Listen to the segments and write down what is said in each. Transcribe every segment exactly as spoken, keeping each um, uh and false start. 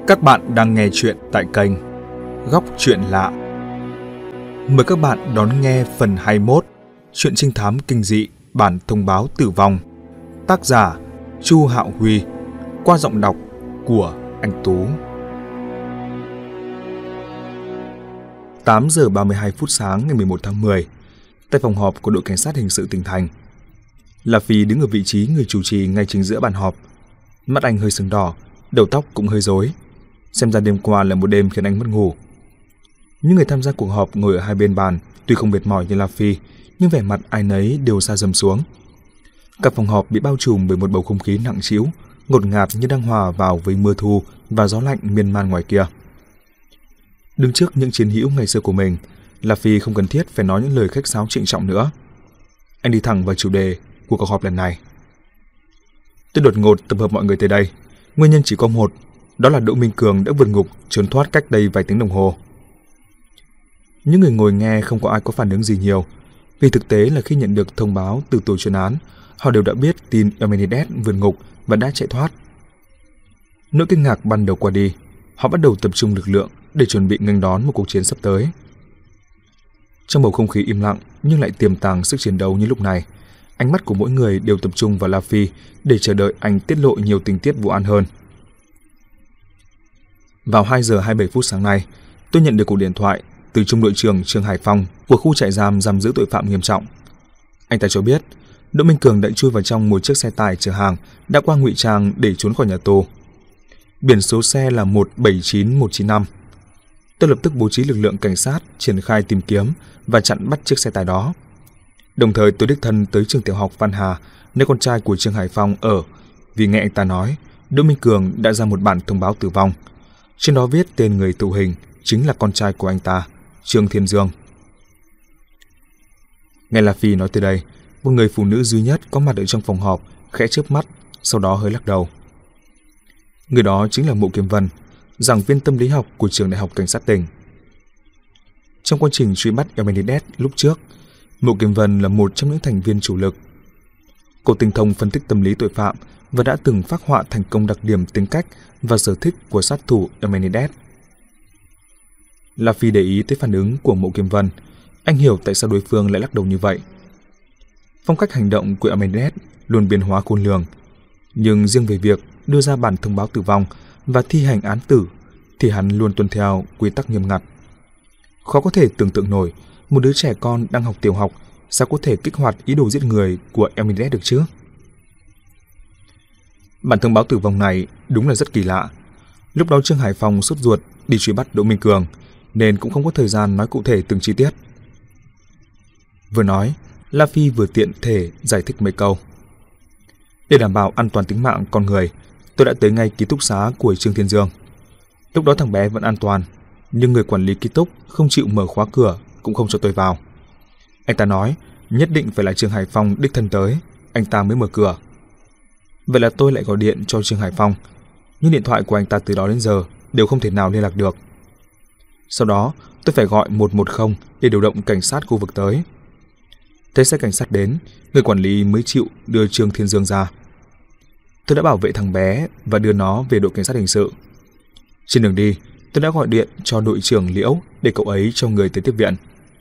Các bạn đang nghe chuyện tại kênh Góc Chuyện Lạ. Mời các bạn đón nghe phần hai mươi mốt Chuyện trinh thám kinh dị bản thông báo tử vong. Tác giả Chu Hạo Huy, qua giọng đọc của anh Tú. tám giờ ba mươi hai phút sáng ngày mười một tháng mười, tại phòng họp của đội cảnh sát hình sự tỉnh thành. La Phi đứng ở vị trí người chủ trì ngay chính giữa bàn họp. Mắt anh hơi sưng đỏ, đầu tóc cũng hơi rối. Xem ra đêm qua là một đêm khiến anh mất ngủ. Những người tham gia cuộc họp ngồi ở hai bên bàn, tuy không mệt mỏi như La Phi, nhưng vẻ mặt ai nấy đều sa dầm xuống. Cả phòng họp bị bao trùm bởi một bầu không khí nặng trĩu, ngột ngạt như đang hòa vào với mưa thu và gió lạnh miên man ngoài kia. Đứng trước những chiến hữu ngày xưa của mình, La Phi không cần thiết phải nói những lời khách sáo trịnh trọng nữa. Anh đi thẳng vào chủ đề của cuộc họp lần này. Tôi đột ngột tập hợp mọi người tới đây. Nguyên nhân chỉ có một, đó là Đỗ Minh Cường đã vượt ngục trốn thoát cách đây vài tiếng đồng hồ. Những người ngồi nghe không có ai có phản ứng gì nhiều, vì thực tế là khi nhận được thông báo từ tổ chuyên án, họ đều đã biết tin Eumenes vượt ngục và đã chạy thoát. Nỗi kinh ngạc ban đầu qua đi, họ bắt đầu tập trung lực lượng để chuẩn bị nghênh đón một cuộc chiến sắp tới. Trong bầu không khí im lặng nhưng lại tiềm tàng sức chiến đấu như lúc này, ánh mắt của mỗi người đều tập trung vào La Phi để chờ đợi anh tiết lộ nhiều tình tiết vụ án hơn. Vào hai giờ hai mươi bảy phút sáng nay, tôi nhận được cuộc điện thoại từ trung đội trưởng Trương Hải Phong của khu trại giam giam giữ tội phạm nghiêm trọng. Anh ta cho biết Đỗ Minh Cường đã chui vào trong một chiếc xe tải chở hàng đã qua ngụy trang để trốn khỏi nhà tù. Biển số xe là một bảy chín một chín năm. Tôi lập tức bố trí lực lượng cảnh sát triển khai tìm kiếm và chặn bắt chiếc xe tải đó. Đồng thời tôi đích thân tới trường tiểu học Văn Hà, nơi con trai của Trương Hải Phong ở, vì nghe anh ta nói Đỗ Minh Cường đã ra một bản thông báo tử vong. Trên đó viết tên người tử hình chính là con trai của anh ta, Trương Thiên Dương. Nghe La Phi nói tới đây, một người phụ nữ duy nhất có mặt ở trong phòng họp khẽ chớp mắt, sau đó hơi lắc đầu. Người đó chính là Mộ Kiếm Vân, giảng viên tâm lý học của trường đại học cảnh sát tỉnh. Trong quá trình truy bắt Eumenes lúc trước, Mộ Kiếm Vân là một trong những thành viên chủ lực. Cô tinh thông phân tích tâm lý tội phạm và đã từng phác họa thành công đặc điểm tính cách và sở thích của sát thủ Eumenes. La Phi để ý tới phản ứng của Mộ Kiếm Vân, anh hiểu tại sao đối phương lại lắc đầu như vậy. Phong cách hành động của Eumenes luôn biến hóa khôn lường, nhưng riêng về việc đưa ra bản thông báo tử vong và thi hành án tử thì hắn luôn tuân theo quy tắc nghiêm ngặt. Khó có thể tưởng tượng nổi một đứa trẻ con đang học tiểu học sao có thể kích hoạt ý đồ giết người của Eumenes được chứ? Bản thông báo tử vong này đúng là rất kỳ lạ. Lúc đó Trương Hải Phong sốt ruột đi truy bắt Đỗ Minh Cường, nên cũng không có thời gian nói cụ thể từng chi tiết. Vừa nói, La Phi vừa tiện thể giải thích mấy câu. Để đảm bảo an toàn tính mạng con người, tôi đã tới ngay ký túc xá của Trương Thiên Dương. Lúc đó thằng bé vẫn an toàn, nhưng người quản lý ký túc không chịu mở khóa cửa, cũng không cho tôi vào. Anh ta nói nhất định phải là Trương Hải Phong đích thân tới, anh ta mới mở cửa. Vậy là tôi lại gọi điện cho Trương Hải Phong, nhưng điện thoại của anh ta từ đó đến giờ đều không thể nào liên lạc được. Sau đó tôi phải gọi một một không để điều động cảnh sát khu vực tới. Thấy xe cảnh sát đến, người quản lý mới chịu đưa Trương Thiên Dương ra. Tôi đã bảo vệ thằng bé và đưa nó về đội cảnh sát hình sự. Trên đường đi, tôi đã gọi điện cho đội trưởng Liễu để cậu ấy cho người tới tiếp viện.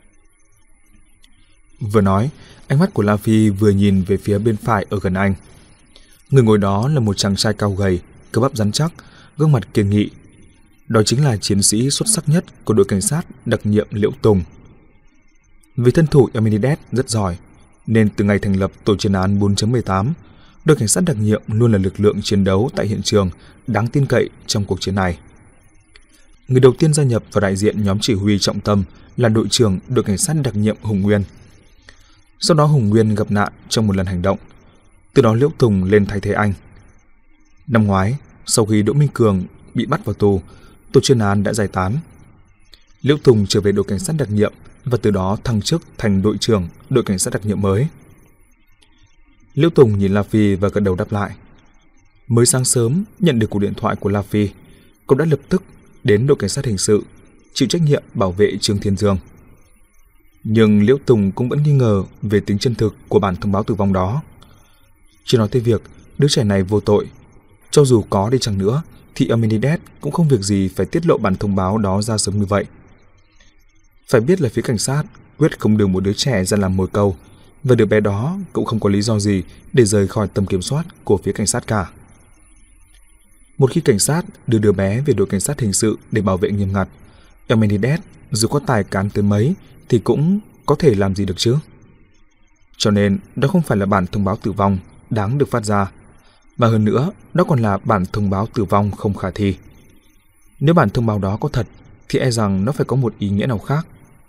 Vừa nói, ánh mắt của La Phi vừa nhìn về phía bên phải ở gần anh. Người ngồi đó là một chàng trai cao gầy, cơ bắp rắn chắc, gương mặt kiên nghị. Đó chính là chiến sĩ xuất sắc nhất của đội cảnh sát đặc nhiệm Liễu Tùng. Vì thân thủ Eumenes rất giỏi, nên từ ngày thành lập tổ chuyên án bốn chấm mười tám, đội cảnh sát đặc nhiệm luôn là lực lượng chiến đấu tại hiện trường đáng tin cậy trong cuộc chiến này. Người đầu tiên gia nhập vào đại diện nhóm chỉ huy trọng tâm là đội trưởng đội cảnh sát đặc nhiệm Hùng Nguyên. Sau đó Hùng Nguyên gặp nạn trong một lần hành động, từ đó Liễu Tùng lên thay thế anh. Năm ngoái, sau khi Đỗ Minh Cường bị bắt vào tù, tổ chuyên án đã giải tán. Liễu Tùng trở về đội cảnh sát đặc nhiệm và từ đó thăng chức thành đội trưởng đội cảnh sát đặc nhiệm mới. Liễu Tùng nhìn La Phi và gật đầu đáp lại. Mới sáng sớm nhận được cuộc điện thoại của La Phi, cậu đã lập tức đến đội cảnh sát hình sự, chịu trách nhiệm bảo vệ Trương Thiên Dương. Nhưng Liễu Tùng cũng vẫn nghi ngờ về tính chân thực của bản thông báo tử vong đó. Chưa nói tới việc đứa trẻ này vô tội, Cho dù có đi chăng nữa, thì Amenidez cũng không việc gì phải tiết lộ bản thông báo đó ra sớm như vậy. Phải biết là phía cảnh sát quyết không đưa một đứa trẻ ra làm mồi câu, và đứa bé đó cũng không có lý do gì để rời khỏi tầm kiểm soát của phía cảnh sát cả. Một khi cảnh sát đưa đứa bé về đội cảnh sát hình sự để bảo vệ nghiêm ngặt, Amenidez dù có tài cán tới mấy thì cũng có thể làm gì được chứ. Cho nên đó không phải là bản thông báo tử vong đáng được phát ra, mà hơn nữa đó còn là bản thông báo tử vong không khả thi. Nếu bản thông báo đó có thật thì e rằng nó phải có một ý nghĩa nào khác.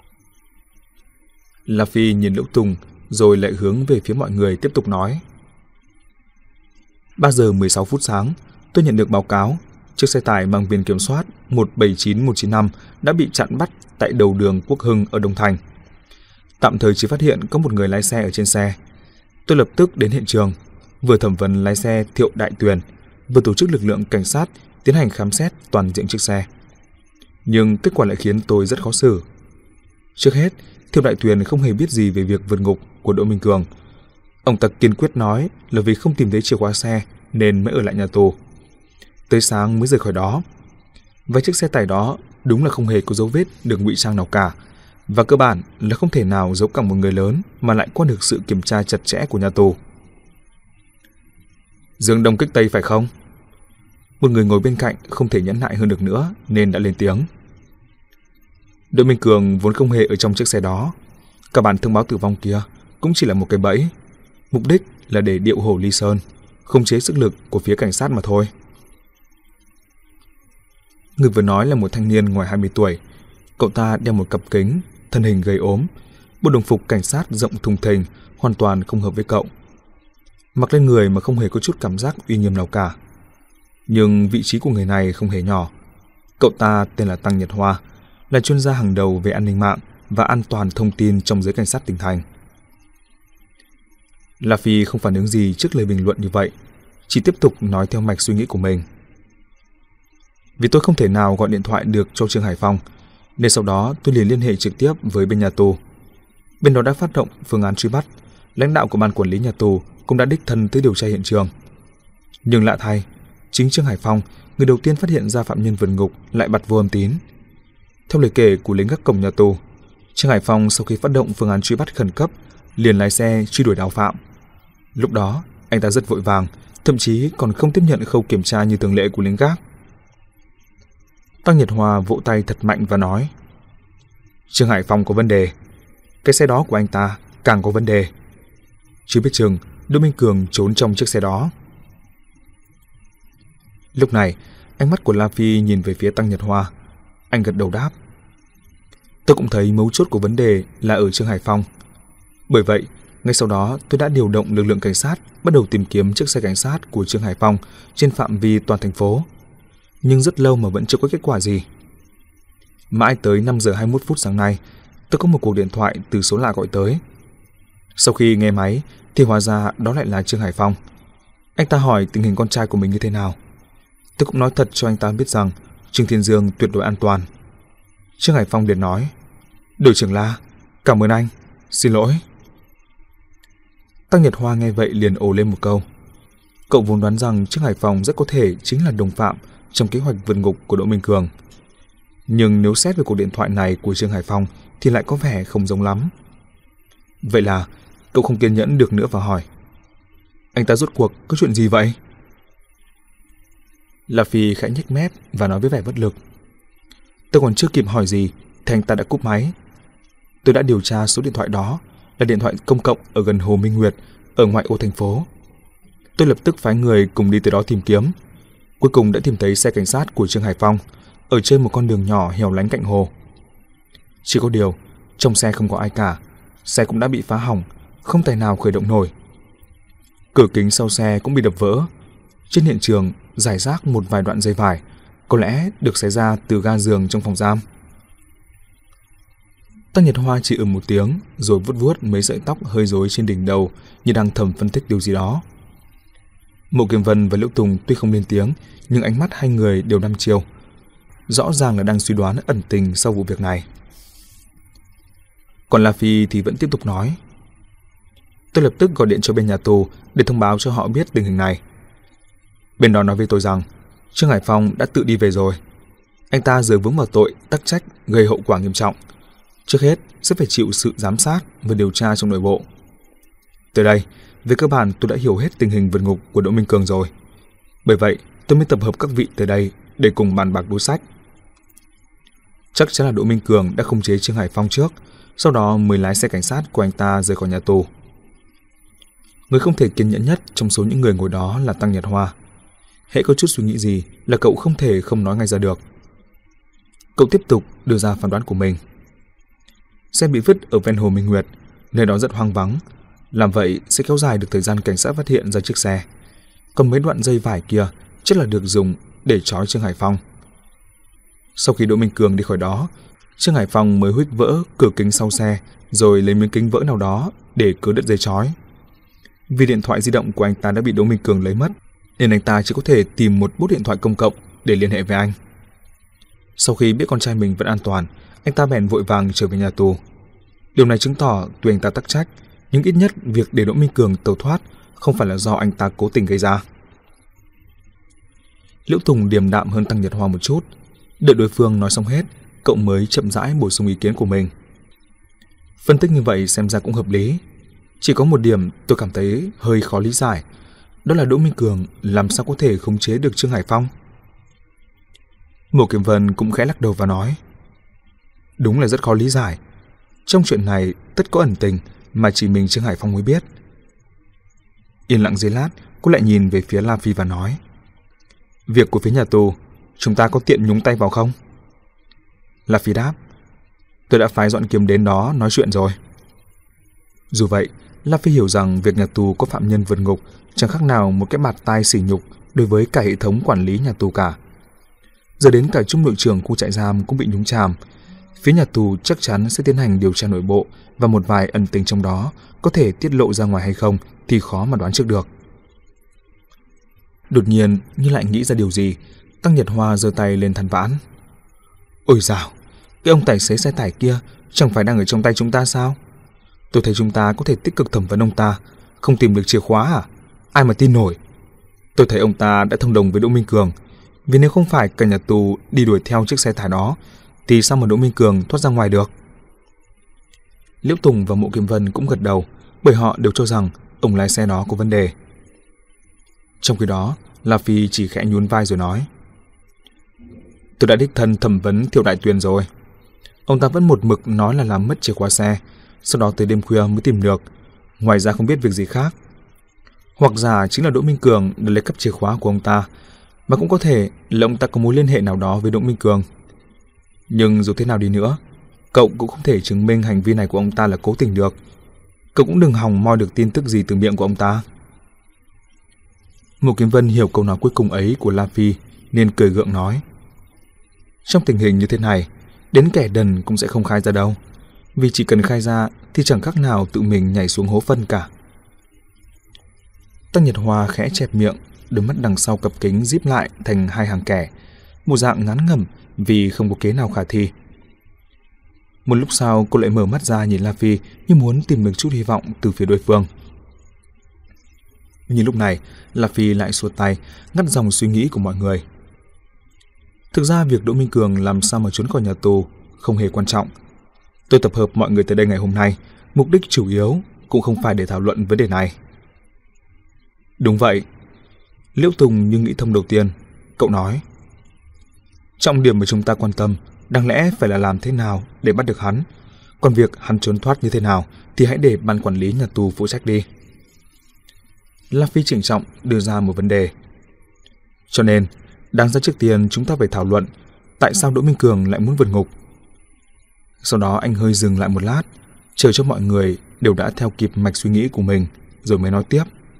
La Phi nhìn Liễu Tùng rồi lại hướng về phía mọi người tiếp tục nói. ba giờ mười sáu phút sáng, tôi nhận được báo cáo chiếc xe tải mang biển kiểm soát một bảy chín một chín năm đã bị chặn bắt tại đầu đường Quốc Hưng ở Đông Thành. Tạm thời chỉ phát hiện có một người lái xe ở trên xe. Tôi lập tức đến hiện trường, vừa thẩm vấn lái xe Thiệu Đại Tuyền, vừa tổ chức lực lượng cảnh sát tiến hành khám xét toàn diện chiếc xe. Nhưng kết quả lại khiến tôi rất khó xử. Trước hết, Thiệu Đại Tuyền không hề biết gì về việc vượt ngục của Đỗ Minh Cường. Ông ta kiên quyết nói là vì không tìm thấy chìa khóa xe nên mới ở lại nhà tù. Tới sáng mới rời khỏi đó. Và chiếc xe tải đó đúng là không hề có dấu vết được ngụy trang nào cả, và cơ bản là không thể nào giấu cả một người lớn mà lại qua được sự kiểm tra chặt chẽ của nhà tù. Dương Đông kích Tây phải không? Một người ngồi bên cạnh không thể nhẫn nại hơn được nữa nên đã lên tiếng. Đỗ Minh Cường vốn không hề ở trong chiếc xe đó. Cả bản thông báo tử vong kia cũng chỉ là một cái bẫy. Mục đích là để điệu hổ Ly Sơn, khống chế sức lực của phía cảnh sát mà thôi. Người vừa nói là một thanh niên ngoài hai mươi tuổi. Cậu ta đeo một cặp kính, thân hình gầy ốm, bộ đồng phục cảnh sát rộng thùng thình hoàn toàn không hợp với cậu. Mặc lên người mà không hề có chút cảm giác uy nghiêm nào cả. Nhưng vị trí của người này không hề nhỏ. Cậu ta tên là Tăng Nhật Hoa, là chuyên gia hàng đầu về an ninh mạng và an toàn thông tin trong giới cảnh sát tỉnh thành. La Phi không phản ứng gì trước lời bình luận như vậy, chỉ tiếp tục nói theo mạch suy nghĩ của mình. Vì tôi không thể nào gọi điện thoại được cho Trương Hải Phong, nên sau đó tôi liền liên hệ trực tiếp với bên nhà tù. Bên đó đã phát động phương án truy bắt, lãnh đạo của ban quản lý nhà tù cũng đã đích thân tới điều tra hiện trường. Nhưng lạ thay, chính Trương Hải Phong, người đầu tiên phát hiện ra phạm nhân vượt ngục, lại bặt vô âm tín. Theo lời kể của lính gác cổng nhà tù, Trương Hải Phong sau khi phát động phương án truy bắt khẩn cấp, liền lái xe truy đuổi đào phạm. Lúc đó, anh ta rất vội vàng, thậm chí còn không tiếp nhận khâu kiểm tra như thường lệ của lính gác. Tăng Nhật Hoa vỗ tay thật mạnh và nói: Trương Hải Phong có vấn đề. Cái xe đó của anh ta càng có vấn đề. Chưa biết chừng Đỗ Minh Cường trốn trong chiếc xe đó. Lúc này, ánh mắt của La Phi nhìn về phía Tăng Nhật Hoa. Anh gật đầu đáp: Tôi cũng thấy mấu chốt của vấn đề là ở Trương Hải Phong. Bởi vậy, ngay sau đó tôi đã điều động lực lượng cảnh sát bắt đầu tìm kiếm chiếc xe cảnh sát của Trương Hải Phong trên phạm vi toàn thành phố. Nhưng rất lâu mà vẫn chưa có kết quả gì. Mãi tới năm giờ hai mươi mốt phút sáng nay, tôi có một cuộc điện thoại từ số lạ gọi tới. Sau khi nghe máy thì hóa ra đó lại là Trương Hải Phong. Anh ta hỏi tình hình con trai của mình như thế nào. Tôi cũng nói thật cho anh ta biết rằng Trương Thiên Dương tuyệt đối an toàn. Trương Hải Phong liền nói: Đội trưởng La, cảm ơn anh, xin lỗi. Tăng Nhật Hoa nghe vậy liền ồ lên một câu. Cậu vốn đoán rằng Trương Hải Phong rất có thể chính là đồng phạm trong kế hoạch vượt ngục của Đỗ Minh Cường. Nhưng nếu xét về cuộc điện thoại này của Trương Hải Phong thì lại có vẻ không giống lắm. Vậy là cậu không kiên nhẫn được nữa và hỏi: Anh ta rốt cuộc có chuyện gì vậy? La Phi khẽ nhếch mép và nói với vẻ bất lực: Tôi còn chưa kịp hỏi gì thì anh ta đã cúp máy. Tôi đã điều tra số điện thoại đó là điện thoại công cộng ở gần Hồ Minh Nguyệt, ở ngoại ô thành phố. Tôi lập tức phái người cùng đi tới đó tìm kiếm. Cuối cùng đã tìm thấy xe cảnh sát của Trương Hải Phong ở trên một con đường nhỏ hẻo lánh cạnh hồ. Chỉ có điều, trong xe không có ai cả, xe cũng đã bị phá hỏng, không tài nào khởi động nổi. Cửa kính sau xe cũng bị đập vỡ. Trên hiện trường rải rác một vài đoạn dây vải, có lẽ được xé ra từ ga giường trong phòng giam. Tăng Nhật Hoa chỉ ừm một tiếng rồi vuốt vuốt mấy sợi tóc hơi rối trên đỉnh đầu như đang thầm phân tích điều gì đó. Mộ Kiềm Vân và Liễu Tùng tuy không lên tiếng, nhưng ánh mắt hai người đều đăm chiêu, rõ ràng là đang suy đoán ẩn tình sau vụ việc này. Còn La Phi thì vẫn tiếp tục nói: Tôi lập tức gọi điện cho bên nhà tù để thông báo cho họ biết tình hình này. Bên đó nói với tôi rằng Trương Hải Phong đã tự đi về rồi. Anh ta giờ vướng vào tội tắc trách gây hậu quả nghiêm trọng. Trước hết sẽ phải chịu sự giám sát và điều tra trong nội bộ. Tới đây, về cơ bản tôi đã hiểu hết tình hình vượt ngục của Đỗ Minh Cường rồi. Bởi vậy, tôi mới tập hợp các vị tới đây để cùng bàn bạc đối sách. Chắc chắn là Đỗ Minh Cường đã khống chế Trương Hải Phong trước, sau đó mới lái xe cảnh sát của anh ta rời khỏi nhà tù. Người không thể kiên nhẫn nhất trong số những người ngồi đó là Tăng Nhật Hoa. Hễ có chút suy nghĩ gì là cậu không thể không nói ngay ra được. Cậu tiếp tục đưa ra phán đoán của mình. Xe bị vứt ở ven hồ Minh Nguyệt, nơi đó rất hoang vắng. Làm vậy sẽ kéo dài được thời gian cảnh sát phát hiện ra chiếc xe. Còn mấy đoạn dây vải kia chắc là được dùng để trói Trương Hải Phong. Sau khi Đỗ Minh Cường đi khỏi đó, Trương Hải Phong mới huých vỡ cửa kính sau xe, rồi lấy miếng kính vỡ nào đó để cứa đứt dây trói. Vì điện thoại di động của anh ta đã bị Đỗ Minh Cường lấy mất, nên anh ta chỉ có thể tìm một bút điện thoại công cộng để liên hệ với anh. Sau khi biết con trai mình vẫn an toàn, anh ta bèn vội vàng trở về nhà tù. Điều này chứng tỏ tuy anh ta tắc trách, nhưng ít nhất việc để Đỗ Minh Cường tẩu thoát không phải là do anh ta cố tình gây ra. Liễu Tùng điềm đạm hơn Tăng Nhật Hoa một chút, đợi đối phương nói xong hết, cậu mới chậm rãi bổ sung ý kiến của mình. Phân tích như vậy xem ra cũng hợp lý. Chỉ có một điểm tôi cảm thấy hơi khó lý giải, đó là Đỗ Minh Cường làm sao có thể khống chế được Trương Hải Phong. Mộ Kiếm Vân cũng khẽ lắc đầu và nói, đúng là rất khó lý giải. Trong chuyện này tất có ẩn tình mà chỉ mình Trương Hải Phong mới biết. Yên lặng giây lát, cô lại nhìn về phía La Phi và nói, việc của phía nhà tù, chúng ta có tiện nhúng tay vào không? La Phi đáp, tôi đã phái Dọn Kiếm đến đó nói chuyện rồi. Dù vậy, La Phi hiểu rằng việc nhà tù có phạm nhân vượt ngục chẳng khác nào một cái bạt tai sỉ nhục đối với cả hệ thống quản lý nhà tù cả. Giờ đến cả trung đội trưởng khu trại giam cũng bị nhúng chàm. Phía nhà tù chắc chắn sẽ tiến hành điều tra nội bộ, và một vài ẩn tình trong đó có thể tiết lộ ra ngoài hay không thì khó mà đoán trước được. Đột nhiên như lại nghĩ ra điều gì, Tăng Nhật Hoa giơ tay lên than vãn. Ôi dào, cái ông tài xế xe tải kia chẳng phải đang ở trong tay chúng ta sao? Tôi thấy chúng ta có thể tích cực thẩm vấn ông ta, không tìm được chìa khóa à? Ai mà tin nổi. Tôi thấy ông ta đã thông đồng với Đỗ Minh Cường, vì nếu không phải cả nhà tù đi đuổi theo chiếc xe tải đó thì sao mà Đỗ Minh Cường thoát ra ngoài được? Liễu Tùng và Mộ Kiếm Vân cũng gật đầu, bởi họ đều cho rằng ông lái xe đó có vấn đề. Trong khi đó, La Phi chỉ khẽ nhún vai rồi nói, tôi đã đích thân thẩm vấn Thiệu Đại Tuyền rồi. Ông ta vẫn một mực nói là làm mất chìa khóa xe, sau đó tới đêm khuya mới tìm được, ngoài ra không biết việc gì khác. Hoặc giả chính là Đỗ Minh Cường đã lấy cắp chìa khóa của ông ta, mà cũng có thể là ông ta có mối liên hệ nào đó với Đỗ Minh Cường. Nhưng dù thế nào đi nữa, cậu cũng không thể chứng minh hành vi này của ông ta là cố tình được. Cậu cũng đừng hòng moi được tin tức gì từ miệng của ông ta. Mộ Kiếm Vân hiểu câu nói cuối cùng ấy của La Phi nên cười gượng nói, trong tình hình như thế này, đến kẻ đần cũng sẽ không khai ra đâu, vì chỉ cần khai ra thì chẳng khác nào tự mình nhảy xuống hố phân cả. Tăng Nhật Hoa khẽ chẹp miệng, đôi mắt đằng sau cặp kính díp lại thành hai hàng kẻ, một dạng ngán ngẩm vì không có kế nào khả thi. Một lúc sau cô lại mở mắt ra nhìn La Phi như muốn tìm được chút hy vọng từ phía đối phương. Nhưng lúc này, La Phi lại xua tay, ngắt dòng suy nghĩ của mọi người. Thực ra việc Đỗ Minh Cường làm sao mà trốn khỏi nhà tù không hề quan trọng. Tôi tập hợp mọi người tới đây ngày hôm nay, mục đích chủ yếu cũng không phải để thảo luận vấn đề này. Đúng vậy. Liễu Tùng như nghĩ thông đầu tiên, cậu nói, trọng điểm mà chúng ta quan tâm đáng lẽ phải là làm thế nào để bắt được hắn, còn việc hắn trốn thoát như thế nào thì hãy để ban quản lý nhà tù phụ trách đi. La Phi trịnh trọng đưa ra một vấn đề. Cho nên, đáng ra trước tiên chúng ta phải thảo luận tại sao Đỗ Minh Cường lại muốn vượt ngục. Sau đó anh hơi dừng lại một lát, chờ cho mọi người đều đã theo kịp mạch suy nghĩ của mình, rồi mới nói tiếp.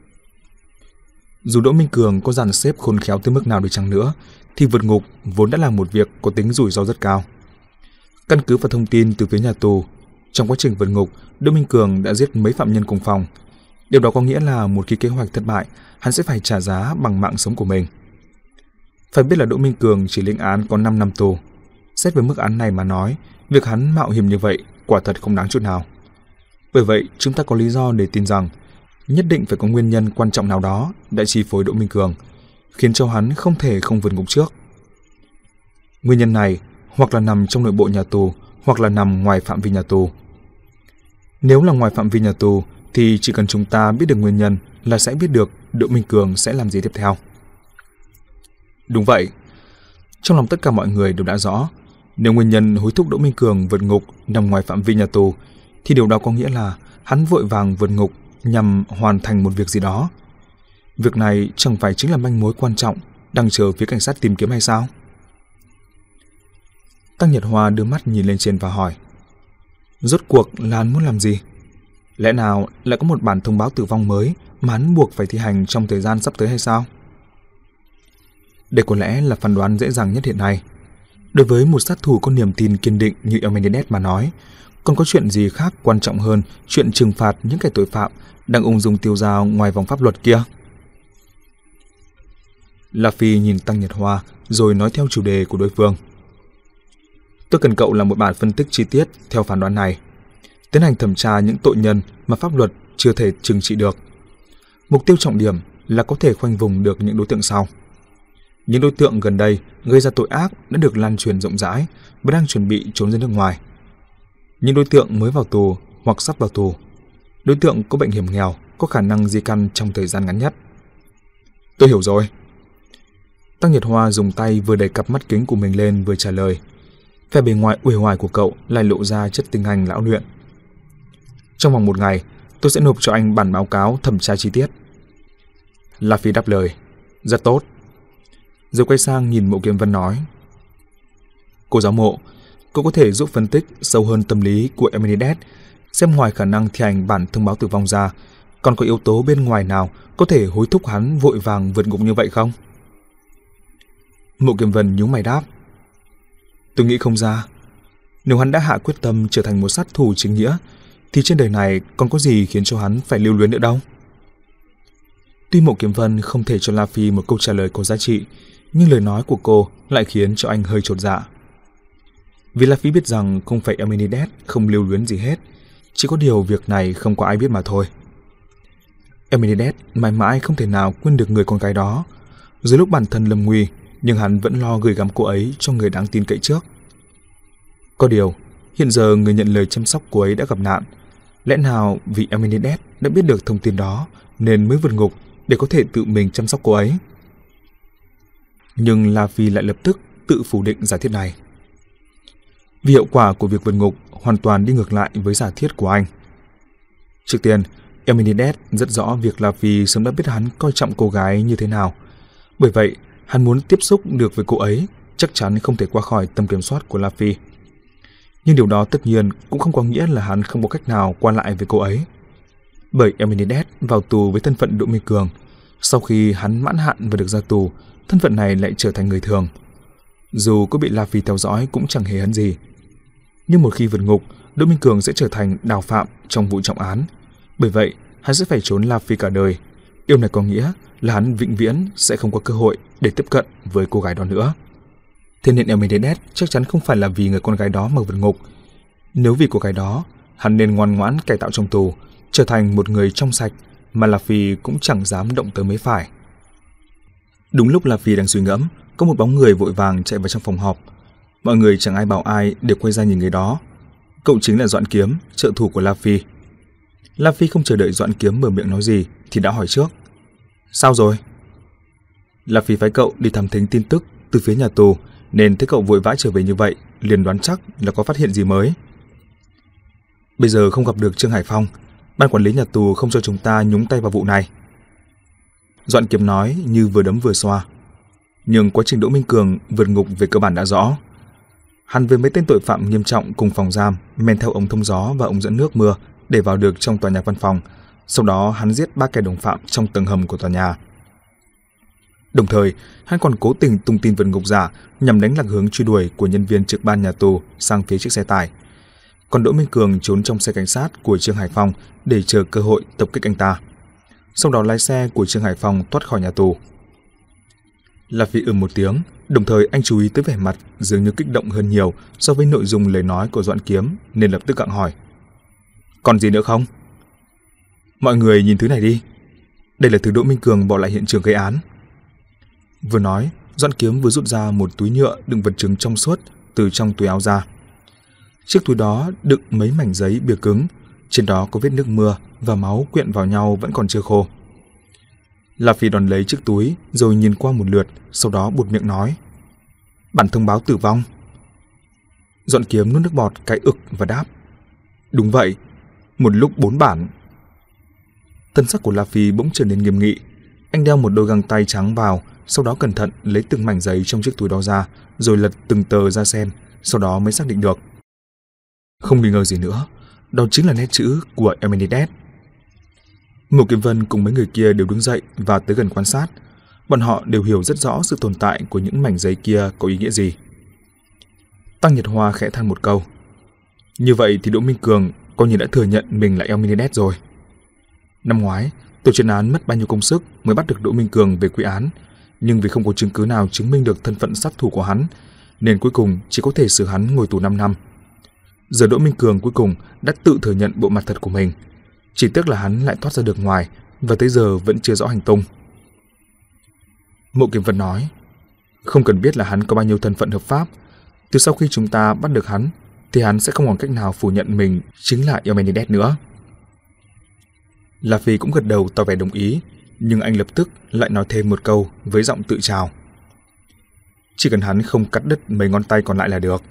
Dù Đỗ Minh Cường có dàn xếp khôn khéo tới mức nào đi chăng nữa, thì vượt ngục vốn đã là một việc có tính rủi ro rất cao. Căn cứ vào thông tin từ phía nhà tù, trong quá trình vượt ngục, Đỗ Minh Cường đã giết mấy phạm nhân cùng phòng. Điều đó có nghĩa là một khi kế hoạch thất bại, hắn sẽ phải trả giá bằng mạng sống của mình. Phải biết là Đỗ Minh Cường chỉ lĩnh án có năm năm tù. Xét với mức án này mà nói, việc hắn mạo hiểm như vậy quả thật không đáng chút nào. Bởi vậy, chúng ta có lý do để tin rằng nhất định phải có nguyên nhân quan trọng nào đó đã chi phối Đỗ Minh Cường, khiến cho hắn không thể không vượt ngục trước. Nguyên nhân này hoặc là nằm trong nội bộ nhà tù, hoặc là nằm ngoài phạm vi nhà tù. Nếu là ngoài phạm vi nhà tù thì chỉ cần chúng ta biết được nguyên nhân là sẽ biết được Đỗ Minh Cường sẽ làm gì tiếp theo. Đúng vậy. Trong lòng tất cả mọi người đều đã rõ, nếu nguyên nhân hối thúc Đỗ Minh Cường vượt ngục nằm ngoài phạm vi nhà tù thì điều đó có nghĩa là hắn vội vàng vượt ngục nhằm hoàn thành một việc gì đó. Việc này chẳng phải chính là manh mối quan trọng đang chờ phía cảnh sát tìm kiếm hay sao? Tăng Nhật Hoa đưa mắt nhìn lên trên và hỏi, rốt cuộc là hắn muốn làm gì? Lẽ nào lại có một bản thông báo tử vong mới mà hắn buộc phải thi hành trong thời gian sắp tới hay sao? Đây có lẽ là phán đoán dễ dàng nhất hiện nay. Đối với một sát thủ có niềm tin kiên định như Amenidez mà nói, còn có chuyện gì khác quan trọng hơn chuyện trừng phạt những kẻ tội phạm đang ung dung tiêu dao ngoài vòng pháp luật kia? La Phi nhìn Tăng Nhật Hoa rồi nói theo chủ đề của đối phương. Tôi cần cậu làm một bản phân tích chi tiết theo phán đoán này, tiến hành thẩm tra những tội nhân mà pháp luật chưa thể trừng trị được. Mục tiêu trọng điểm là có thể khoanh vùng được những đối tượng sau. Những đối tượng gần đây gây ra tội ác đã được lan truyền rộng rãi và đang chuẩn bị trốn ra nước ngoài. Những đối tượng mới vào tù hoặc sắp vào tù. Đối tượng có bệnh hiểm nghèo, có khả năng di căn trong thời gian ngắn nhất. Tôi hiểu rồi. Tăng Nhật Hoa dùng tay vừa đẩy cặp mắt kính của mình lên vừa trả lời. Vẻ bề ngoài uể oải của cậu lại lộ ra chất tinh anh lão luyện. Trong vòng một ngày, tôi sẽ nộp cho anh bản báo cáo thẩm tra chi tiết. La Phi đáp lời. Rất tốt. Rồi quay sang nhìn Mộ Kiếm Vân nói. Cô giáo Mộ, cô có thể giúp phân tích sâu hơn tâm lý của Amenidez, xem ngoài khả năng thi hành bản thông báo tử vong ra, còn có yếu tố bên ngoài nào có thể hối thúc hắn vội vàng vượt ngục như vậy không? Mộ Kiếm Vân nhíu mày đáp. Tôi nghĩ không ra. Nếu hắn đã hạ quyết tâm trở thành một sát thủ chính nghĩa, thì trên đời này còn có gì khiến cho hắn phải lưu luyến nữa đâu. Tuy Mộ Kiếm Vân không thể cho La Phi một câu trả lời có giá trị, nhưng lời nói của cô lại khiến cho anh hơi chột dạ. Vì La Phi biết rằng không phải Amenidez không lưu luyến gì hết, chỉ có điều việc này không có ai biết mà thôi. Amenidez mãi mãi không thể nào quên được người con gái đó. Dưới lúc bản thân lâm nguy, nhưng hắn vẫn lo gửi gắm cô ấy cho người đáng tin cậy trước. Có điều, hiện giờ người nhận lời chăm sóc cô ấy đã gặp nạn. Lẽ nào vì Amenidez đã biết được thông tin đó nên mới vượt ngục để có thể tự mình chăm sóc cô ấy? Nhưng La Phi lại lập tức tự phủ định giả thiết này. Vì hiệu quả của việc vượt ngục hoàn toàn đi ngược lại với giả thiết của anh. Trước tiên, Amenidez rất rõ việc La Phi sớm đã biết hắn coi trọng cô gái như thế nào. Bởi vậy, hắn muốn tiếp xúc được với cô ấy chắc chắn không thể qua khỏi tầm kiểm soát của La Phi. Nhưng điều đó tất nhiên cũng không có nghĩa là hắn không có cách nào qua lại với cô ấy. Bởi Amenidez vào tù với thân phận Đỗ Minh Cường, sau khi hắn mãn hạn và được ra tù, thân phận này lại trở thành người thường. Dù có bị La Phi theo dõi cũng chẳng hề hấn gì. Nhưng một khi vượt ngục, Đỗ Minh Cường sẽ trở thành đào phạm trong vụ trọng án. Bởi vậy, hắn sẽ phải trốn La Phi cả đời. Điều này có nghĩa là hắn vĩnh viễn sẽ không có cơ hội để tiếp cận với cô gái đó nữa. Thế nên Amenidez chắc chắn không phải là vì người con gái đó mà vượt ngục. Nếu vì cô gái đó, hắn nên ngoan ngoãn cải tạo trong tù, trở thành một người trong sạch mà La Phi cũng chẳng dám động tới mới phải. Đúng lúc La Phi đang suy ngẫm, có một bóng người vội vàng chạy vào trong phòng họp. Mọi người chẳng ai bảo ai để quay ra nhìn người đó. Cậu chính là Doãn Kiếm, trợ thủ của La Phi. La Phi không chờ đợi Doãn Kiếm mở miệng nói gì thì đã hỏi trước. Sao rồi? La Phi phái cậu đi thám thính tin tức từ phía nhà tù, nên thấy cậu vội vã trở về như vậy, liền đoán chắc là có phát hiện gì mới. Bây giờ không gặp được Trương Hải Phong, ban quản lý nhà tù không cho chúng ta nhúng tay vào vụ này. Doãn Kiếm nói như vừa đấm vừa xoa. Nhưng quá trình Đỗ Minh Cường vượt ngục về cơ bản đã rõ. Hắn với mấy tên tội phạm nghiêm trọng cùng phòng giam men theo ống thông gió và ống dẫn nước mưa để vào được trong tòa nhà văn phòng. Sau đó hắn giết ba kẻ đồng phạm trong tầng hầm của tòa nhà. Đồng thời, hắn còn cố tình tung tin vượt ngục giả nhằm đánh lạc hướng truy đuổi của nhân viên trực ban nhà tù sang phía chiếc xe tải. Còn Đỗ Minh Cường trốn trong xe cảnh sát của Trương Hải Phong để chờ cơ hội tập kích anh ta. Sau đó lái xe của Trương Hải Phong thoát khỏi nhà tù. La Phi ừm một tiếng, đồng thời anh chú ý tới vẻ mặt dường như kích động hơn nhiều so với nội dung lời nói của Doãn Kiếm, nên lập tức gặng hỏi. Còn gì nữa không? Mọi người nhìn thứ này đi. Đây là thứ Đỗ Minh Cường bỏ lại hiện trường gây án. Vừa nói, Doãn Kiếm vừa rút ra một túi nhựa đựng vật chứng trong suốt từ trong túi áo ra. Chiếc túi đó đựng mấy mảnh giấy bìa cứng, trên đó có vết nước mưa và máu quyện vào nhau vẫn còn chưa khô. La Phi đón lấy chiếc túi rồi nhìn qua một lượt, sau đó buột miệng nói: "Bản thông báo tử vong." Doãn Kiếm nuốt nước bọt cái ực và đáp: "Đúng vậy, một lúc bốn bản." Thân sắc của La Phi bỗng trở nên nghiêm nghị. Anh đeo một đôi găng tay trắng vào, sau đó cẩn thận lấy từng mảnh giấy trong chiếc túi đó ra, rồi lật từng tờ ra xem, sau đó mới xác định được. Không nghi ngờ gì nữa, đó chính là nét chữ của Eumenides. Ngô Kiếm Vân cùng mấy người kia đều đứng dậy và tới gần quan sát. Bọn họ đều hiểu rất rõ sự tồn tại của những mảnh giấy kia có ý nghĩa gì. Tăng Nhật Hoa khẽ than một câu: "Như vậy thì Đỗ Minh Cường coi như đã thừa nhận mình là Eumenides rồi." Năm ngoái, tổ chuyên án mất bao nhiêu công sức mới bắt được Đỗ Minh Cường về quy án, nhưng vì không có chứng cứ nào chứng minh được thân phận sát thủ của hắn, nên cuối cùng chỉ có thể xử hắn ngồi tù năm năm. Giờ Đỗ Minh Cường cuối cùng đã tự thừa nhận bộ mặt thật của mình, chỉ tiếc là hắn lại thoát ra được ngoài và tới giờ vẫn chưa rõ hành tung. Mộ Kiếm Vân nói: "Không cần biết là hắn có bao nhiêu thân phận hợp pháp, từ sau khi chúng ta bắt được hắn thì hắn sẽ không còn cách nào phủ nhận mình chính là Eumenides nữa." La Phi cũng gật đầu tỏ vẻ đồng ý, nhưng anh lập tức lại nói thêm một câu với giọng tự trào: "Chỉ cần hắn không cắt đứt mấy ngón tay còn lại là được."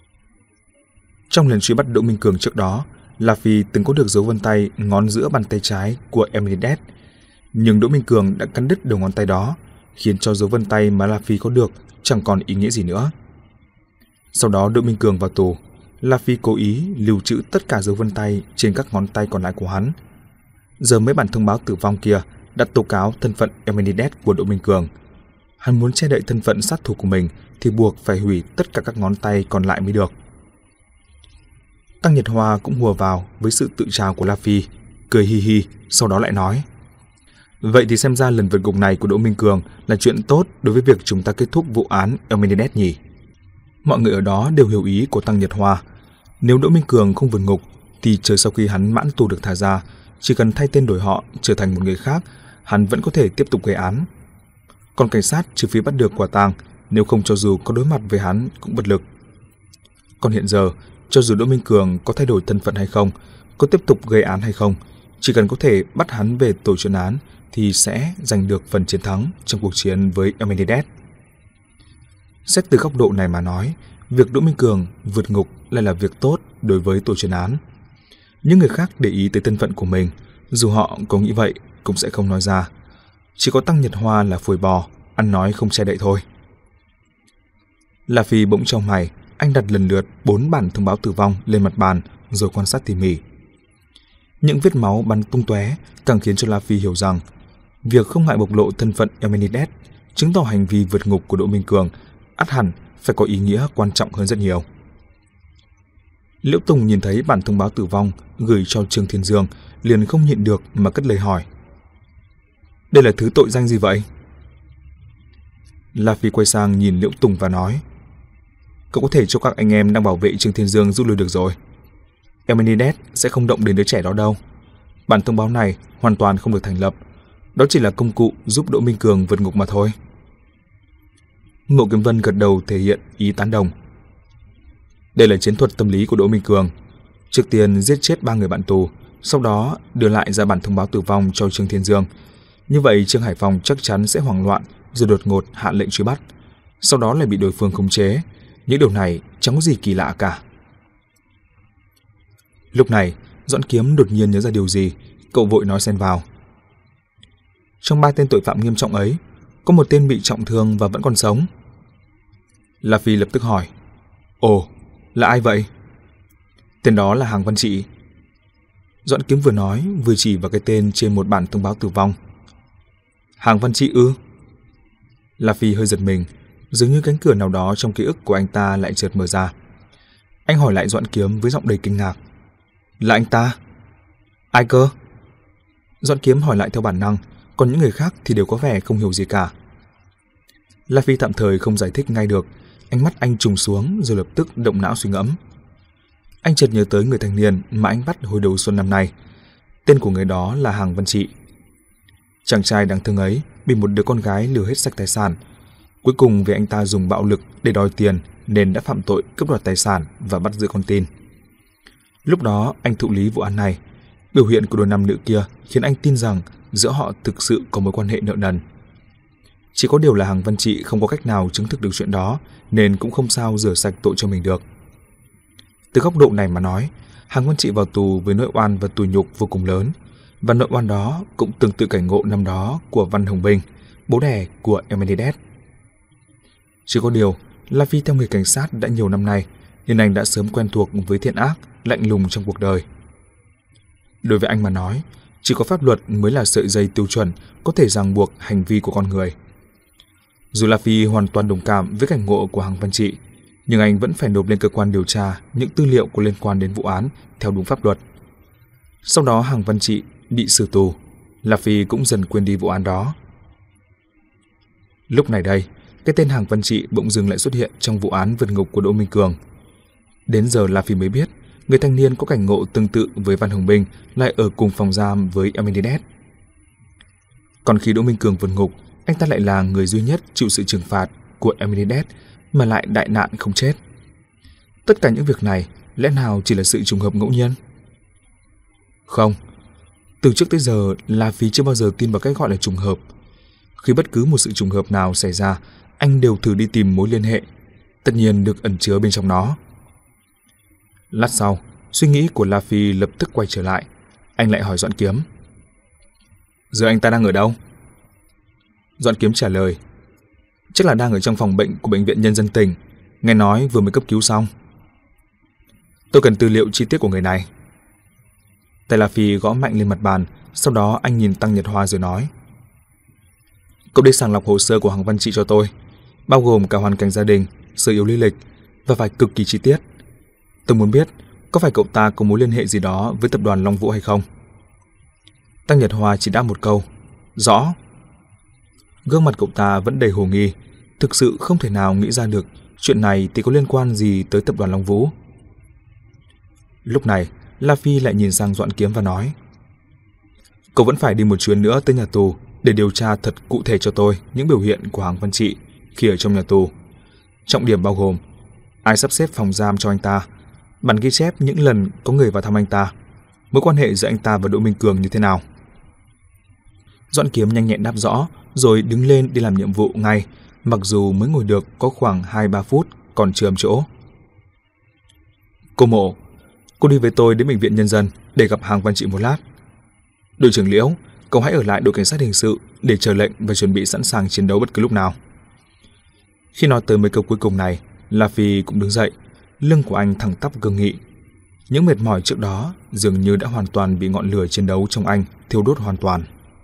Trong lần truy bắt Đỗ Minh Cường trước đó, La Phi từng có được dấu vân tay ngón giữa bàn tay trái của Eumenides, nhưng Đỗ Minh Cường đã cắt đứt đầu ngón tay đó, khiến cho dấu vân tay mà La Phi có được chẳng còn ý nghĩa gì nữa. Sau đó Đỗ Minh Cường vào tù, La Phi cố ý lưu trữ tất cả dấu vân tay trên các ngón tay còn lại của hắn. Giờ mấy bản thông báo tử vong kia đã tố cáo thân phận Eumenides của Đỗ Minh Cường. Hắn muốn che đậy thân phận sát thủ của mình thì buộc phải hủy tất cả các ngón tay còn lại mới được. Tăng Nhật Hoa cũng hùa vào với sự tự trào của La Phi, cười hi hi, sau đó lại nói: "Vậy thì xem ra lần vượt ngục này của Đỗ Minh Cường là chuyện tốt đối với việc chúng ta kết thúc vụ án Eumenides nhỉ?" Mọi người ở đó đều hiểu ý của Tăng Nhật Hoa. Nếu Đỗ Minh Cường không vượt ngục thì chờ sau khi hắn mãn tù được thả ra, chỉ cần thay tên đổi họ trở thành một người khác, hắn vẫn có thể tiếp tục gây án. Còn cảnh sát trừ phi bắt được quả tang, nếu không cho dù có đối mặt với hắn cũng bất lực. Còn hiện giờ, cho dù Đỗ Minh Cường có thay đổi thân phận hay không, có tiếp tục gây án hay không, chỉ cần có thể bắt hắn về tổ chuyên án thì sẽ giành được phần chiến thắng trong cuộc chiến với Eumenides. Xét từ góc độ này mà nói, việc Đỗ Minh Cường vượt ngục lại là việc tốt đối với tổ chuyên án. Những người khác để ý tới thân phận của mình, dù họ có nghĩ vậy cũng sẽ không nói ra. Chỉ có Tăng Nhật Hoa là phồi bò, ăn nói không che đậy thôi. La Phi bỗng chau mày, anh đặt lần lượt bốn bản thông báo tử vong lên mặt bàn rồi quan sát tỉ mỉ. Những vết máu bắn tung tóe càng khiến cho La Phi hiểu rằng việc không ngại bộc lộ thân phận Eumenides chứng tỏ hành vi vượt ngục của Đỗ Minh Cường ắt hẳn phải có ý nghĩa quan trọng hơn rất nhiều. Liễu Tùng nhìn thấy bản thông báo tử vong gửi cho Trương Thiên Dương, liền không nhịn được mà cất lời hỏi: "Đây là thứ tội danh gì vậy?" La Phi quay sang nhìn Liễu Tùng và nói: "Cậu có thể cho các anh em đang bảo vệ Trương Thiên Dương rút lui được rồi. Eumenides sẽ không động đến đứa trẻ đó đâu. Bản thông báo này hoàn toàn không được thành lập, đó chỉ là công cụ giúp Đỗ Minh Cường vượt ngục mà thôi." Ngộ Kiếm Vân gật đầu thể hiện ý tán đồng. Đây là chiến thuật tâm lý của Đỗ Minh Cường. Trước tiên giết chết ba người bạn tù, sau đó đưa lại ra bản thông báo tử vong cho Trương Thiên Dương. Như vậy Trương Hải Phòng chắc chắn sẽ hoảng loạn rồi đột ngột hạ lệnh truy bắt, sau đó lại bị đối phương khống chế. Những điều này chẳng có gì kỳ lạ cả. Lúc này, Doãn Kiếm đột nhiên nhớ ra điều gì, cậu vội nói xen vào: "Trong ba tên tội phạm nghiêm trọng ấy, có một tên bị trọng thương và vẫn còn sống." La Phi lập tức hỏi: "Ồ, là ai vậy?" "Tên đó là Hàng Văn Trị." Doãn Kiếm vừa nói vừa chỉ vào cái tên trên một bản thông báo tử vong. "Hàng Văn Trị ư?" La Phi hơi giật mình, dường như cánh cửa nào đó trong ký ức của anh ta lại chợt mở ra. Anh hỏi lại Doãn Kiếm với giọng đầy kinh ngạc: "Là anh ta? Ai cơ?" Doãn Kiếm hỏi lại theo bản năng, còn những người khác thì đều có vẻ không hiểu gì cả. La Phi tạm thời không giải thích ngay được, ánh mắt anh trùng xuống rồi lập tức động não suy ngẫm. Anh chợt nhớ tới người thanh niên mà anh bắt hồi đầu xuân năm nay. Tên của người đó là Hàng Văn Trị. Chàng trai đáng thương ấy bị một đứa con gái lừa hết sạch tài sản. Cuối cùng vì anh ta dùng bạo lực để đòi tiền nên đã phạm tội cướp đoạt tài sản và bắt giữ con tin. Lúc đó anh thụ lý vụ án này. Biểu hiện của đôi nam nữ kia khiến anh tin rằng giữa họ thực sự có mối quan hệ nợ nần. Chỉ có điều là Hằng Văn Trị không có cách nào chứng thực được chuyện đó nên cũng không sao rửa sạch tội cho mình được. Từ góc độ này mà nói, Hằng Văn Trị vào tù với nỗi oan và tủi nhục vô cùng lớn, và nỗi oan đó cũng tương tự cảnh ngộ năm đó của Văn Hồng Bình, bố đẻ của Emily. Chỉ có điều, La Phi theo nghề cảnh sát đã nhiều năm nay nên anh đã sớm quen thuộc với thiện ác, lạnh lùng trong cuộc đời. Đối với anh mà nói, chỉ có pháp luật mới là sợi dây tiêu chuẩn có thể ràng buộc hành vi của con người. Dù La Phi hoàn toàn đồng cảm với cảnh ngộ của Hằng Văn Trị, nhưng anh vẫn phải nộp lên cơ quan điều tra những tư liệu có liên quan đến vụ án theo đúng pháp luật. Sau đó Hằng Văn Trị bị xử tù, La Phi cũng dần quên đi vụ án đó. Lúc này đây, cái tên Hằng Văn Trị bỗng dưng lại xuất hiện trong vụ án vượt ngục của Đỗ Minh Cường. Đến giờ La Phi mới biết, người thanh niên có cảnh ngộ tương tự với Văn Hồng Bình lại ở cùng phòng giam với Emily. Còn khi Đỗ Minh Cường vượt ngục, anh ta lại là người duy nhất chịu sự trừng phạt của Emily mà lại đại nạn không chết. Tất cả những việc này lẽ nào chỉ là sự trùng hợp ngẫu nhiên? Không. Từ trước tới giờ, La Phi chưa bao giờ tin vào cái gọi là trùng hợp. Khi bất cứ một sự trùng hợp nào xảy ra, anh đều thử đi tìm mối liên hệ, tất nhiên được ẩn chứa bên trong nó. Lát sau, suy nghĩ của La Phi lập tức quay trở lại. Anh lại hỏi Doãn Kiếm. Giờ anh ta đang ở đâu? Doãn Kiếm trả lời. Chắc là đang ở trong phòng bệnh của Bệnh viện Nhân dân tỉnh. Nghe nói vừa mới cấp cứu xong. Tôi cần tư liệu chi tiết của người này. Tay La Phi gõ mạnh lên mặt bàn. Sau đó anh nhìn Tăng Nhật Hoa rồi nói. Cậu đi sàng lọc hồ sơ của Hằng Văn Trị cho tôi, bao gồm cả hoàn cảnh gia đình, sở yếu lý lịch, và phải cực kỳ chi tiết. Tôi muốn biết có phải cậu ta có mối liên hệ gì đó với tập đoàn Long Vũ hay không. Tăng Nhật Hoa chỉ đáp một câu. Rõ. Gương mặt cậu ta vẫn đầy hồ nghi, thực sự không thể nào nghĩ ra được chuyện này thì có liên quan gì tới tập đoàn Long Vũ. Lúc này, La Phi lại nhìn sang Doãn Kiếm và nói. Cậu vẫn phải đi một chuyến nữa tới nhà tù để điều tra thật cụ thể cho tôi những biểu hiện của Hằng Văn Trị khi ở trong nhà tù. Trọng điểm bao gồm ai sắp xếp phòng giam cho anh ta, bản ghi chép những lần có người vào thăm anh ta, mối quan hệ giữa anh ta và Đỗ Minh Cường như thế nào. Doãn Kiếm nhanh nhẹn đáp rõ rồi đứng lên đi làm nhiệm vụ ngay, mặc dù mới ngồi được có khoảng hai ba phút còn chưa ấm chỗ. Cô Mộ, cô đi với tôi đến Bệnh viện Nhân dân để gặp Hằng Văn Trị một lát. Đội trưởng Liễu, cậu hãy ở lại đội cảnh sát hình sự để chờ lệnh và chuẩn bị sẵn sàng chiến đấu bất cứ lúc nào. Khi nói tới mấy câu cuối cùng này, La Phi cũng đứng dậy, lưng của anh thẳng tắp cương nghị. Những mệt mỏi trước đó dường như đã hoàn toàn bị ngọn lửa chiến đấu trong anh thiêu đốt hoàn toàn.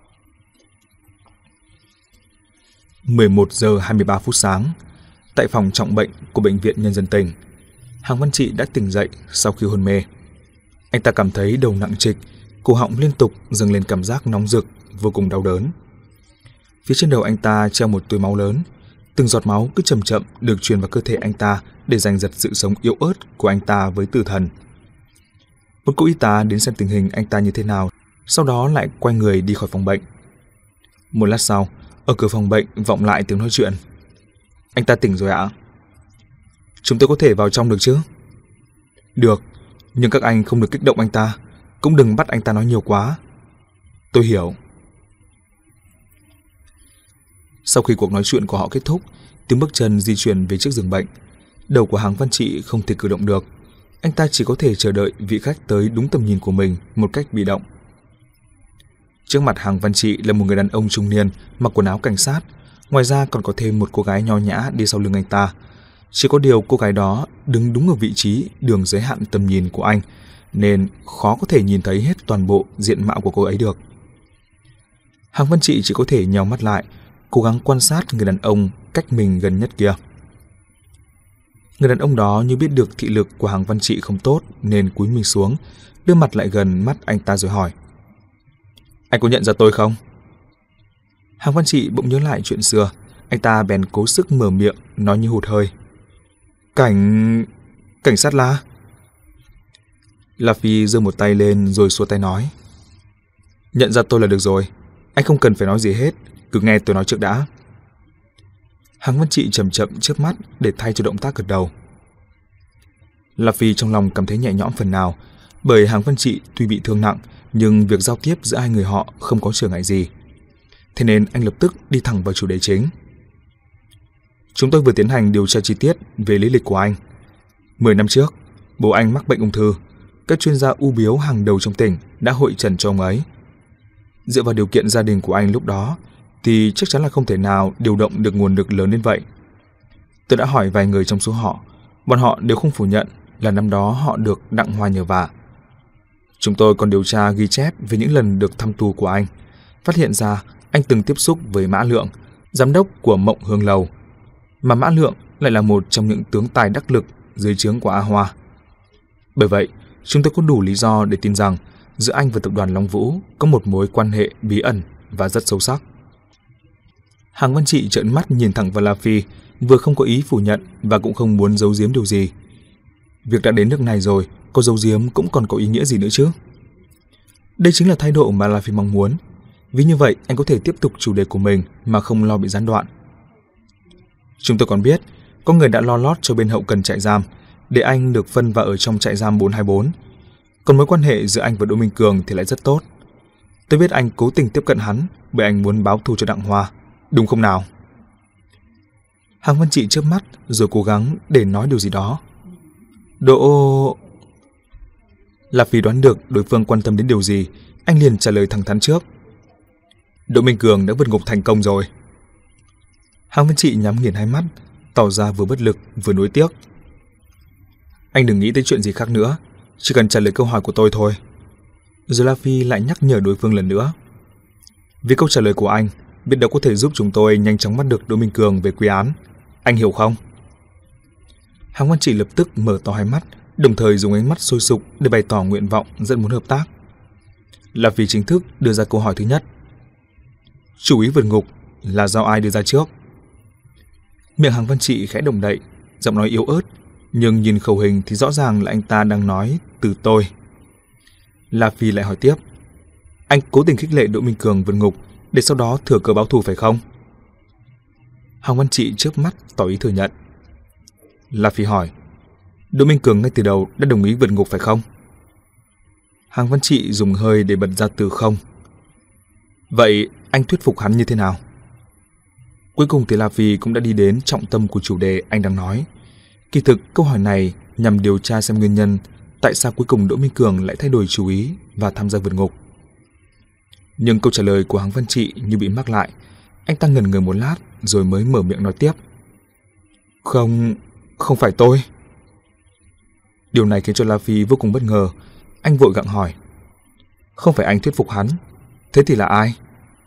mười một giờ hai mươi ba phút sáng, tại phòng trọng bệnh của Bệnh viện Nhân dân tỉnh, Hằng Văn Trị đã tỉnh dậy sau khi hôn mê. Anh ta cảm thấy đầu nặng trịch, cổ họng liên tục dâng lên cảm giác nóng rực, vô cùng đau đớn. Phía trên đầu anh ta treo một túi máu lớn, từng giọt máu cứ chậm chậm được truyền vào cơ thể anh ta để giành giật sự sống yếu ớt của anh ta với tử thần. Một cô y tá đến xem tình hình anh ta như thế nào, sau đó lại quay người đi khỏi phòng bệnh. Một lát sau, ở cửa phòng bệnh vọng lại tiếng nói chuyện. Anh ta tỉnh rồi ạ? Chúng tôi có thể vào trong được chứ? Được, nhưng các anh không được kích động anh ta, cũng đừng bắt anh ta nói nhiều quá. Tôi hiểu. Sau khi cuộc nói chuyện của họ kết thúc, tiếng bước chân di chuyển về trước giường bệnh. Đầu của Hằng Văn Trị không thể cử động được. Anh ta chỉ có thể chờ đợi vị khách tới đúng tầm nhìn của mình một cách bị động. Trước mặt Hằng Văn Trị là một người đàn ông trung niên mặc quần áo cảnh sát. Ngoài ra còn có thêm một cô gái nho nhã đi sau lưng anh ta. Chỉ có điều cô gái đó đứng đúng ở vị trí đường giới hạn tầm nhìn của anh, nên khó có thể nhìn thấy hết toàn bộ diện mạo của cô ấy được. Hằng Văn Trị chỉ có thể nheo mắt lại, cố gắng quan sát người đàn ông cách mình gần nhất kia. Người đàn ông đó như biết được thị lực của Hằng Văn Trị không tốt nên cúi mình xuống, đưa mặt lại gần mắt anh ta rồi hỏi. Anh có nhận ra tôi không? Hằng Văn Trị bỗng nhớ lại chuyện xưa, anh ta bèn cố sức mở miệng, nói như hụt hơi. Cảnh... cảnh sát La? La Phi giơ một tay lên rồi xua tay nói. Nhận ra tôi là được rồi, anh không cần phải nói gì hết, cứ nghe tôi nói trước đã. Hàng Văn Trị chậm chậm chớp mắt để thay cho động tác gật đầu. La Phi trong lòng cảm thấy nhẹ nhõm phần nào, bởi Hàng Văn Trị tuy bị thương nặng nhưng việc giao tiếp giữa hai người họ không có trở ngại gì. Thế nên anh lập tức đi thẳng vào chủ đề chính. Chúng tôi vừa tiến hành điều tra chi tiết về lý lịch của anh. Mười năm trước, bố anh mắc bệnh ung thư. Các chuyên gia u bướu hàng đầu trong tỉnh đã hội trần cho ông ấy. Dựa vào điều kiện gia đình của anh lúc đó thì chắc chắn là không thể nào điều động được nguồn lực lớn đến vậy. Tôi đã hỏi vài người trong số họ, bọn họ đều không phủ nhận là năm đó họ được đặng hoa nhờ vả. Chúng tôi còn điều tra ghi chép về những lần được thăm tù của anh, phát hiện ra anh từng tiếp xúc với Mã Lượng, giám đốc của Mộng Hương Lầu, mà Mã Lượng lại là một trong những tướng tài đắc lực dưới trướng của A Hoa. Bởi vậy, chúng tôi có đủ lý do để tin rằng giữa anh và tập đoàn Long Vũ có một mối quan hệ bí ẩn và rất sâu sắc. Hàng Văn Trị trợn mắt nhìn thẳng vào La Phi, vừa không có ý phủ nhận và cũng không muốn giấu giếm điều gì. Việc đã đến nước này rồi, có giấu giếm cũng còn có ý nghĩa gì nữa chứ? Đây chính là thái độ mà La Phi mong muốn. Vì như vậy, anh có thể tiếp tục chủ đề của mình mà không lo bị gián đoạn. Chúng tôi còn biết, có người đã lo lót cho bên hậu cần trại giam, để anh được phân vào ở trong trại giam bốn hai bốn. Còn mối quan hệ giữa anh và Đỗ Minh Cường thì lại rất tốt. Tôi biết anh cố tình tiếp cận hắn bởi anh muốn báo thù cho Đặng Hoa, đúng không nào? Hàng Văn Trị chớp mắt rồi cố gắng để nói điều gì đó. Đỗ... La Phi đoán được đối phương quan tâm đến điều gì, anh liền trả lời thẳng thắn trước. Đỗ Minh Cường đã vượt ngục thành công rồi. Hàng Văn Trị nhắm nghiền hai mắt, tỏ ra vừa bất lực vừa nuối tiếc. Anh đừng nghĩ tới chuyện gì khác nữa, chỉ cần trả lời câu hỏi của tôi thôi. Rồi La Phi lại nhắc nhở đối phương lần nữa. Vì câu trả lời của anh, biết đâu có thể giúp chúng tôi nhanh chóng bắt được Đỗ Minh Cường về quy án. Anh hiểu không? Hàng Văn Trị lập tức mở to hai mắt, đồng thời dùng ánh mắt sôi sục để bày tỏ nguyện vọng rất muốn hợp tác. La Phi chính thức đưa ra câu hỏi thứ nhất. Chủ ý vượt ngục là do ai đưa ra trước? Miệng Hàng Văn Trị khẽ động đậy, giọng nói yếu ớt, nhưng nhìn khẩu hình thì rõ ràng là anh ta đang nói từ tôi. La Phi lại hỏi tiếp. Anh cố tình khích lệ Đỗ Minh Cường vượt ngục để sau đó thừa cơ báo thù phải không? Hàng Văn Trị chớp mắt tỏ ý thừa nhận. La Phi hỏi. Đỗ Minh Cường ngay từ đầu đã đồng ý vượt ngục phải không? Hàng Văn Trị dùng hơi để bật ra từ không. Vậy anh thuyết phục hắn như thế nào? Cuối cùng thì La Phi cũng đã đi đến trọng tâm của chủ đề anh đang nói. Kỳ thực câu hỏi này nhằm điều tra xem nguyên nhân tại sao cuối cùng Đỗ Minh Cường lại thay đổi chủ ý và tham gia vượt ngục. Nhưng câu trả lời của Hàng Văn Trị như bị mắc lại. Anh ta ngần người một lát rồi mới mở miệng nói tiếp. Không, không phải tôi. Điều này khiến cho La Phi vô cùng bất ngờ. Anh vội gặng hỏi. Không phải anh thuyết phục hắn, thế thì là ai?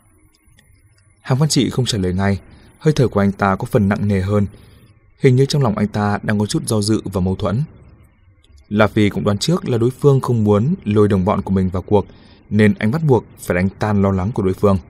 Hàng Văn Trị không trả lời ngay. Hơi thở của anh ta có phần nặng nề hơn. Hình như trong lòng anh ta đang có chút do dự và mâu thuẫn. La Phi cũng đoán trước là đối phương không muốn lôi đồng bọn của mình vào cuộc, nên anh bắt buộc phải đánh tan lo lắng của đối phương.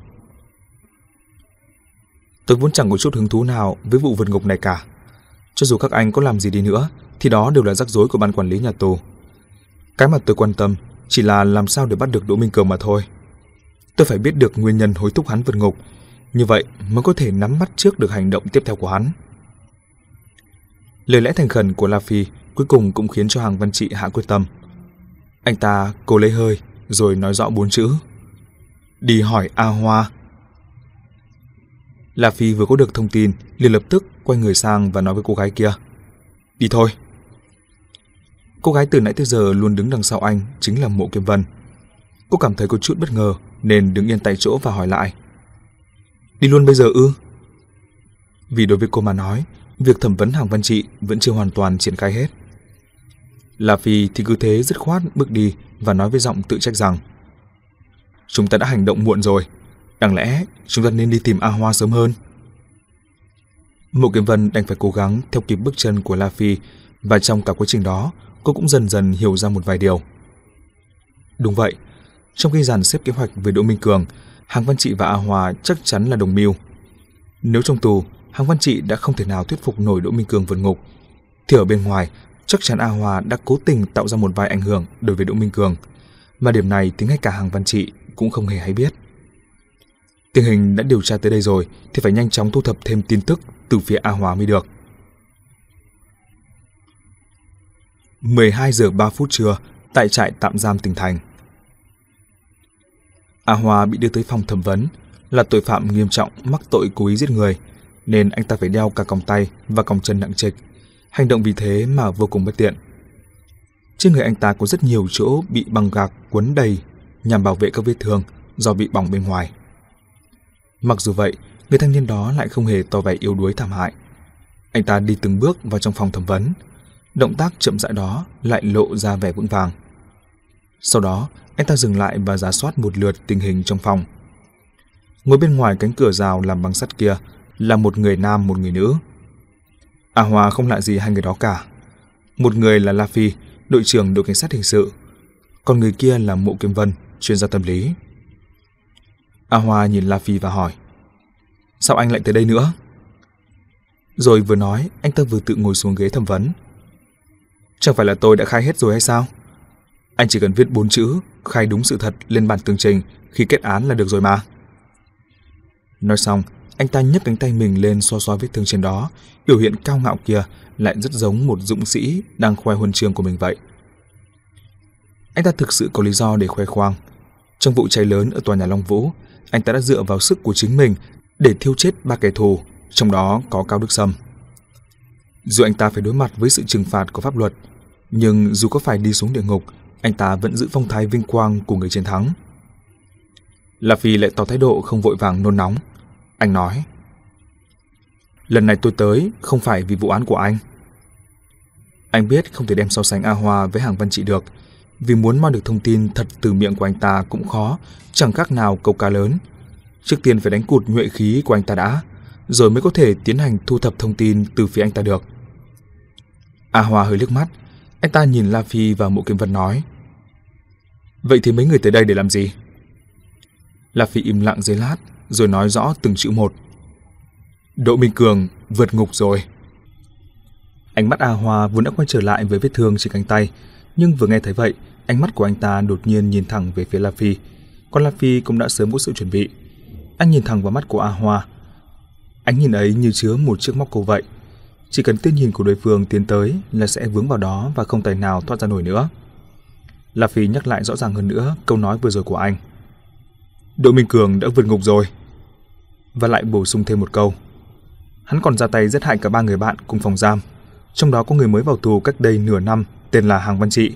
Tôi vốn chẳng có chút hứng thú nào với vụ vượt ngục này cả. Cho dù các anh có làm gì đi nữa thì đó đều là rắc rối của ban quản lý nhà tù. Cái mà tôi quan tâm chỉ là làm sao để bắt được Đỗ Minh Cường mà thôi. Tôi phải biết được nguyên nhân hối thúc hắn vượt ngục, như vậy mới có thể nắm bắt trước được hành động tiếp theo của hắn. Lời lẽ thành khẩn của La Phi cuối cùng cũng khiến cho Hàng Văn Trị hạ quyết tâm. Anh ta cố lấy hơi rồi nói rõ bốn chữ. Đi hỏi A Hoa. La Phi vừa có được thông tin liền lập tức quay người sang và nói với cô gái kia. Đi thôi. Cô gái từ nãy tới giờ luôn đứng đằng sau anh chính là Mộ Kiếm Vân. Cô cảm thấy có chút bất ngờ nên đứng yên tại chỗ và hỏi lại. Đi luôn bây giờ ư? Vì đối với cô mà nói, việc thẩm vấn Hàng Văn Trị vẫn chưa hoàn toàn triển khai hết. La Phi thì cứ thế dứt khoát bước đi và nói với giọng tự trách rằng chúng ta đã hành động muộn rồi, đáng lẽ chúng ta nên đi tìm A Hoa sớm hơn. Mộ Kiếm Vân đành phải cố gắng theo kịp bước chân của La Phi, và trong cả quá trình đó cô cũng dần dần hiểu ra một vài điều. Đúng vậy, trong khi dàn xếp kế hoạch về Đỗ Minh Cường, Hàng Văn Trị và A Hoa chắc chắn là đồng mưu. Nếu trong tù Hàng Văn Trị đã không thể nào thuyết phục nổi Đỗ Minh Cường vượt ngục, thì ở bên ngoài chắc chắn A Hoa đã cố tình tạo ra một vài ảnh hưởng đối với Đỗ Minh Cường, mà điểm này thì ngay cả Hàng Văn Trị cũng không hề hay biết. Tình hình đã điều tra tới đây rồi thì phải nhanh chóng thu thập thêm tin tức từ phía A Hòa mới được. mười hai giờ ba phút trưa tại trại tạm giam Tỉnh Thành. A Hòa bị đưa tới phòng thẩm vấn, là tội phạm nghiêm trọng mắc tội cố ý giết người, nên anh ta phải đeo cả còng tay và còng chân nặng trịch, hành động vì thế mà vô cùng bất tiện. Trên người anh ta có rất nhiều chỗ bị băng gạc quấn đầy nhằm bảo vệ các vết thương do bị bỏng bên ngoài. Mặc dù vậy, người thanh niên đó lại không hề tỏ vẻ yếu đuối thảm hại. Anh ta đi từng bước vào trong phòng thẩm vấn, động tác chậm rãi đó lại lộ ra vẻ vững vàng. Sau đó, anh ta dừng lại và rà soát một lượt tình hình trong phòng. Ngồi bên ngoài cánh cửa rào làm bằng sắt kia là một người nam, một người nữ. A Hòa không lạ gì hai người đó cả. Một người là La Phi, đội trưởng đội cảnh sát hình sự, còn người kia là Mộ Kiếm Vân, chuyên gia tâm lý. A Hòa nhìn La Phi và hỏi: "Sao anh lại tới đây nữa?" Rồi vừa nói, anh ta vừa tự ngồi xuống ghế thẩm vấn. "Chẳng phải là tôi đã khai hết rồi hay sao? Anh chỉ cần viết bốn chữ khai đúng sự thật lên bản tường trình khi kết án là được rồi mà." Nói xong, anh ta nhấc cánh tay mình lên xoa xoa vết thương trên đó, biểu hiện cao ngạo kia lại rất giống một dũng sĩ đang khoe huân chương của mình vậy. Anh ta thực sự có lý do để khoe khoang. Trong vụ cháy lớn ở tòa nhà Long Vũ, anh ta đã dựa vào sức của chính mình để thiêu chết ba kẻ thù, trong đó có Cao Đức Sâm. Dù anh ta phải đối mặt với sự trừng phạt của pháp luật, nhưng dù có phải đi xuống địa ngục, anh ta vẫn giữ phong thái vinh quang của người chiến thắng. La Phi lại tỏ thái độ không vội vàng nôn nóng. Anh nói: "Lần này tôi tới không phải vì vụ án của anh." Anh biết không thể đem so sánh A Hòa với Hàng Văn Trị được, vì muốn moi được thông tin thật từ miệng của anh ta cũng khó, chẳng khác nào câu cá lớn. Trước tiên phải đánh cụt nhuệ khí của anh ta đã, rồi mới có thể tiến hành thu thập thông tin từ phía anh ta được. A Hòa hơi liếc mắt, anh ta nhìn La Phi và Mộ Kiếm Vân nói: "Vậy thì mấy người tới đây để làm gì?" La Phi im lặng giây lát, rồi nói rõ từng chữ một: "Đỗ Minh Cường vượt ngục rồi." Ánh mắt A Hòa vốn đã quay trở lại với vết thương trên cánh tay, nhưng vừa nghe thấy vậy, ánh mắt của anh ta đột nhiên nhìn thẳng về phía La Phi. Còn La Phi cũng đã sớm có sự chuẩn bị. Anh nhìn thẳng vào mắt của A Hòa. Ánh nhìn ấy như chứa một chiếc móc câu vậy. Chỉ cần tia nhìn của đối phương tiến tới là sẽ vướng vào đó và không tài nào thoát ra nổi nữa. La Phi nhắc lại rõ ràng hơn nữa câu nói vừa rồi của anh: "Đỗ Minh Cường đã vượt ngục rồi." Và lại bổ sung thêm một câu: "Hắn còn ra tay giết hại cả ba người bạn cùng phòng giam, trong đó có người mới vào tù cách đây nửa năm tên là Hàng Văn Trị."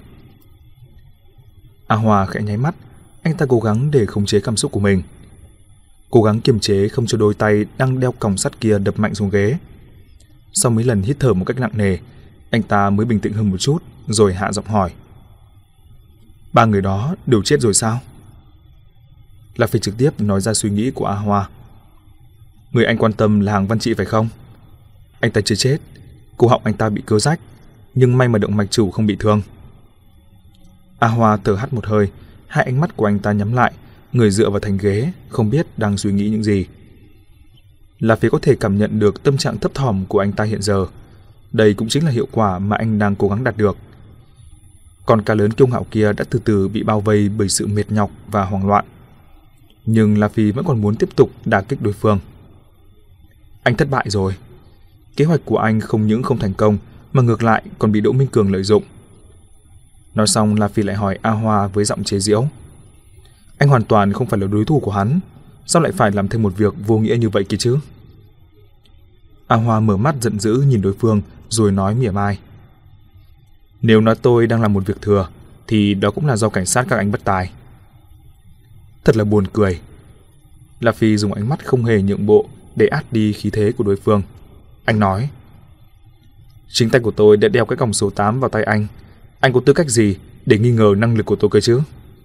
A Hòa khẽ nháy mắt, anh ta cố gắng để khống chế cảm xúc của mình, cố gắng kiềm chế không cho đôi tay đang đeo còng sắt kia đập mạnh xuống ghế. Sau mấy lần hít thở một cách nặng nề, anh ta mới bình tĩnh hơn một chút, rồi hạ giọng hỏi: "Ba người đó đều chết rồi sao?" La Phi trực tiếp nói ra suy nghĩ của A Hòa: "Người anh quan tâm là Hàng Văn Trị phải không? Anh ta chưa chết, cổ họng anh ta bị cứa rách, nhưng may mà động mạch chủ không bị thương." A Hòa thở hắt một hơi, hai ánh mắt của anh ta nhắm lại, người dựa vào thành ghế, không biết đang suy nghĩ những gì. La Phi có thể cảm nhận được tâm trạng thấp thỏm của anh ta hiện giờ. Đây cũng chính là hiệu quả mà anh đang cố gắng đạt được. Còn cá lớn kiêu ngạo kia đã từ từ bị bao vây bởi sự mệt nhọc và hoảng loạn. Nhưng La Phi vẫn còn muốn tiếp tục đả kích đối phương. Anh thất bại rồi. Kế hoạch của anh không những không thành công, mà ngược lại còn bị Đỗ Minh Cường lợi dụng. Nói xong, La Phi lại hỏi A Hòa với giọng chế giễu: "Anh hoàn toàn không phải là đối thủ của hắn, sao lại phải làm thêm một việc vô nghĩa như vậy kia chứ?" A Hòa mở mắt giận dữ nhìn đối phương, rồi nói mỉa mai: "Nếu nói tôi đang làm một việc thừa, thì đó cũng là do cảnh sát các anh bất tài." Thật là buồn cười. La Phi dùng ánh mắt không hề nhượng bộ để át đi khí thế của đối phương. Anh nói: "Chính tay của tôi đã đeo cái còng số tám vào tay anh. Anh có tư cách gì để nghi ngờ năng lực của tôi cơ chứ?"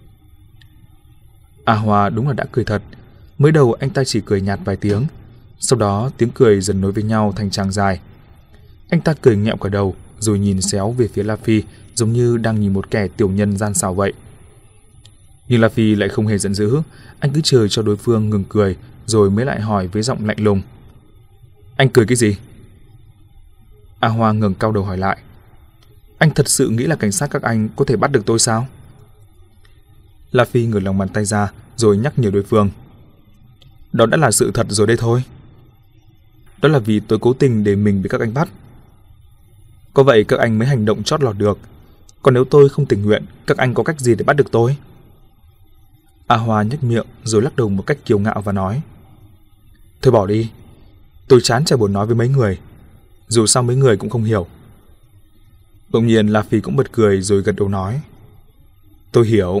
A Hòa đúng là đã cười thật. Mới đầu anh ta chỉ cười nhạt vài tiếng, sau đó tiếng cười dần nối với nhau thành tràng dài. Anh ta cười nghẹo cả đầu, rồi nhìn xéo về phía La Phi, giống như đang nhìn một kẻ tiểu nhân gian xảo vậy. Nhưng La Phi lại không hề giận dữ, anh cứ chờ cho đối phương ngừng cười, rồi mới lại hỏi với giọng lạnh lùng: "Anh cười cái gì?" A Hoa ngẩng cao đầu hỏi lại: "Anh thật sự nghĩ là cảnh sát các anh có thể bắt được tôi sao?" La Phi ngửa lòng bàn tay ra, rồi nhắc nhở đối phương: Đó đã là sự thật rồi đây thôi. Đó là vì tôi cố tình để mình bị các anh bắt. Có vậy các anh mới hành động chót lọt được. Còn nếu tôi không tình nguyện, các anh có cách gì để bắt được tôi? A Hoa nhếch miệng rồi lắc đầu một cách kiêu ngạo và nói: Thôi bỏ đi. Tôi chán chả buồn nói với mấy người. Dù sao mấy người cũng không hiểu. Bỗng nhiên La Phi cũng bật cười rồi gật đầu nói: Tôi hiểu.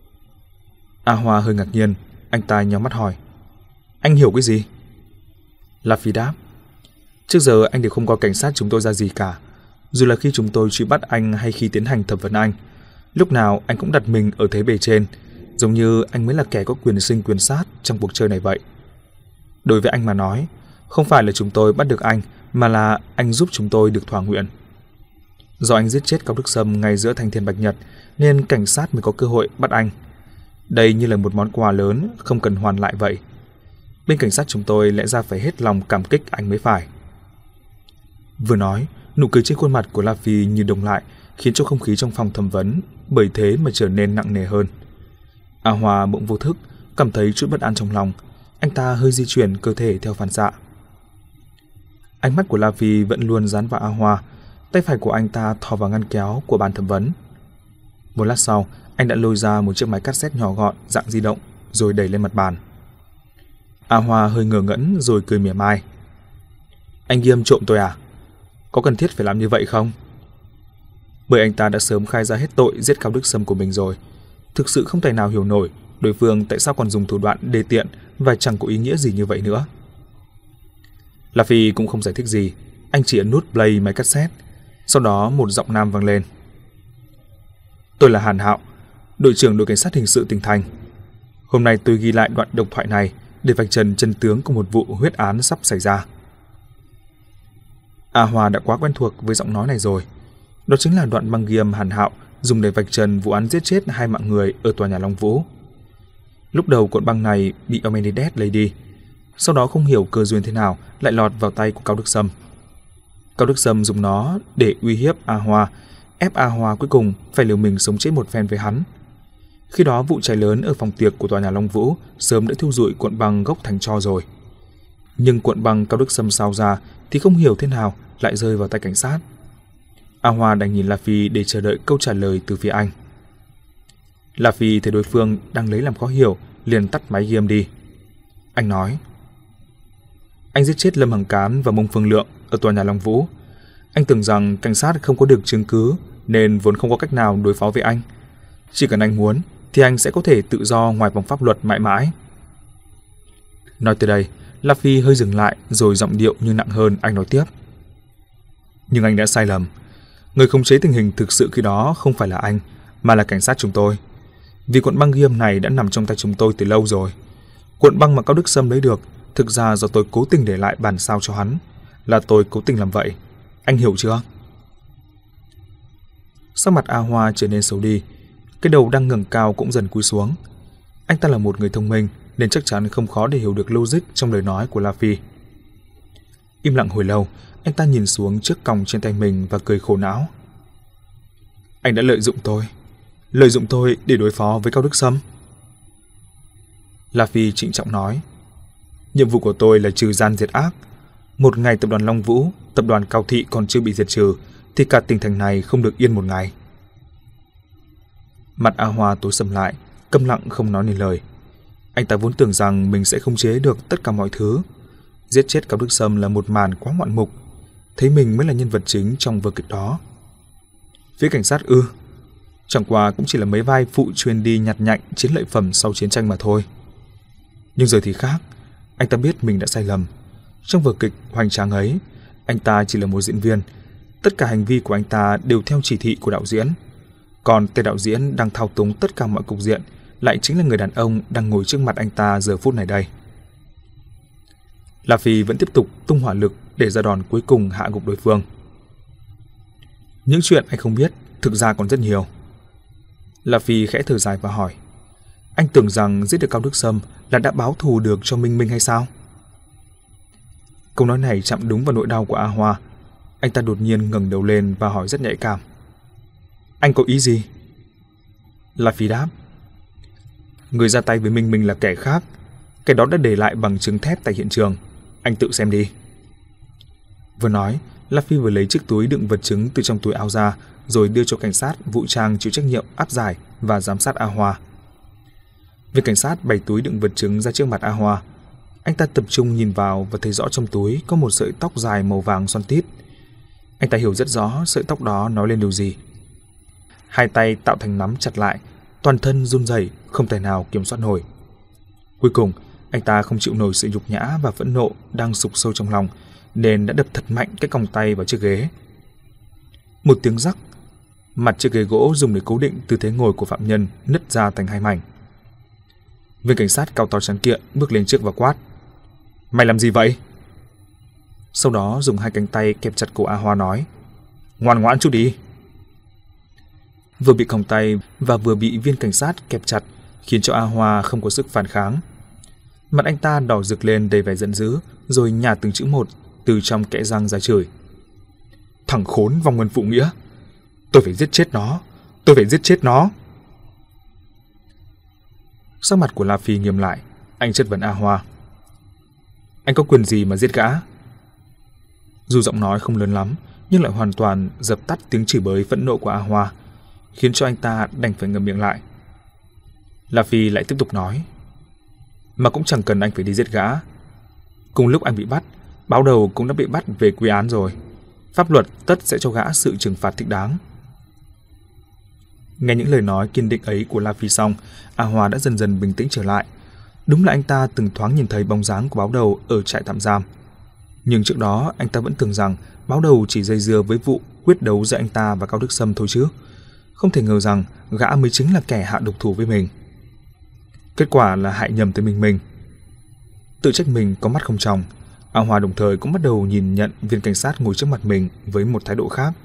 A Hoa hơi ngạc nhiên. Anh ta nhắm mắt hỏi: Anh hiểu cái gì? La Phi đáp: Trước giờ anh đều không có cảnh sát chúng tôi ra gì cả. Dù là khi chúng tôi truy bắt anh hay khi tiến hành thẩm vấn anh, lúc nào anh cũng đặt mình ở thế bề trên, giống như anh mới là kẻ có quyền sinh quyền sát trong cuộc chơi này vậy. Đối với anh mà nói, không phải là chúng tôi bắt được anh, mà là anh giúp chúng tôi được thỏa nguyện. Do anh giết chết Cao Đức Sâm ngay giữa thanh thiên bạch nhật, nên cảnh sát mới có cơ hội bắt anh. Đây như là một món quà lớn, không cần hoàn lại vậy. Bên cảnh sát chúng tôi lẽ ra phải hết lòng cảm kích anh mới phải. Vừa nói, nụ cười trên khuôn mặt của La Phi như đông lại, khiến cho không khí trong phòng thẩm vấn bởi thế mà trở nên nặng nề hơn. A Hoa bỗng vô thức cảm thấy chút bất an trong lòng. Anh ta hơi di chuyển cơ thể theo phản xạ. Ánh mắt của La Phi vẫn luôn dán vào A Hoa. Tay phải của anh ta thò vào ngăn kéo của bàn thẩm vấn. Một lát sau, anh đã lôi ra một chiếc máy cassette nhỏ gọn dạng di động rồi đẩy lên mặt bàn. A Hoa hơi ngờ ngẩn rồi cười mỉa mai: Anh Nghiêm trộm tôi à? Có cần thiết phải làm như vậy không? Bởi anh ta đã sớm khai ra hết tội giết Cao Đức Sâm của mình rồi. Thực sự không thể nào hiểu nổi đối phương tại sao còn dùng thủ đoạn đê tiện và chẳng có ý nghĩa gì như vậy nữa. La Phi cũng không giải thích gì. Anh chỉ ấn nút play máy cassette. Sau đó một giọng nam vang lên: Tôi là Hàn Hạo, đội trưởng đội cảnh sát hình sự tỉnh thành. Hôm nay tôi ghi lại đoạn độc thoại này để vạch trần chân tướng của một vụ huyết án sắp xảy ra. A Hoa đã quá quen thuộc với giọng nói này rồi. Đó chính là đoạn băng ghi âm Hàn Hạo dùng để vạch trần vụ án giết chết hai mạng người ở tòa nhà Long Vũ. Lúc đầu cuộn băng này bị ông Menendez lấy đi, sau đó không hiểu cơ duyên thế nào lại lọt vào tay của Cao Đức Sâm. Cao Đức Sâm dùng nó để uy hiếp A Hoa, ép A Hoa cuối cùng phải liều mình sống chết một phen với hắn. Khi đó vụ cháy lớn ở phòng tiệc của tòa nhà Long Vũ sớm đã thiêu rụi cuộn băng gốc thành tro rồi. Nhưng cuộn băng Cao Đức Sâm sao ra thì không hiểu thế nào lại rơi vào tay cảnh sát. A Hoa đành nhìn La Phi để chờ đợi câu trả lời từ phía anh. La Phi thấy đối phương đang lấy làm khó hiểu, liền tắt máy ghi âm đi. Anh nói: Anh giết chết Lâm Hằng Cán và Mông Phương Lượng ở tòa nhà Long Vũ. Anh tưởng rằng cảnh sát không có được chứng cứ nên vốn không có cách nào đối phó với anh. Chỉ cần anh muốn thì anh sẽ có thể tự do ngoài vòng pháp luật mãi mãi. Nói tới đây, La Phi hơi dừng lại rồi giọng điệu như nặng hơn. Anh nói tiếp: Nhưng anh đã sai lầm. Người khống chế tình hình thực sự khi đó không phải là anh, mà là cảnh sát chúng tôi. Vì cuộn băng ghi âm này đã nằm trong tay chúng tôi từ lâu rồi. Cuộn băng mà Cao Đức Sâm lấy được thực ra do tôi cố tình để lại bản sao cho hắn. Là tôi cố tình làm vậy. Anh hiểu chưa? Sắc mặt A Hoa trở nên xấu đi. Cái đầu đang ngẩng cao cũng dần cúi xuống. Anh ta là một người thông minh nên chắc chắn không khó để hiểu được logic trong lời nói của La Phi. Im lặng hồi lâu, anh ta nhìn xuống chiếc còng trên tay mình và cười khổ não. Anh đã lợi dụng tôi. Lợi dụng tôi để đối phó với Cao Đức Sâm. La Phi trịnh trọng nói: Nhiệm vụ của tôi là trừ gian diệt ác. Một ngày tập đoàn Long Vũ, tập đoàn Cao Thị còn chưa bị diệt trừ thì cả tỉnh thành này không được yên một ngày. Mặt A Hoa tối sầm lại, câm lặng không nói nên lời. Anh ta vốn tưởng rằng mình sẽ khống chế được tất cả mọi thứ. Giết chết Cao Đức Sâm là một màn quá ngoạn mục, thấy mình mới là nhân vật chính trong vở kịch đó. Phía cảnh sát ư? Chẳng qua cũng chỉ là mấy vai phụ chuyên đi nhặt nhạnh chiến lợi phẩm sau chiến tranh mà thôi. Nhưng giờ thì khác. Anh ta biết mình đã sai lầm. Trong vở kịch hoành tráng ấy, anh ta chỉ là một diễn viên. Tất cả hành vi của anh ta đều theo chỉ thị của đạo diễn. Còn tên đạo diễn đang thao túng tất cả mọi cục diện lại chính là người đàn ông đang ngồi trước mặt anh ta giờ phút này đây. La Phi vẫn tiếp tục tung hỏa lực để ra đòn cuối cùng hạ gục đối phương. Những chuyện anh không biết thực ra còn rất nhiều. La Phi khẽ thở dài và hỏi: Anh tưởng rằng giết được Cao Đức Sâm là đã báo thù được cho Minh Minh hay sao? Câu nói này chạm đúng vào nỗi đau của A Hoa. Anh ta đột nhiên ngẩng đầu lên và hỏi rất nhạy cảm: Anh có ý gì? La Phi đáp: Người ra tay với Minh Minh là kẻ khác. Cái đó đã để lại bằng chứng thép tại hiện trường. Anh tự xem đi. Vừa nói, Laffy vừa lấy chiếc túi đựng vật chứng từ trong túi áo ra, rồi đưa cho cảnh sát vũ trang chịu trách nhiệm áp giải và giám sát A Hoa. Viên cảnh sát bày túi đựng vật chứng ra trước mặt A Hoa. Anh ta tập trung nhìn vào và thấy rõ trong túi có một sợi tóc dài màu vàng xoăn tít. Anh ta hiểu rất rõ sợi tóc đó nói lên điều gì. Hai tay tạo thành nắm chặt lại, toàn thân run rẩy, không thể nào kiểm soát nổi. Cuối cùng, anh ta không chịu nổi sự nhục nhã và phẫn nộ đang sục sâu trong lòng, nên đã đập thật mạnh cái còng tay vào chiếc ghế. Một tiếng rắc, mặt chiếc ghế gỗ dùng để cố định tư thế ngồi của phạm nhân nứt ra thành hai mảnh. Viên cảnh sát cao to trắng kiện bước lên trước và quát: "Mày làm gì vậy?" Sau đó dùng hai cánh tay kẹp chặt cổ A Hoa nói: "Ngoan ngoãn chút đi." Vừa bị còng tay và vừa bị viên cảnh sát kẹp chặt khiến cho A Hoa không có sức phản kháng. Mặt anh ta đỏ rực lên đầy vẻ giận dữ, rồi nhả từng chữ một từ trong kẽ răng ra chửi: "Thằng khốn vong ân phụ nghĩa! Tôi phải giết chết nó! Tôi phải giết chết nó!" Sắc mặt của Laffy nghiêm lại, anh chất vấn A Hoa: "Anh có quyền gì mà giết gã?" Dù giọng nói không lớn lắm, nhưng lại hoàn toàn dập tắt tiếng chửi bới phẫn nộ của A Hoa, khiến cho anh ta đành phải ngậm miệng lại. Laffy lại tiếp tục nói: "Mà cũng chẳng cần anh phải đi giết gã. Cùng lúc anh bị bắt, báo đầu cũng đã bị bắt về quy án rồi. Pháp luật tất sẽ cho gã sự trừng phạt thích đáng." Nghe những lời nói kiên định ấy của Laffy xong, A Hoa đã dần dần bình tĩnh trở lại. Đúng là anh ta từng thoáng nhìn thấy bóng dáng của báo đầu ở trại tạm giam. Nhưng trước đó anh ta vẫn tưởng rằng báo đầu chỉ dây dưa với vụ quyết đấu giữa anh ta và Cao Đức Sâm thôi chứ. Không thể ngờ rằng gã mới chính là kẻ hạ độc thủ với mình. Kết quả là hại nhầm tới mình mình. Tự trách mình có mắt không tròng, A Hoa đồng thời cũng bắt đầu nhìn nhận viên cảnh sát ngồi trước mặt mình với một thái độ khác.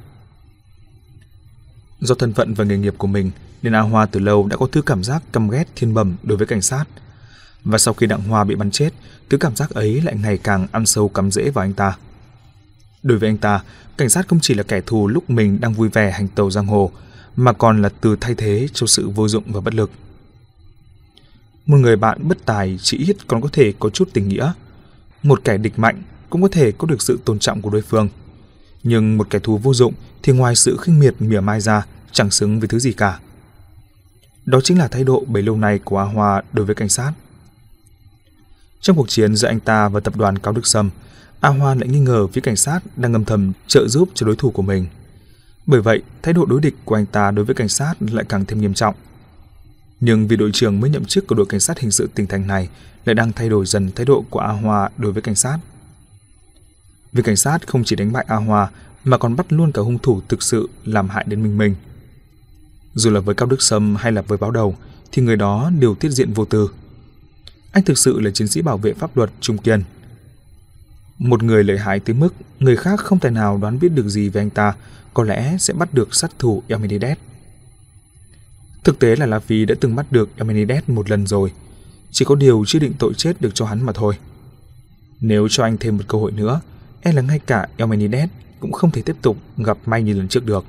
Do thân phận và nghề nghiệp của mình nên A Hoa từ lâu đã có thứ cảm giác căm ghét thiên bẩm đối với cảnh sát. Và sau khi Đặng Hoa bị bắn chết, thứ cảm giác ấy lại ngày càng ăn sâu cắm rễ vào anh ta. Đối với anh ta, cảnh sát không chỉ là kẻ thù lúc mình đang vui vẻ hành tẩu giang hồ, mà còn là từ thay thế cho sự vô dụng và bất lực. Một người bạn bất tài chỉ ít còn có thể có chút tình nghĩa. Một kẻ địch mạnh cũng có thể có được sự tôn trọng của đối phương. Nhưng một kẻ thù vô dụng thì ngoài sự khinh miệt mỉa mai ra chẳng xứng với thứ gì cả. Đó chính là thái độ bấy lâu nay của A Hoa đối với cảnh sát. Trong cuộc chiến giữa anh ta và tập đoàn Cao Đức Sâm, A Hoa lại nghi ngờ phía cảnh sát đang âm thầm trợ giúp cho đối thủ của mình. Bởi vậy, thái độ đối địch của anh ta đối với cảnh sát lại càng thêm nghiêm trọng. Nhưng vì đội trưởng mới nhậm chức của đội cảnh sát hình sự tỉnh thành này lại đang thay đổi dần thái độ của A Hoa đối với cảnh sát. Vì cảnh sát không chỉ đánh bại A Hoa mà còn bắt luôn cả hung thủ thực sự làm hại đến mình mình. Dù là với Cao Đức Sâm hay là với báo đầu thì người đó đều tiết diện vô tư. Anh thực sự là chiến sĩ bảo vệ pháp luật trung kiên. Một người lợi hại tới mức người khác không thể nào đoán biết được gì về anh ta, có lẽ sẽ bắt được sát thủ Emmenides. Thực tế là Laffy đã từng bắt được Emmenides một lần rồi, chỉ có điều chưa định tội chết được cho hắn mà thôi. Nếu cho anh thêm một cơ hội nữa, e là ngay cả Emmenides cũng không thể tiếp tục gặp may như lần trước được.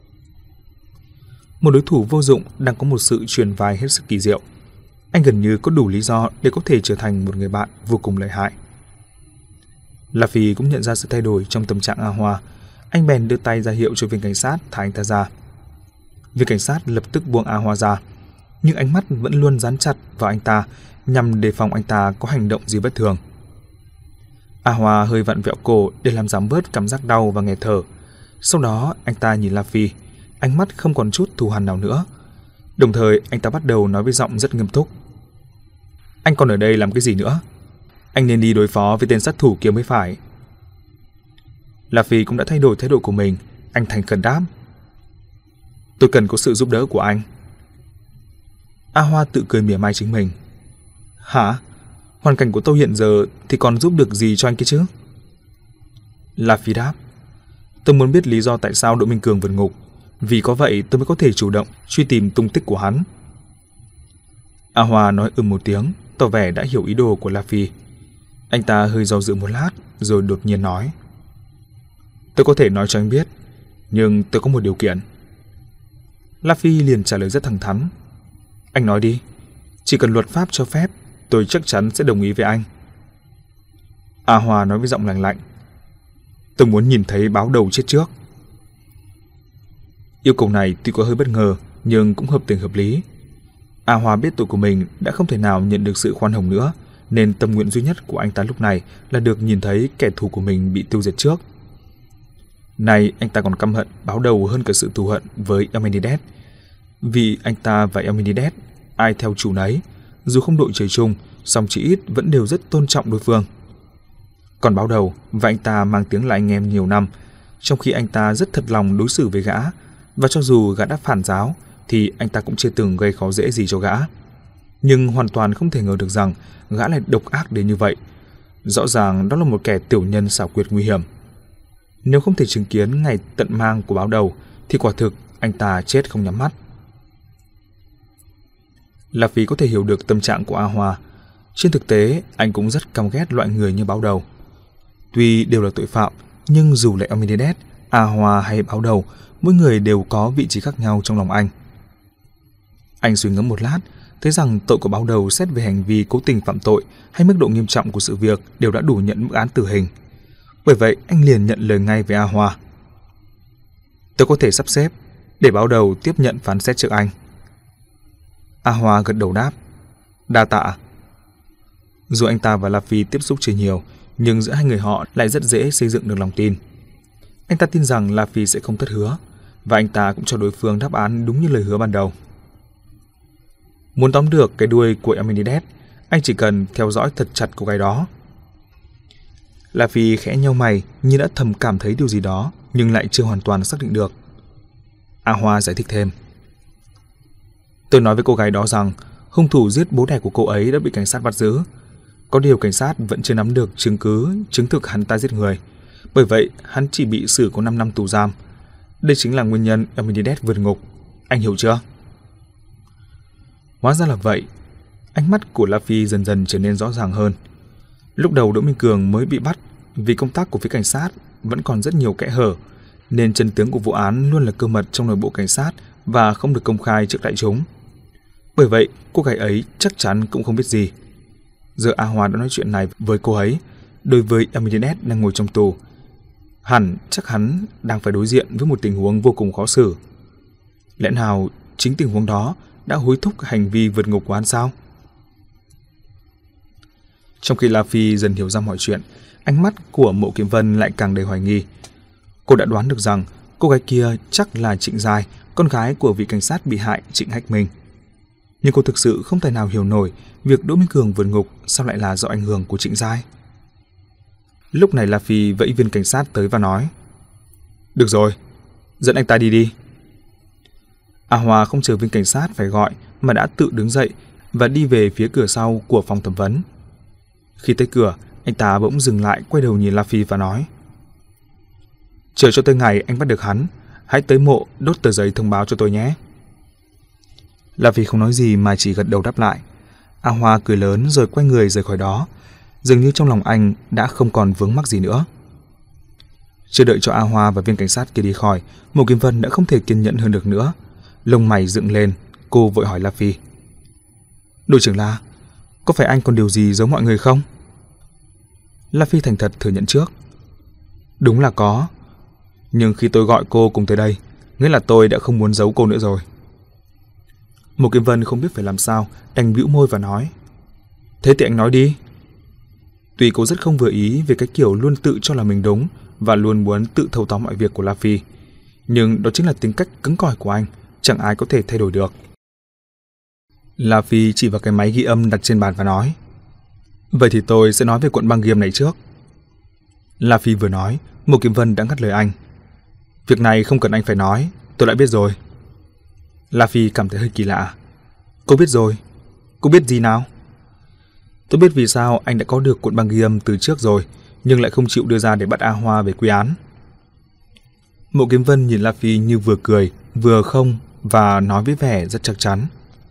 Một đối thủ vô dụng đang có một sự truyền vai hết sức kỳ diệu. Anh gần như có đủ lý do để có thể trở thành một người bạn vô cùng lợi hại. Laffy cũng nhận ra sự thay đổi trong tâm trạng A Hoa. Anh bèn đưa tay ra hiệu cho viên cảnh sát thả anh ta ra. Viên cảnh sát lập tức buông A Hoa ra, nhưng ánh mắt vẫn luôn dán chặt vào anh ta nhằm đề phòng anh ta có hành động gì bất thường. A Hoa hơi vặn vẹo cổ để làm giảm bớt cảm giác đau và nghẹt thở. Sau đó anh ta nhìn Laffy, ánh mắt không còn chút thù hằn nào nữa. Đồng thời anh ta bắt đầu nói với giọng rất nghiêm túc: "Anh còn ở đây làm cái gì nữa? Anh nên đi đối phó với tên sát thủ kia mới phải." Laffy cũng đã thay đổi thái độ của mình. Anh thành khẩn đáp: "Tôi cần có sự giúp đỡ của anh." A Hoa tự cười mỉa mai chính mình: "Hả? Hoàn cảnh của tôi hiện giờ thì còn giúp được gì cho anh kia chứ?" Laffy đáp: "Tôi muốn biết lý do tại sao Đỗ Minh Cường vượt ngục, vì có vậy tôi mới có thể chủ động truy tìm tung tích của hắn." A Hoa nói ừm một tiếng, tỏ vẻ đã hiểu ý đồ của Laffy. Anh ta hơi do dự một lát rồi đột nhiên nói: "Tôi có thể nói cho anh biết, nhưng tôi có một điều kiện." Laffy liền trả lời rất thẳng thắn: "Anh nói đi, chỉ cần luật pháp cho phép tôi chắc chắn sẽ đồng ý với anh. A Hoa nói với giọng lạnh lạnh. Tôi muốn nhìn thấy báo đầu chết trước. Yêu cầu này tuy có hơi bất ngờ nhưng cũng hợp tình hợp lý. A Hoa biết tội của mình đã không thể nào nhận được sự khoan hồng nữa, nên tâm nguyện duy nhất của anh ta lúc này là được nhìn thấy kẻ thù của mình bị tiêu diệt trước. Nay anh ta còn căm hận báo đầu hơn cả sự thù hận với Elmenides. Vì anh ta và Elmenides ai theo chủ nấy, dù không đội trời chung, song chỉ ít vẫn đều rất tôn trọng đối phương. Còn báo đầu và anh ta mang tiếng là anh em nhiều năm, trong khi anh ta rất thật lòng đối xử với gã, và cho dù gã đã phản giáo thì anh ta cũng chưa từng gây khó dễ gì cho gã. Nhưng hoàn toàn không thể ngờ được rằng gã lại độc ác đến như vậy. Rõ ràng đó là một kẻ tiểu nhân xảo quyệt nguy hiểm. Nếu không thể chứng kiến ngày tận mang của báo đầu thì quả thực anh ta chết không nhắm mắt. Là vì có thể hiểu được tâm trạng của A Hoa. Trên thực tế, anh cũng rất căm ghét loại người như báo đầu. Tuy đều là tội phạm, nhưng dù là Elmenides, A Hoa hay báo đầu, mỗi người đều có vị trí khác nhau trong lòng anh. Anh suy ngẫm một lát, thấy rằng tội của báo đầu xét về hành vi cố tình phạm tội hay mức độ nghiêm trọng của sự việc đều đã đủ nhận mức án tử hình. Bởi vậy, anh liền nhận lời ngay với A Hoa. Tôi có thể sắp xếp để báo đầu tiếp nhận phán xét trước anh. A Hoa gật đầu đáp. Đa tạ. Dù anh ta và La Phi tiếp xúc chưa nhiều, nhưng giữa hai người họ lại rất dễ xây dựng được lòng tin. Anh ta tin rằng La Phi sẽ không thất hứa, và anh ta cũng cho đối phương đáp án đúng như lời hứa ban đầu. Muốn tóm được cái đuôi của Elmenides, anh chỉ cần theo dõi thật chặt cô gái đó. La Phi khẽ nheo mày như đã thầm cảm thấy điều gì đó, nhưng lại chưa hoàn toàn xác định được. A Hoa giải thích thêm. Tôi nói với cô gái đó rằng hung thủ giết bố đẻ của cô ấy đã bị cảnh sát bắt giữ. Có điều cảnh sát vẫn chưa nắm được chứng cứ chứng thực hắn ta giết người. Bởi vậy, hắn chỉ bị xử có năm năm tù giam. Đây chính là nguyên nhân Elmenides vượt ngục. Anh hiểu chưa? Hóa ra là vậy. Ánh mắt của La Phi dần dần trở nên rõ ràng hơn. Lúc đầu Đỗ Minh Cường mới bị bắt vì công tác của phía cảnh sát vẫn còn rất nhiều kẽ hở, nên chân tướng của vụ án luôn là cơ mật trong nội bộ cảnh sát và không được công khai trước đại chúng. Bởi vậy, cô gái ấy chắc chắn cũng không biết gì. Giờ A Hoa đã nói chuyện này với cô ấy, đối với Elmenides đang ngồi trong tù. Hẳn chắc hắn đang phải đối diện với một tình huống vô cùng khó xử. Lẽ nào chính tình huống đó đã hối thúc hành vi vượt ngục của hắn sao? Trong khi La Phi dần hiểu ra mọi chuyện, ánh mắt của Mộ Kiếm Vân lại càng đầy hoài nghi. Cô đã đoán được rằng cô gái kia chắc là Trịnh Giai, con gái của vị cảnh sát bị hại Trịnh Hách Minh. Nhưng cô thực sự không thể nào hiểu nổi việc Đỗ Minh Cường vượt ngục sao lại là do ảnh hưởng của Trịnh Giai. Lúc này La Phi vẫy viên cảnh sát tới và nói. Được rồi, dẫn anh ta đi đi. A Hoa không chờ viên cảnh sát phải gọi mà đã tự đứng dậy và đi về phía cửa sau của phòng thẩm vấn. Khi tới cửa, anh ta bỗng dừng lại, quay đầu nhìn La Phi và nói. Chờ cho tới ngày anh bắt được hắn, hãy tới mộ đốt tờ giấy thông báo cho tôi nhé. La Phi không nói gì mà chỉ gật đầu đáp lại. A Hoa cười lớn rồi quay người rời khỏi đó. Dường như trong lòng anh đã không còn vướng mắc gì nữa. Chưa đợi cho A Hoa và viên cảnh sát kia đi khỏi, Mộ Kiếm Vân đã không thể kiên nhẫn hơn được nữa. Lông mày dựng lên, cô vội hỏi La Phi. Đội trưởng La, có phải anh còn điều gì giấu mọi người không? La Phi thành thật thừa nhận trước. Đúng là có. Nhưng khi tôi gọi cô cùng tới đây, nghĩa là tôi đã không muốn giấu cô nữa rồi. Mộ Kiếm Vân không biết phải làm sao, đành bĩu môi và nói. Thế thì anh nói đi. Tuy cô rất không vừa ý về cái kiểu luôn tự cho là mình đúng và luôn muốn tự thâu tóm mọi việc của La Phi, nhưng đó chính là tính cách cứng cỏi của anh, chẳng ai có thể thay đổi được. La Phi chỉ vào cái máy ghi âm đặt trên bàn và nói. Vậy thì tôi sẽ nói về cuộn băng ghi âm này trước. La Phi vừa nói, Mộ Kiếm Vân đã ngắt lời anh. Việc này không cần anh phải nói, tôi đã biết rồi. La Phi cảm thấy hơi kỳ lạ. Cô biết rồi? Cô biết gì nào? Tôi biết vì sao anh đã có được cuộn băng ghi âm từ trước rồi, nhưng lại không chịu đưa ra để bắt A Hoa về quy án. Mộ Kiếm Vân nhìn La Phi như vừa cười, vừa không và nói với vẻ rất chắc chắn.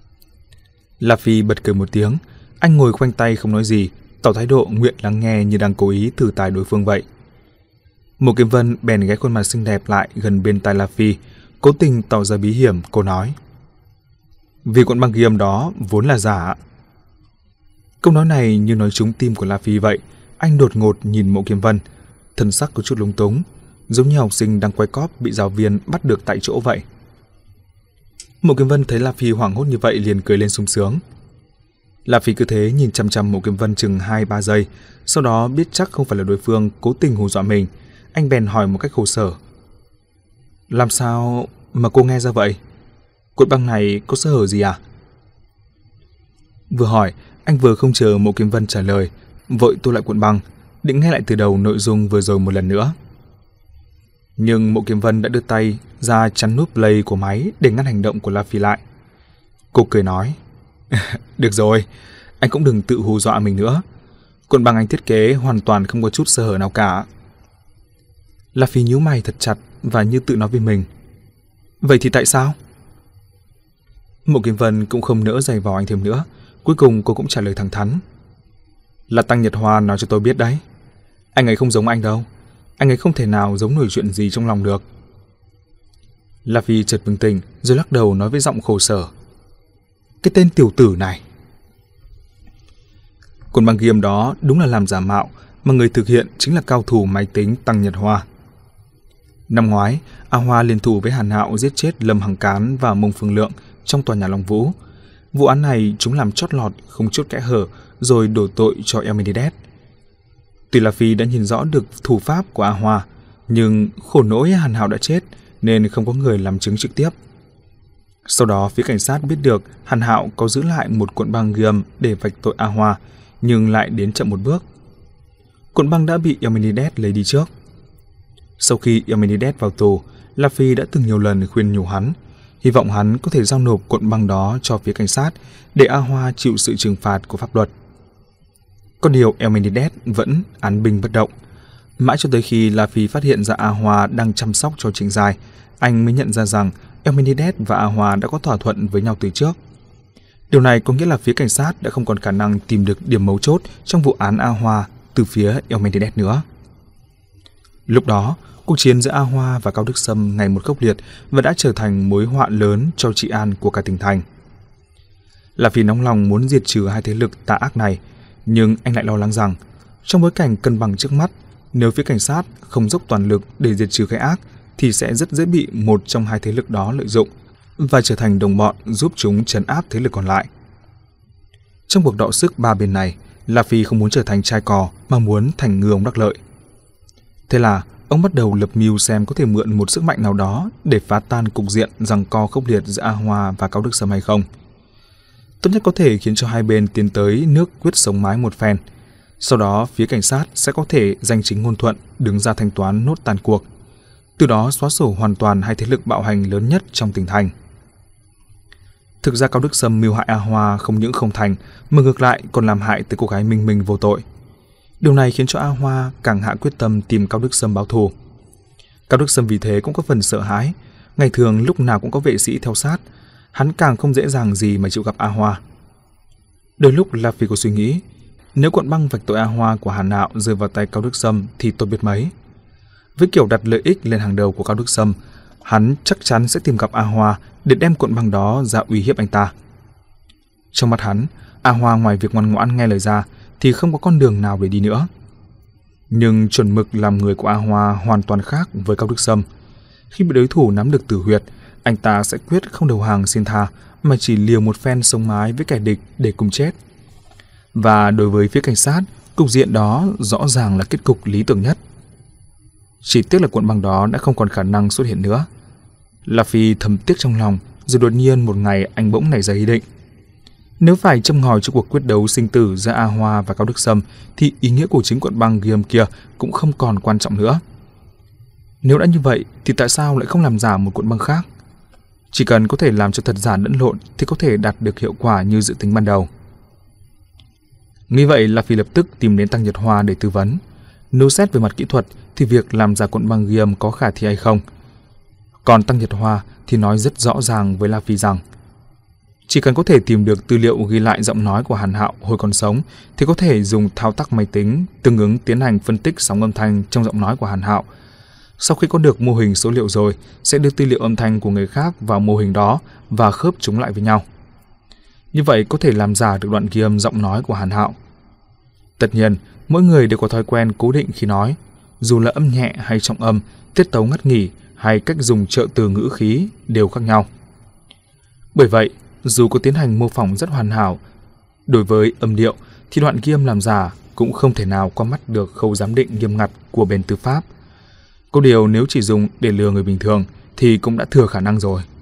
La Phi bật cười một tiếng, anh ngồi khoanh tay không nói gì, tỏ thái độ nguyện lắng nghe như đang cố ý thử tài đối phương vậy. Mộ Kiếm Vân bèn ghé khuôn mặt xinh đẹp lại gần bên tai La Phi, cố tình tỏ ra bí hiểm. Cô nói. Vì cuộn băng ghi âm đó vốn là giả. Câu nói này như nói trúng tim của La Phi vậy. Anh đột ngột nhìn Mộ Kiếm Vân, thân sắc có chút lúng túng, giống như học sinh đang quay cóp bị giáo viên bắt được tại chỗ vậy. Mộ Kiếm Vân thấy La Phi hoảng hốt như vậy liền cười lên sung sướng. La Phi cứ thế nhìn chăm chăm Mộ Kiếm Vân chừng hai ba giây, sau đó biết chắc không phải là đối phương cố tình hù dọa mình, anh bèn hỏi một cách khổ sở: "Làm sao mà cô nghe ra vậy? Cuộn băng này có sơ hở gì à?" Vừa hỏi, anh vừa không chờ Mộ Kiếm Vân trả lời, vội tô lại cuộn băng, định nghe lại từ đầu nội dung vừa rồi một lần nữa. Nhưng Mộ Kiếm Vân đã đưa tay ra chắn nút play của máy để ngăn hành động của La Phi lại. Cô cười nói: "Được rồi, anh cũng đừng tự hù dọa mình nữa. Cuộn băng anh thiết kế hoàn toàn không có chút sơ hở nào cả." La Phi nhíu mày thật chặt và như tự nói với mình: "Vậy thì tại sao?" Mộ Kiếm Vân cũng không nỡ giày vò anh thêm nữa, cuối cùng cô cũng trả lời thẳng thắn: "Là Tăng Nhật Hoa nói cho tôi biết đấy. Anh ấy không giống anh đâu. Anh ấy không thể nào giấu nổi chuyện gì trong lòng được." La Phi chợt bừng tỉnh rồi lắc đầu nói với giọng khổ sở: "Cái tên tiểu tử này." Cuộn băng ghi âm đó đúng là làm giả mạo, mà người thực hiện chính là cao thủ máy tính Tăng Nhật Hoa. Năm ngoái, A Hoa liên thủ với Hàn Hạo giết chết Lâm Hằng Cán và Mông Phương Lượng trong tòa nhà Long Vũ. Vụ án này chúng làm chót lọt, không chút kẽ hở, rồi đổ tội cho Elmenides. Tuy La Phi đã nhìn rõ được thủ pháp của A Hoa, nhưng khổ nỗi Hàn Hạo đã chết nên không có người làm chứng trực tiếp. Sau đó phía cảnh sát biết được Hàn Hạo có giữ lại một cuộn băng ghi âm để vạch tội A Hoa, nhưng lại đến chậm một bước. Cuộn băng đã bị Elmenides lấy đi trước. Sau khi Elmenides vào tù, La Phi đã từng nhiều lần khuyên nhủ hắn, hy vọng hắn có thể giao nộp cuộn băng đó cho phía cảnh sát để A Hoa chịu sự trừng phạt của pháp luật. Có điều Elmenides vẫn án binh bất động. Mãi cho tới khi La Phi phát hiện ra A Hoa đang chăm sóc cho Trịnh Giai, anh mới nhận ra rằng Elmenides và A Hoa đã có thỏa thuận với nhau từ trước. Điều này có nghĩa là phía cảnh sát đã không còn khả năng tìm được điểm mấu chốt trong vụ án A Hoa từ phía Elmenides nữa. Lúc đó, cuộc chiến giữa A Hoa và Cao Đức Sâm ngày một khốc liệt và đã trở thành mối họa lớn cho trị an của cả tỉnh thành. La Phi nóng lòng muốn diệt trừ hai thế lực tà ác này, nhưng anh lại lo lắng rằng trong bối cảnh cân bằng trước mắt, nếu phía cảnh sát không dốc toàn lực để diệt trừ cái ác thì sẽ rất dễ bị một trong hai thế lực đó lợi dụng và trở thành đồng bọn giúp chúng trấn áp thế lực còn lại. Trong cuộc đọ sức ba bên này, La Phi không muốn trở thành trai cò mà muốn thành ngư ông đắc lợi. Thế là ông bắt đầu lập mưu xem có thể mượn một sức mạnh nào đó để phá tan cục diện giằng co khốc liệt giữa A Hoa và Cao Đức Sâm hay không. Tốt nhất có thể khiến cho hai bên tiến tới nước quyết sống mái một phen. Sau đó phía cảnh sát sẽ có thể danh chính ngôn thuận đứng ra thanh toán nốt tàn cuộc, từ đó xóa sổ hoàn toàn hai thế lực bạo hành lớn nhất trong tỉnh thành. Thực ra Cao Đức Sâm mưu hại A Hoa không những không thành, mà ngược lại còn làm hại tới cô gái Minh Minh vô tội. Điều này khiến cho A Hoa càng hạ quyết tâm tìm Cao Đức Sâm báo thù. Cao Đức Sâm vì thế cũng có phần sợ hãi, ngày thường lúc nào cũng có vệ sĩ theo sát, hắn càng không dễ dàng gì mà chịu gặp A Hoa. Đôi lúc La Phi có suy nghĩ, nếu cuộn băng vạch tội A Hoa của Hàn Hạo rơi vào tay Cao Đức Sâm thì tốt biết mấy. Với kiểu đặt lợi ích lên hàng đầu của Cao Đức Sâm, hắn chắc chắn sẽ tìm gặp A Hoa để đem cuộn băng đó ra uy hiếp anh ta. Trong mắt hắn, A Hoa ngoài việc ngoan ngoãn nghe lời ra thì không có con đường nào để đi nữa. Nhưng chuẩn mực làm người của A Hoa hoàn toàn khác với Cao Đức Sâm. Khi bị đối thủ nắm được tử huyệt, anh ta sẽ quyết không đầu hàng xin tha, mà chỉ liều một phen sống mái với kẻ địch để cùng chết. Và đối với phía cảnh sát, cục diện đó rõ ràng là kết cục lý tưởng nhất. Chỉ tiếc là cuộn băng đó đã không còn khả năng xuất hiện nữa. La Phi thầm tiếc trong lòng, rồi đột nhiên một ngày anh bỗng nảy ra ý định. Nếu phải châm ngòi cho cuộc quyết đấu sinh tử giữa A Hoa và Cao Đức Sâm thì ý nghĩa của chính cuộn băng ghi âm kia cũng không còn quan trọng nữa. Nếu đã như vậy thì tại sao lại không làm giả một cuộn băng khác? Chỉ cần có thể làm cho thật giả lẫn lộn thì có thể đạt được hiệu quả như dự tính ban đầu. Nghĩ vậy, La Phi lập tức tìm đến Tăng Nhật Hoa để tư vấn. Nếu xét về mặt kỹ thuật thì việc làm giả cuộn băng ghi âm có khả thi hay không. Còn Tăng Nhật Hoa thì nói rất rõ ràng với La Phi rằng chỉ cần có thể tìm được tư liệu ghi lại giọng nói của Hàn Hạo hồi còn sống thì có thể dùng thao tác máy tính tương ứng tiến hành phân tích sóng âm thanh trong giọng nói của Hàn Hạo. Sau khi có được mô hình số liệu rồi, sẽ đưa tư liệu âm thanh của người khác vào mô hình đó và khớp chúng lại với nhau. Như vậy có thể làm giả được đoạn ghi âm giọng nói của Hàn Hạo. Tất nhiên, mỗi người đều có thói quen cố định khi nói, dù là âm nhẹ hay trọng âm, tiết tấu ngắt nghỉ hay cách dùng trợ từ ngữ khí đều khác nhau. Bởi vậy, dù có tiến hành mô phỏng rất hoàn hảo, đối với âm điệu thì đoạn ghi âm làm giả cũng không thể nào qua mắt được khâu giám định nghiêm ngặt của bên tư pháp. Có điều nếu chỉ dùng để lừa người bình thường thì cũng đã thừa khả năng rồi.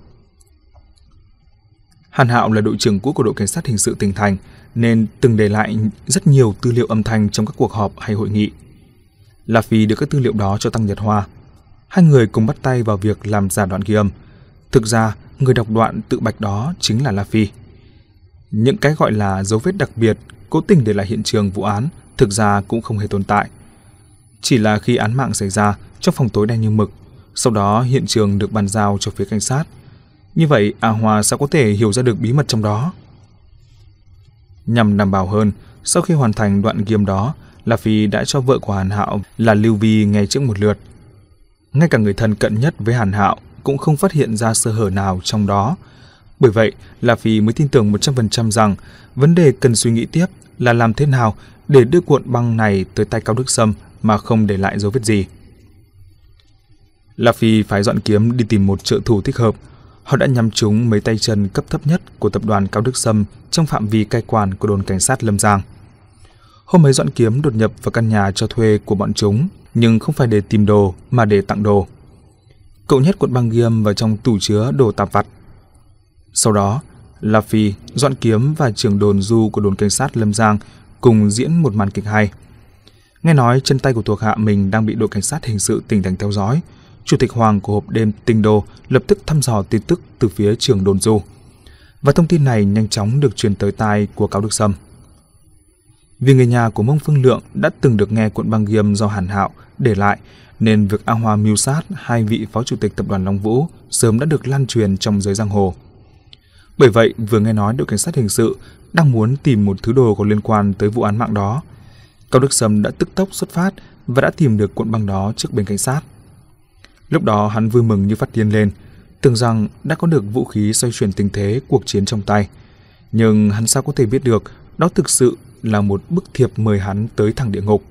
Hàn Hạo là đội trưởng cũ của đội cảnh sát hình sự tỉnh thành nên từng để lại rất nhiều tư liệu âm thanh trong các cuộc họp hay hội nghị. La Phi đưa các tư liệu đó cho Tăng Nhật Hoa. Hai người cùng bắt tay vào việc làm giả đoạn ghi âm. Thực ra, người đọc đoạn tự bạch đó chính là La Phi. Những cái gọi là dấu vết đặc biệt cố tình để lại hiện trường vụ án thực ra cũng không hề tồn tại. Chỉ là khi án mạng xảy ra trong phòng tối đen như mực, sau đó hiện trường được bàn giao cho phía cảnh sát. Như vậy A Hoa sao có thể hiểu ra được bí mật trong đó? Nhằm đảm bảo hơn, sau khi hoàn thành đoạn ghi âm đó, La Phi đã cho vợ của Hàn Hạo là Lưu Vi nghe trước một lượt. Ngay cả người thân cận nhất với Hàn Hạo cũng không phát hiện ra sơ hở nào trong đó. Bởi vậy, La Phi mới tin tưởng một trăm phần trăm rằng vấn đề cần suy nghĩ tiếp là làm thế nào để đưa cuộn băng này tới tay Cao Đức Sâm mà không để lại dấu vết gì. La Phi phái Doãn Kiếm đi tìm một trợ thủ thích hợp. Họ đã nhắm trúng mấy tay chân cấp thấp nhất của tập đoàn Cao Đức Sâm trong phạm vi cai quản của đồn cảnh sát Lâm Giang. Hôm ấy Doãn Kiếm đột nhập vào căn nhà cho thuê của bọn chúng, nhưng không phải để tìm đồ mà để tặng đồ. Cậu nhét cuộn băng ghi âm vào trong tủ chứa đồ tạp vặt. Sau đó, La Phi, Doãn Kiếm và trưởng đồn Du của đồn cảnh sát Lâm Giang cùng diễn một màn kịch hay. Nghe nói chân tay của thuộc hạ mình đang bị đội cảnh sát hình sự tỉnh thành theo dõi, Chủ tịch Hoàng của hộp đêm Tinh Đô lập tức thăm dò tin tức từ phía trưởng đồn Du. Và thông tin này nhanh chóng được truyền tới tai của Cao Đức Sâm. Vì người nhà của Mông Phương Lượng đã từng được nghe cuộn băng ghi âm do Hàn Hạo để lại, nên việc A Hoa mưu sát hai vị phó chủ tịch tập đoàn Long Vũ sớm đã được lan truyền trong giới giang hồ. Bởi vậy, vừa nghe nói đội cảnh sát hình sự đang muốn tìm một thứ đồ có liên quan tới vụ án mạng đó, Cao Đức Sâm đã tức tốc xuất phát và đã tìm được cuộn băng đó trước bên cảnh sát. Lúc đó hắn vui mừng như phát điên lên, tưởng rằng đã có được vũ khí xoay chuyển tình thế cuộc chiến trong tay. Nhưng hắn sao có thể biết được đó thực sự là một bức thiệp mời hắn tới thẳng địa ngục.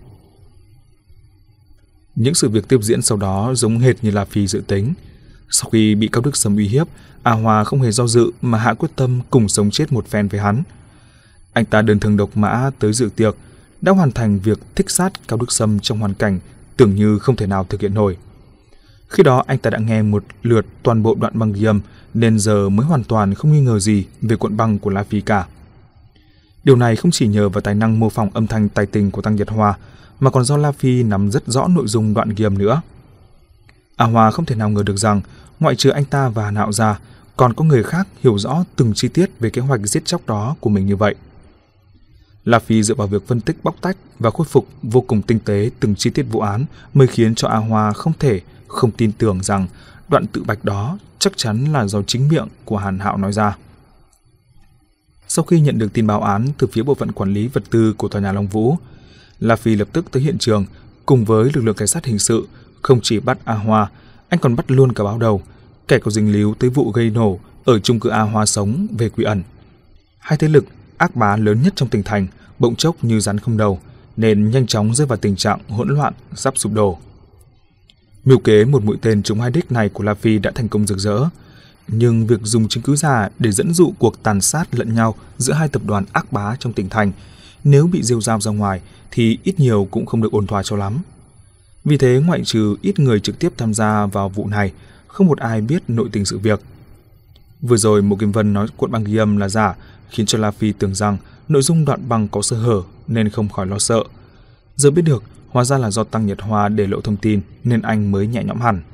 Những sự việc tiếp diễn sau đó giống hệt như La Phi dự tính. Sau khi bị Cao Đức Sâm uy hiếp, A Hoa không hề do dự mà hạ quyết tâm cùng sống chết một phen với hắn. Anh ta đơn thương độc mã tới dự tiệc, đã hoàn thành việc thích sát Cao Đức Sâm trong hoàn cảnh tưởng như không thể nào thực hiện nổi. Khi đó anh ta đã nghe một lượt toàn bộ đoạn băng ghi âm nên giờ mới hoàn toàn không nghi ngờ gì về cuộn băng của La Phi cả. Điều này không chỉ nhờ vào tài năng mô phỏng âm thanh tài tình của Tăng Nhật Hoa mà còn do La Phi nắm rất rõ nội dung đoạn ghi âm nữa. A Hoa không thể nào ngờ được rằng ngoại trừ anh ta và Hàn Hạo ra, còn có người khác hiểu rõ từng chi tiết về kế hoạch giết chóc đó của mình như vậy. La Phi dựa vào việc phân tích bóc tách và khôi phục vô cùng tinh tế từng chi tiết vụ án mới khiến cho A Hoa không thể không tin tưởng rằng đoạn tự bạch đó chắc chắn là do chính miệng của Hàn Hạo nói ra. Sau khi nhận được tin báo án từ phía bộ phận quản lý vật tư của tòa nhà Long Vũ, La Phi lập tức tới hiện trường cùng với lực lượng cảnh sát hình sự. Không chỉ bắt A Hoa, anh còn bắt luôn cả báo đầu, kẻ có dính líu tới vụ gây nổ ở chung cư A Hoa sống về quy ẩn. Hai thế lực ác bá lớn nhất trong tỉnh thành bỗng chốc như rắn không đầu, nên nhanh chóng rơi vào tình trạng hỗn loạn sắp sụp đổ. Mưu kế một mũi tên trúng hai đích này của La Phi đã thành công rực rỡ, nhưng việc dùng chứng cứ giả để dẫn dụ cuộc tàn sát lẫn nhau giữa hai tập đoàn ác bá trong tỉnh thành, nếu bị rêu rao ra ngoài thì ít nhiều cũng không được ổn thỏa cho lắm. Vì thế, ngoại trừ ít người trực tiếp tham gia vào vụ này, không một ai biết nội tình sự việc. Vừa rồi Mộ Kim Vân nói cuộn băng ghi âm là giả, khiến cho La Phi tưởng rằng nội dung đoạn băng có sơ hở nên không khỏi lo sợ. Giờ biết được, hóa ra là do Tăng Nhật Hoa để lộ thông tin nên anh mới nhẹ nhõm hẳn.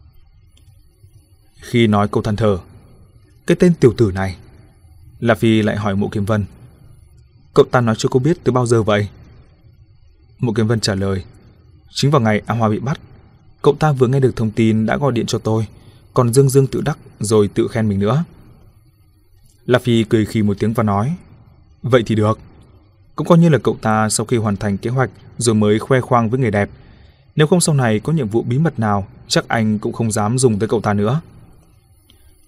Khi nói câu than thở, cái tên tiểu tử này, La Phi lại hỏi Mộ Kim Vân, cậu ta nói cho cô biết từ bao giờ vậy? Mộ Kim Vân trả lời, chính vào ngày A Hoa bị bắt, cậu ta vừa nghe được thông tin đã gọi điện cho tôi, còn dương dương tự đắc rồi tự khen mình nữa. La Phi cười khì một tiếng và nói, vậy thì được, cũng coi như là cậu ta sau khi hoàn thành kế hoạch rồi mới khoe khoang với người đẹp. Nếu không sau này có nhiệm vụ bí mật nào, chắc anh cũng không dám dùng tới cậu ta nữa.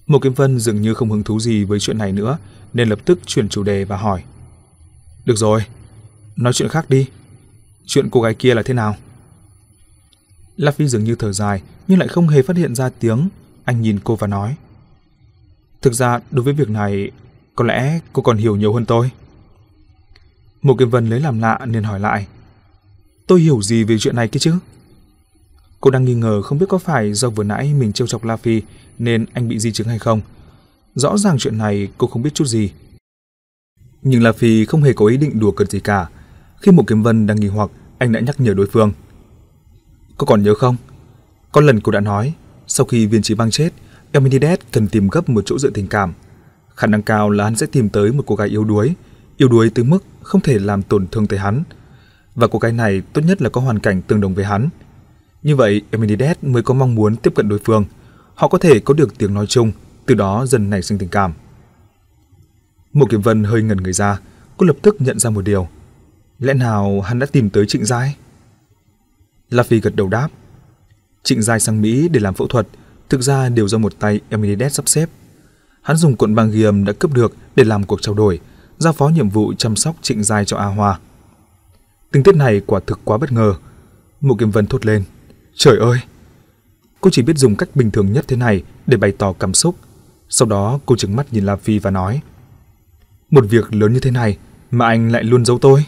Mộ Kiếm Vân dường như không hứng thú gì với chuyện này nữa, nên lập tức chuyển chủ đề và hỏi. Được rồi, nói chuyện khác đi. Chuyện cô gái kia là thế nào? La Phi dường như thở dài, nhưng lại không hề phát hiện ra tiếng. Anh nhìn cô và nói. Thực ra đối với việc này, có lẽ cô còn hiểu nhiều hơn tôi. Mộ Kiếm Vân lấy làm lạ nên hỏi lại. Tôi hiểu gì về chuyện này kia chứ? Cô đang nghi ngờ không biết có phải do vừa nãy mình trêu chọc La Phi nên anh bị di chứng hay không. Rõ ràng chuyện này cô không biết chút gì. Nhưng La Phi không hề có ý định đùa cợt gì cả. Khi Mộ Kiếm Vân đang nghi hoặc, anh đã nhắc nhở đối phương. Cô còn nhớ không? Có lần cô đã nói, sau khi Viên Chí Băng chết, Eminides cần tìm gấp một chỗ dựa tình cảm. Khả năng cao là hắn sẽ tìm tới một cô gái yếu đuối, yếu đuối tới mức không thể làm tổn thương tới hắn. Và cô gái này tốt nhất là có hoàn cảnh tương đồng với hắn. Như vậy, Eminides mới có mong muốn tiếp cận đối phương. Họ có thể có được tiếng nói chung, từ đó dần nảy sinh tình cảm. Mộ Kiếm Vân hơi ngẩn người ra, cô lập tức nhận ra một điều. Lẽ nào hắn đã tìm tới Trịnh Giai? La Phi gật đầu đáp. Trịnh Giai sang Mỹ để làm phẫu thuật, thực ra đều do một tay Eminides sắp xếp. Hắn dùng cuộn băng ghi âm đã cướp được để làm cuộc trao đổi, giao phó nhiệm vụ chăm sóc Trịnh Giai cho A Hoa. Tình tiết này quả thực quá bất ngờ. Mộ Kiếm Vân thốt lên. Trời ơi! Cô chỉ biết dùng cách bình thường nhất thế này để bày tỏ cảm xúc. Sau đó cô trừng mắt nhìn La Phi và nói. Một việc lớn như thế này mà anh lại luôn giấu tôi.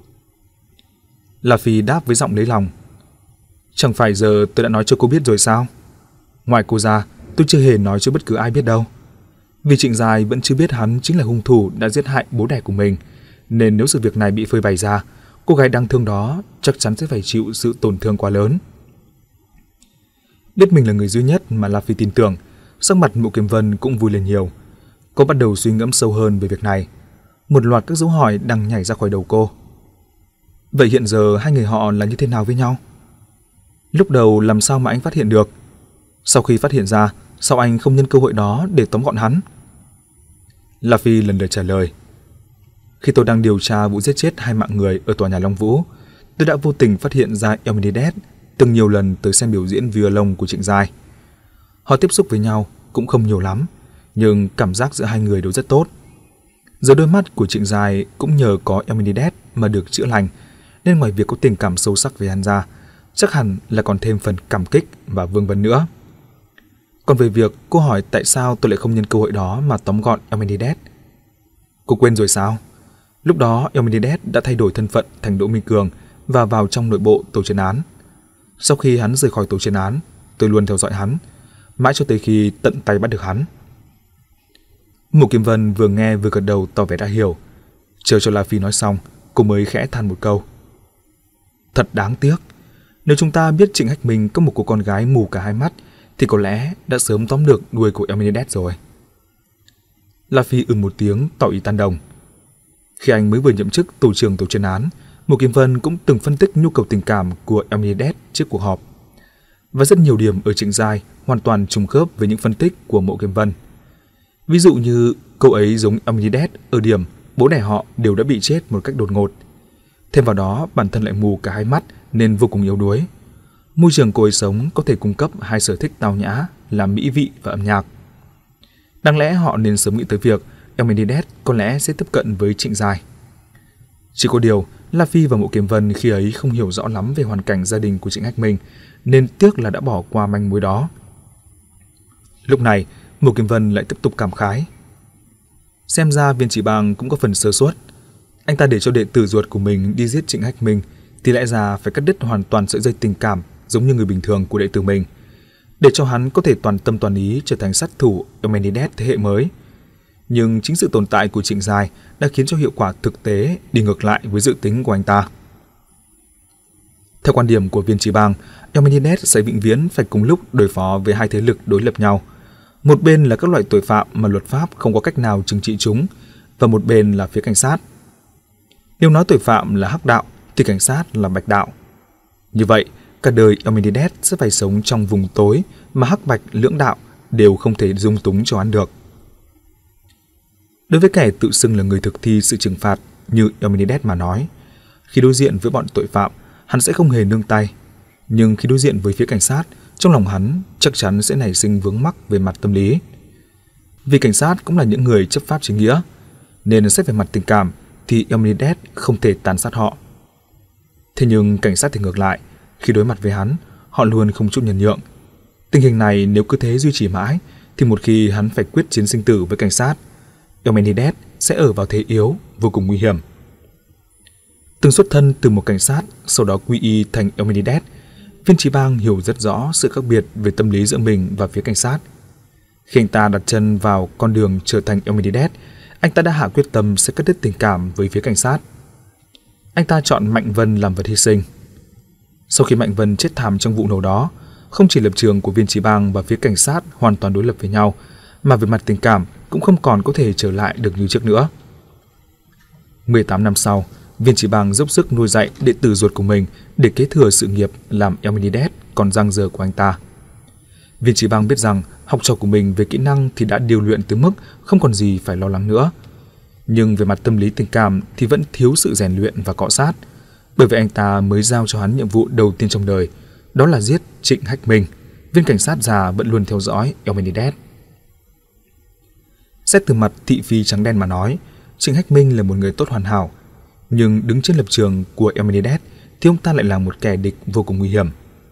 La Phi đáp với giọng lấy lòng. Chẳng phải giờ tôi đã nói cho cô biết rồi sao? Ngoài cô ra, tôi chưa hề nói cho bất cứ ai biết đâu. Vì Trịnh Giai vẫn chưa biết hắn chính là hung thủ đã giết hại bố đẻ của mình, nên nếu sự việc này bị phơi bày ra, cô gái đáng thương đó chắc chắn sẽ phải chịu sự tổn thương quá lớn. Biết mình là người duy nhất mà La Phi tin tưởng, sắc mặt Mộ Kiếm Vân cũng vui lên nhiều. Cô bắt đầu suy ngẫm sâu hơn về việc này. Một loạt các dấu hỏi đang nhảy ra khỏi đầu cô. Vậy hiện giờ hai người họ là như thế nào với nhau? Lúc đầu làm sao mà anh phát hiện được? Sau khi phát hiện ra, sao anh không nhân cơ hội đó để tóm gọn hắn? La Phi lần lượt trả lời. Khi tôi đang điều tra vụ giết chết hai mạng người ở tòa nhà Long Vũ, tôi đã vô tình phát hiện ra Eminides từng nhiều lần tới xem biểu diễn violon của Trịnh Giai. Họ tiếp xúc với nhau cũng không nhiều lắm, nhưng cảm giác giữa hai người đều rất tốt. Giờ đôi mắt của Trịnh Giai cũng nhờ có Eminides mà được chữa lành, nên ngoài việc có tình cảm sâu sắc với hắn ra, chắc hẳn là còn thêm phần cảm kích và vương vấn nữa. Còn về việc cô hỏi tại sao tôi lại không nhân cơ hội đó mà tóm gọn Eminides, cô quên rồi sao? Lúc đó Eminides đã thay đổi thân phận thành Đỗ Minh Cường và vào trong nội bộ tổ chuyên án. Sau khi hắn rời khỏi tổ chuyên án, tôi luôn theo dõi hắn, mãi cho tới khi tận tay bắt được hắn. Mộ Kiếm Vân vừa nghe vừa gật đầu tỏ vẻ đã hiểu. Chờ cho La Phi nói xong, cô mới khẽ than một câu. Thật đáng tiếc. Nếu chúng ta biết Trịnh Hách Minh có một cô con gái mù cả hai mắt, thì có lẽ đã sớm tóm được đuôi của Eminides rồi. La Phi ừm một tiếng tỏ ý tán đồng. Khi anh mới vừa nhậm chức tổ trưởng tổ chuyên án, Mộ Kiếm Vân cũng từng phân tích nhu cầu tình cảm của Eminides trước cuộc họp. Và rất nhiều điểm ở Trịnh Giai hoàn toàn trùng khớp với những phân tích của Mộ Kiếm Vân. Ví dụ như cô ấy giống Eminides ở điểm bố đẻ họ đều đã bị chết một cách đột ngột. Thêm vào đó bản thân lại mù cả hai mắt nên vô cùng yếu đuối. Môi trường cô ấy sống có thể cung cấp hai sở thích tao nhã là mỹ vị và âm nhạc. Đáng lẽ họ nên sớm nghĩ tới việc Eminides có lẽ sẽ tiếp cận với Trịnh Giai. Chỉ có điều La Phi và Mộ Kiếm Vân khi ấy không hiểu rõ lắm về hoàn cảnh gia đình của Trịnh Hách Minh, nên tiếc là đã bỏ qua manh mối đó. Lúc này Mộ Kiếm Vân lại tiếp tục cảm khái. Xem ra Viên Chỉ Bang cũng có phần sơ suất. Anh ta để cho đệ tử ruột của mình đi giết Trịnh Hách Minh thì lẽ ra phải cắt đứt hoàn toàn sợi dây tình cảm giống như người bình thường của đệ tử mình, để cho hắn có thể toàn tâm toàn ý trở thành sát thủ Eminides thế hệ mới. Nhưng chính sự tồn tại của Trịnh Giai đã khiến cho hiệu quả thực tế đi ngược lại với dự tính của anh ta. Theo quan điểm của Viên Chỉ Bang, Eminides sẽ vĩnh viễn phải cùng lúc đối phó với hai thế lực đối lập nhau. Một bên là các loại tội phạm mà luật pháp không có cách nào trừng trị chúng, và một bên là phía cảnh sát. Nếu nói tội phạm là hắc đạo thì cảnh sát là bạch đạo. Như vậy, cả đời Eminides sẽ phải sống trong vùng tối mà hắc bạch lưỡng đạo đều không thể dung túng cho hắn được. Đối với kẻ tự xưng là người thực thi sự trừng phạt như Eminides mà nói, khi đối diện với bọn tội phạm, hắn sẽ không hề nương tay. Nhưng khi đối diện với phía cảnh sát, trong lòng hắn chắc chắn sẽ nảy sinh vướng mắc về mặt tâm lý. Vì cảnh sát cũng là những người chấp pháp chính nghĩa, nên xét về mặt tình cảm thì Eumenides không thể tàn sát họ. Thế nhưng cảnh sát thì ngược lại, khi đối mặt với hắn, họ luôn không chút nhân nhượng. Tình hình này nếu cứ thế duy trì mãi, thì một khi hắn phải quyết chiến sinh tử với cảnh sát, Eumenides sẽ ở vào thế yếu, vô cùng nguy hiểm. Từng xuất thân từ một cảnh sát, sau đó quy y thành Eumenides, Viên Chí Bang hiểu rất rõ sự khác biệt về tâm lý giữa mình và phía cảnh sát. Khi anh ta đặt chân vào con đường trở thành Eumenides, anh ta đã hạ quyết tâm sẽ cắt đứt tình cảm với phía cảnh sát. Anh ta chọn Mạnh Vân làm vật hy sinh. Sau khi Mạnh Vân chết thảm trong vụ nổ đó, không chỉ lập trường của Viên Chí Bang và phía cảnh sát hoàn toàn đối lập với nhau, mà về mặt tình cảm cũng không còn có thể trở lại được như trước nữa. mười tám năm sau, Viên Chí Bang dốc sức nuôi dạy đệ tử ruột của mình để kế thừa sự nghiệp làm Eumenides còn dang dở của anh ta. Viên Chí Bang biết rằng học trò của mình về kỹ năng thì đã điều luyện tới mức không còn gì phải lo lắng nữa. Nhưng về mặt tâm lý tình cảm thì vẫn thiếu sự rèn luyện và cọ sát. Bởi vậy anh ta mới giao cho hắn nhiệm vụ đầu tiên trong đời, đó là giết Trịnh Hách Minh, viên cảnh sát già vẫn luôn theo dõi Eumenides. Xét từ mặt thị phi trắng đen mà nói, Trịnh Hách Minh là một người tốt hoàn hảo, nhưng đứng trên lập trường của Eumenides thì ông ta lại là một kẻ địch vô cùng nguy hiểm.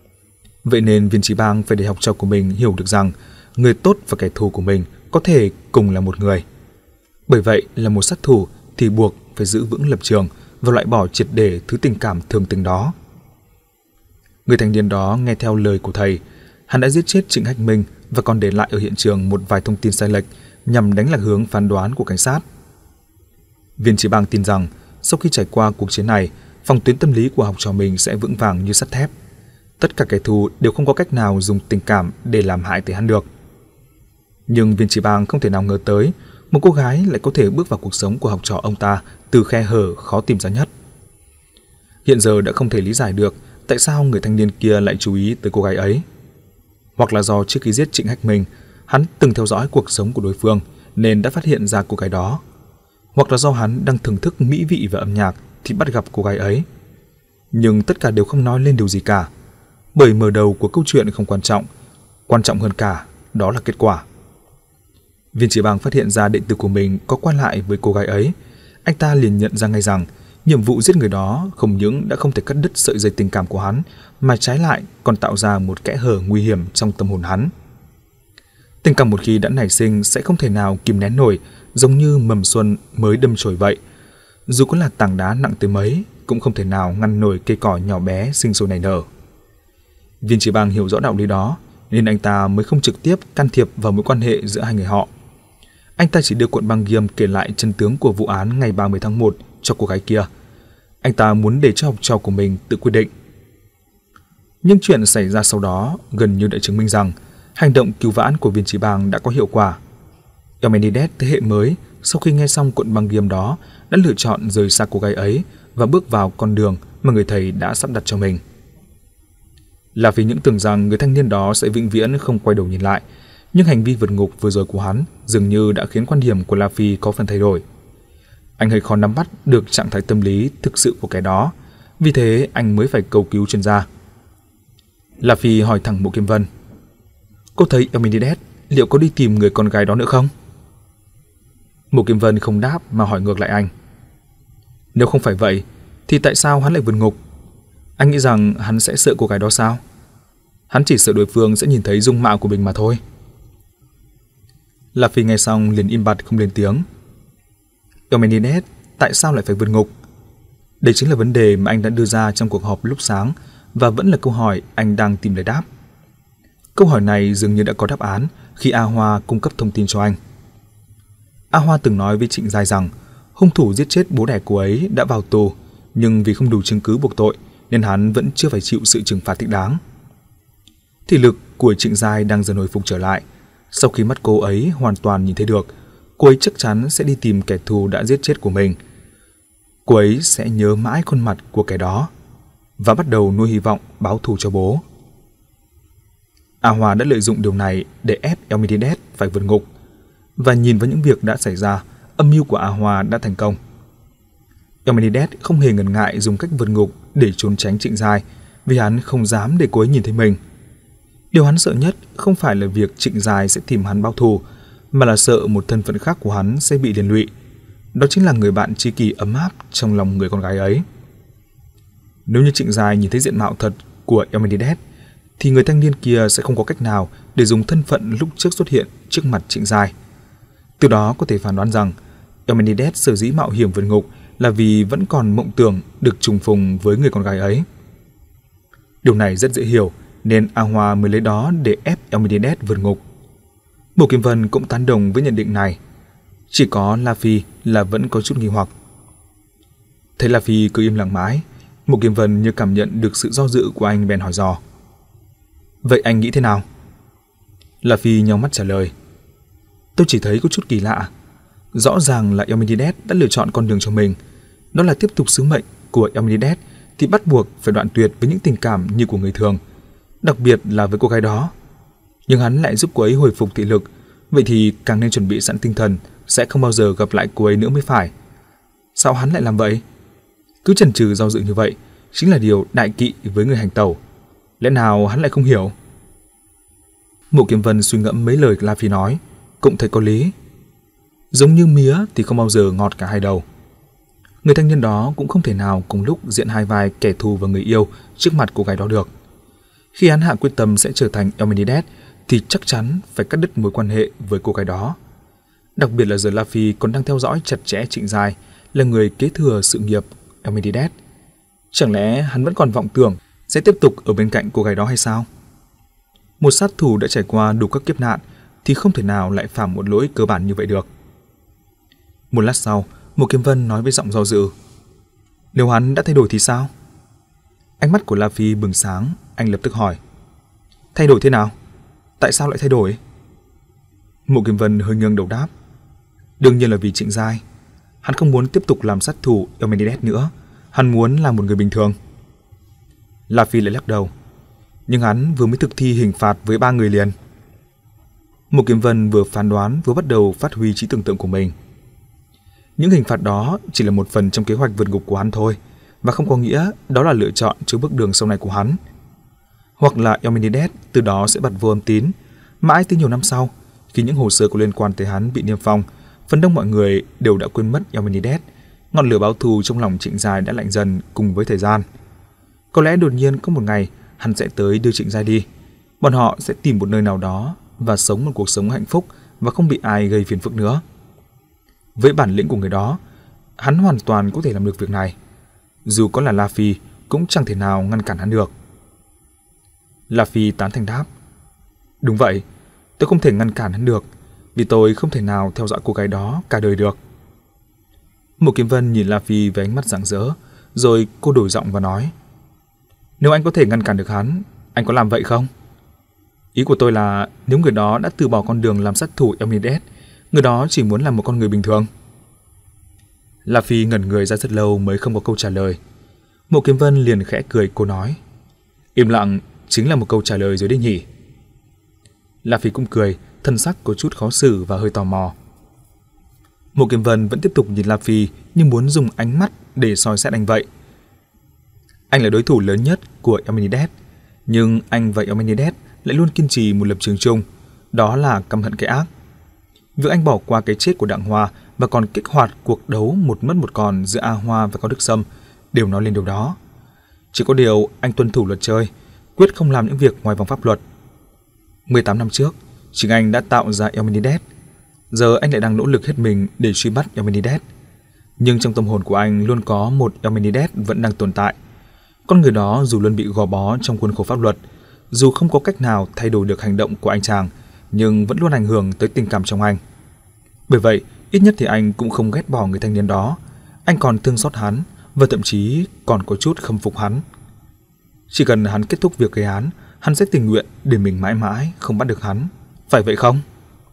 Vậy nên Viên Chí Bang phải để học trò của mình hiểu được rằng người tốt và kẻ thù của mình có thể cùng là một người. Bởi vậy là một sát thủ thì buộc phải giữ vững lập trường và loại bỏ triệt để thứ tình cảm thường tình đó. Người thanh niên đó nghe theo lời của thầy, hắn đã giết chết Trịnh Hách Minh và còn để lại ở hiện trường một vài thông tin sai lệch nhằm đánh lạc hướng phán đoán của cảnh sát. Viên Chí Bang tin rằng sau khi trải qua cuộc chiến này, phòng tuyến tâm lý của học trò mình sẽ vững vàng như sắt thép. Tất cả kẻ thù đều không có cách nào dùng tình cảm để làm hại tới hắn được. Nhưng Viên Chí Bang không thể nào ngờ tới một cô gái lại có thể bước vào cuộc sống của học trò ông ta từ khe hở khó tìm ra nhất. Hiện giờ đã không thể lý giải được tại sao người thanh niên kia lại chú ý tới cô gái ấy. Hoặc là do trước khi giết Trịnh Hách Minh, hắn từng theo dõi cuộc sống của đối phương nên đã phát hiện ra cô gái đó. Hoặc là do hắn đang thưởng thức mỹ vị và âm nhạc thì bắt gặp cô gái ấy. Nhưng tất cả đều không nói lên điều gì cả, bởi mở đầu của câu chuyện không quan trọng, quan trọng hơn cả đó là kết quả. Viên Chí Bang phát hiện ra đệ tử của mình có qua lại với cô gái ấy, anh ta liền nhận ra ngay rằng nhiệm vụ giết người đó không những đã không thể cắt đứt sợi dây tình cảm của hắn, mà trái lại còn tạo ra một kẽ hở nguy hiểm trong tâm hồn hắn. Tình cảm một khi đã nảy sinh sẽ không thể nào kìm nén nổi, giống như mầm xuân mới đâm chồi vậy. Dù có là tảng đá nặng tới mấy, cũng không thể nào ngăn nổi cây cỏ nhỏ bé sinh sôi nảy nở. Viên Chí Bang hiểu rõ đạo lý đó, nên anh ta mới không trực tiếp can thiệp vào mối quan hệ giữa hai người họ. Anh ta chỉ đưa cuộn băng ghiêm kể lại chân tướng của vụ án ngày ba mươi tháng một cho cô gái kia. Anh ta muốn để cho học trò của mình tự quyết định. Nhưng chuyện xảy ra sau đó gần như đã chứng minh rằng hành động cứu vãn của Viên Chí Bang đã có hiệu quả. Eumenides thế hệ mới sau khi nghe xong cuộn băng ghiêm đó đã lựa chọn rời xa cô gái ấy và bước vào con đường mà người thầy đã sắp đặt cho mình. Là vì những tưởng rằng người thanh niên đó sẽ vĩnh viễn không quay đầu nhìn lại, nhưng hành vi vượt ngục vừa rồi của hắn dường như đã khiến quan điểm của La Phi có phần thay đổi. Anh hơi khó nắm bắt được trạng thái tâm lý thực sự của kẻ đó, vì thế anh mới phải cầu cứu chuyên gia. La Phi hỏi thẳng Mộ Kiếm Vân: "Cô thấy Eumenides liệu có đi tìm người con gái đó nữa không?" Mộ Kiếm Vân không đáp mà hỏi ngược lại anh: "Nếu không phải vậy, thì tại sao hắn lại vượt ngục? Anh nghĩ rằng hắn sẽ sợ cô gái đó sao? Hắn chỉ sợ đối phương sẽ nhìn thấy dung mạo của mình mà thôi." La Phi nghe xong liền im bặt không lên tiếng. Eumenides tại sao lại phải vượt ngục? Đây chính là vấn đề mà anh đã đưa ra trong cuộc họp lúc sáng, và vẫn là câu hỏi anh đang tìm lời đáp. Câu hỏi này dường như đã có đáp án khi A Hoa cung cấp thông tin cho anh. A Hoa từng nói với Trịnh Giai rằng hung thủ giết chết bố đẻ cô ấy đã vào tù, nhưng vì không đủ chứng cứ buộc tội nên hắn vẫn chưa phải chịu sự trừng phạt thích đáng. Thị lực của Trịnh Giai đang dần hồi phục trở lại. Sau khi mắt cô ấy hoàn toàn nhìn thấy được, cô ấy chắc chắn sẽ đi tìm kẻ thù đã giết chết của mình. Cô ấy sẽ nhớ mãi khuôn mặt của kẻ đó và bắt đầu nuôi hy vọng báo thù cho bố. A Hoa đã lợi dụng điều này để ép Eumenides phải vượt ngục, và nhìn vào những việc đã xảy ra, âm mưu của A Hoa đã thành công. Eumenides không hề ngần ngại dùng cách vượt ngục để trốn tránh Trịnh Giai, vì hắn không dám để cô ấy nhìn thấy mình. Điều hắn sợ nhất không phải là việc Trịnh Giai sẽ tìm hắn báo thù, mà là sợ một thân phận khác của hắn sẽ bị liên lụy. Đó chính là người bạn tri kỷ ấm áp trong lòng người con gái ấy. Nếu như Trịnh Giai nhìn thấy diện mạo thật của Elmenides, thì người thanh niên kia sẽ không có cách nào để dùng thân phận lúc trước xuất hiện trước mặt Trịnh Giai. Từ đó có thể phán đoán rằng Elmenides sở dĩ mạo hiểm vượt ngục là vì vẫn còn mộng tưởng được trùng phùng với người con gái ấy. Điều này rất dễ hiểu, nên A Hoa mới lấy đó để ép Elmenides vượt ngục. Mộ Kiếm Vân cũng tán đồng với nhận định này. Chỉ có La Phi là vẫn có chút nghi hoặc. Thấy La Phi cứ im lặng mãi, Mộ Kiếm Vân như cảm nhận được sự do dự của anh bèn hỏi dò. Vậy anh nghĩ thế nào? La Phi nhíu mắt trả lời. Tôi chỉ thấy có chút kỳ lạ. Rõ ràng là Elmenides đã lựa chọn con đường cho mình. Đó là tiếp tục sứ mệnh của Elmenides thì bắt buộc phải đoạn tuyệt với những tình cảm như của người thường, đặc biệt là với cô gái đó. Nhưng hắn lại giúp cô ấy hồi phục thị lực, vậy thì càng nên chuẩn bị sẵn tinh thần sẽ không bao giờ gặp lại cô ấy nữa mới phải. Sao hắn lại làm vậy? Cứ chần chừ do dự như vậy chính là điều đại kỵ với người hành tẩu. Lẽ nào hắn lại không hiểu? Mộ Kiếm Vân suy ngẫm mấy lời La Phi nói, cũng thấy có lý. Giống như mía thì không bao giờ ngọt cả hai đầu. Người thanh niên đó cũng không thể nào cùng lúc diễn hai vai kẻ thù và người yêu trước mặt cô gái đó được. Khi hắn hạ quyết tâm sẽ trở thành Elmenides thì chắc chắn phải cắt đứt mối quan hệ với cô gái đó. Đặc biệt là giờ La Phi còn đang theo dõi chặt chẽ Trịnh Giai, là người kế thừa sự nghiệp Elmenides. Chẳng lẽ hắn vẫn còn vọng tưởng sẽ tiếp tục ở bên cạnh cô gái đó hay sao? Một sát thủ đã trải qua đủ các kiếp nạn thì không thể nào lại phạm một lỗi cơ bản như vậy được. Một lát sau, Mộ Kiếm Vân nói với giọng do dự. Nếu hắn đã thay đổi thì sao? Ánh mắt của La Phi bừng sáng, anh lập tức hỏi. Thay đổi thế nào? Tại sao lại thay đổi? Mộ Kiếm Vân hơi nghiêng đầu đáp. Đương nhiên là vì Trịnh Giai. Hắn không muốn tiếp tục làm sát thủ Elmenides nữa. Hắn muốn làm một người bình thường. La Phi lại lắc đầu. Nhưng hắn vừa mới thực thi hình phạt với ba người liền. Mộ Kiếm Vân vừa phán đoán vừa bắt đầu phát huy trí tưởng tượng của mình. Những hình phạt đó chỉ là một phần trong kế hoạch vượt ngục của hắn thôi, và không có nghĩa đó là lựa chọn cho bước đường sau này của hắn. Hoặc là Elmenides từ đó sẽ bật vô âm tín, mãi tới nhiều năm sau, khi những hồ sơ có liên quan tới hắn bị niêm phong, phần đông mọi người đều đã quên mất Elmenides. Ngọn lửa báo thù trong lòng Trịnh Giai đã lạnh dần cùng với thời gian. Có lẽ đột nhiên có một ngày hắn sẽ tới đưa Trịnh Giai đi. Bọn họ sẽ tìm một nơi nào đó và sống một cuộc sống hạnh phúc và không bị ai gây phiền phức nữa. Với bản lĩnh của người đó, hắn hoàn toàn có thể làm được việc này. Dù có là La Phi cũng chẳng thể nào ngăn cản hắn được. La Phi tán thành đáp. Đúng vậy, tôi không thể ngăn cản hắn được, vì tôi không thể nào theo dõi cô gái đó cả đời được. Mộ Kiếm Vân nhìn La Phi với ánh mắt rạng rỡ, rồi cô đổi giọng và nói. Nếu anh có thể ngăn cản được hắn, anh có làm vậy không? Ý của tôi là nếu người đó đã từ bỏ con đường làm sát thủ Elmenides, người đó chỉ muốn làm một con người bình thường. La Phi ngẩn người ra rất lâu mới không có câu trả lời. Mộ Kiếm Vân liền khẽ cười, cô nói. Im lặng chính là một câu trả lời rồi đấy nhỉ? La Phi cũng cười, thân sắc có chút khó xử và hơi tò mò. Mộ Kiếm Vân vẫn tiếp tục nhìn La Phi như muốn dùng ánh mắt để soi xét anh vậy. Anh là đối thủ lớn nhất của Elmenides, nhưng anh và Elmenides lại luôn kiên trì một lập trường chung, đó là căm hận cái ác. Việc anh bỏ qua cái chết của Đặng Hoa và còn kích hoạt cuộc đấu một mất một còn giữa A Hoa và Cao Đức Sâm đều nói lên điều đó. Chỉ có điều anh tuân thủ luật chơi, quyết không làm những việc ngoài vòng pháp luật. mười tám năm trước, chính anh đã tạo ra Elmenides. Giờ anh lại đang nỗ lực hết mình để truy bắt Elmenides. Nhưng trong tâm hồn của anh luôn có một Elmenides vẫn đang tồn tại. Con người đó dù luôn bị gò bó trong khuôn khổ pháp luật, dù không có cách nào thay đổi được hành động của anh chàng, nhưng vẫn luôn ảnh hưởng tới tình cảm trong anh. Bởi vậy, ít nhất thì anh cũng không ghét bỏ người thanh niên đó. Anh còn thương xót hắn và thậm chí còn có chút khâm phục hắn. Chỉ cần hắn kết thúc việc gây án, hắn sẽ tình nguyện để mình mãi mãi không bắt được hắn. Phải vậy không?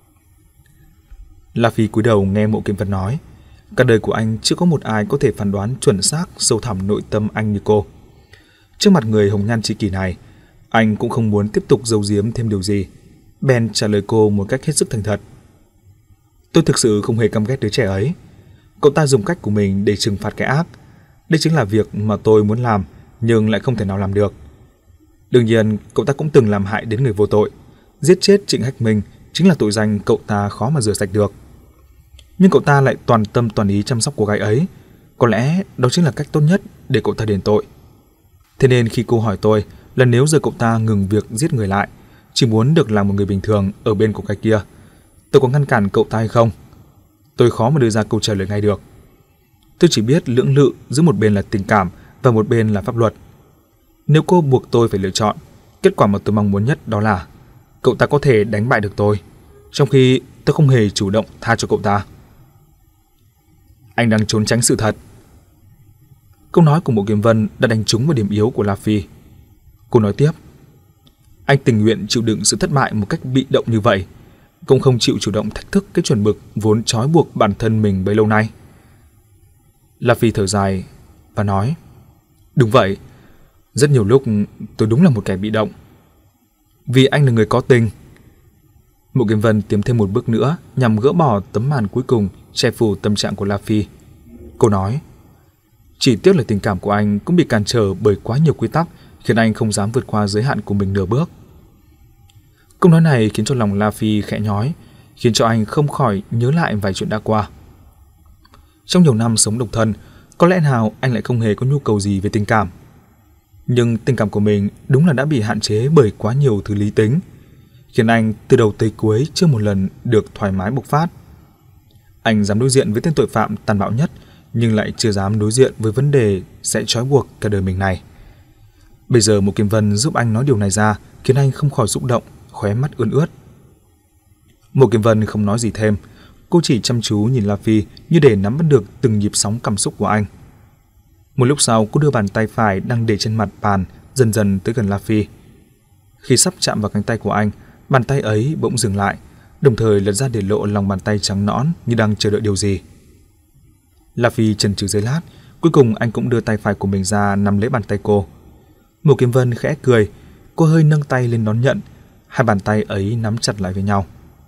La Phi cúi đầu nghe Mộ Kiếm Vân nói. Cả đời của anh chưa có một ai có thể phán đoán chuẩn xác sâu thẳm nội tâm anh như cô. Trước mặt người hồng nhan tri kỷ này, anh cũng không muốn tiếp tục giấu giếm thêm điều gì. Ben trả lời cô một cách hết sức thành thật. Tôi thực sự không hề căm ghét đứa trẻ ấy. Cậu ta dùng cách của mình để trừng phạt cái ác. Đây chính là việc mà tôi muốn làm nhưng lại không thể nào làm được. Đương nhiên, cậu ta cũng từng làm hại đến người vô tội, giết chết Trịnh Hách Minh chính là tội danh cậu ta khó mà rửa sạch được. Nhưng cậu ta lại toàn tâm toàn ý chăm sóc cô gái ấy. Có lẽ đó chính là cách tốt nhất để cậu ta đền tội. Thế nên khi cô hỏi tôi là nếu giờ cậu ta ngừng việc giết người lại, chỉ muốn được làm một người bình thường ở bên cô gái kia, tôi có ngăn cản cậu ta hay không? Tôi khó mà đưa ra câu trả lời ngay được. Tôi chỉ biết lưỡng lự giữa một bên là tình cảm và một bên là pháp luật. Nếu cô buộc tôi phải lựa chọn, kết quả mà tôi mong muốn nhất đó là cậu ta có thể đánh bại được tôi, trong khi tôi không hề chủ động tha cho cậu ta. Anh đang trốn tránh sự thật. Câu nói của Mộ Kiếm Vân đã đánh trúng vào điểm yếu của La Phi. Cô nói tiếp: anh tình nguyện chịu đựng sự thất bại một cách bị động như vậy, cũng không chịu chủ động thách thức cái chuẩn mực vốn trói buộc bản thân mình bấy lâu nay. La Phi thở dài và nói: đúng vậy, rất nhiều lúc tôi đúng là một kẻ bị động. Vì anh là người có tình. Mộ Kiếm Vân tiến thêm một bước nữa nhằm gỡ bỏ tấm màn cuối cùng che phủ tâm trạng của La Phi. Cô nói: chỉ tiếc là tình cảm của anh cũng bị cản trở bởi quá nhiều quy tắc, khiến anh không dám vượt qua giới hạn của mình nửa bước. Câu nói này khiến cho lòng La Phi khẽ nhói, khiến cho anh không khỏi nhớ lại vài chuyện đã qua. Trong nhiều năm sống độc thân, có lẽ nào anh lại không hề có nhu cầu gì về tình cảm. Nhưng tình cảm của mình đúng là đã bị hạn chế bởi quá nhiều thứ lý tính, khiến anh từ đầu tới cuối chưa một lần được thoải mái bộc phát. Anh dám đối diện với tên tội phạm tàn bạo nhất, nhưng lại chưa dám đối diện với vấn đề sẽ trói buộc cả đời mình này. Bây giờ Mộ Kiếm Vân giúp anh nói điều này ra, khiến anh không khỏi xúc động, khóe mắt ươn ướt. Mộ Kiếm Vân không nói gì thêm, cô chỉ chăm chú nhìn La Phi như để nắm bắt được từng nhịp sóng cảm xúc của anh. Một lúc sau, cô đưa bàn tay phải đang để trên mặt bàn dần dần tới gần La Phi. Khi sắp chạm vào cánh tay của anh, bàn tay ấy bỗng dừng lại, đồng thời lật ra để lộ lòng bàn tay trắng nõn như đang chờ đợi điều gì. La Phi chần chừ giây lát, cuối cùng anh cũng đưa tay phải của mình ra nắm lấy bàn tay cô. Mộ Kiếm Vân khẽ cười, cô hơi nâng tay lên đón nhận, hai bàn tay ấy nắm chặt lại với nhau.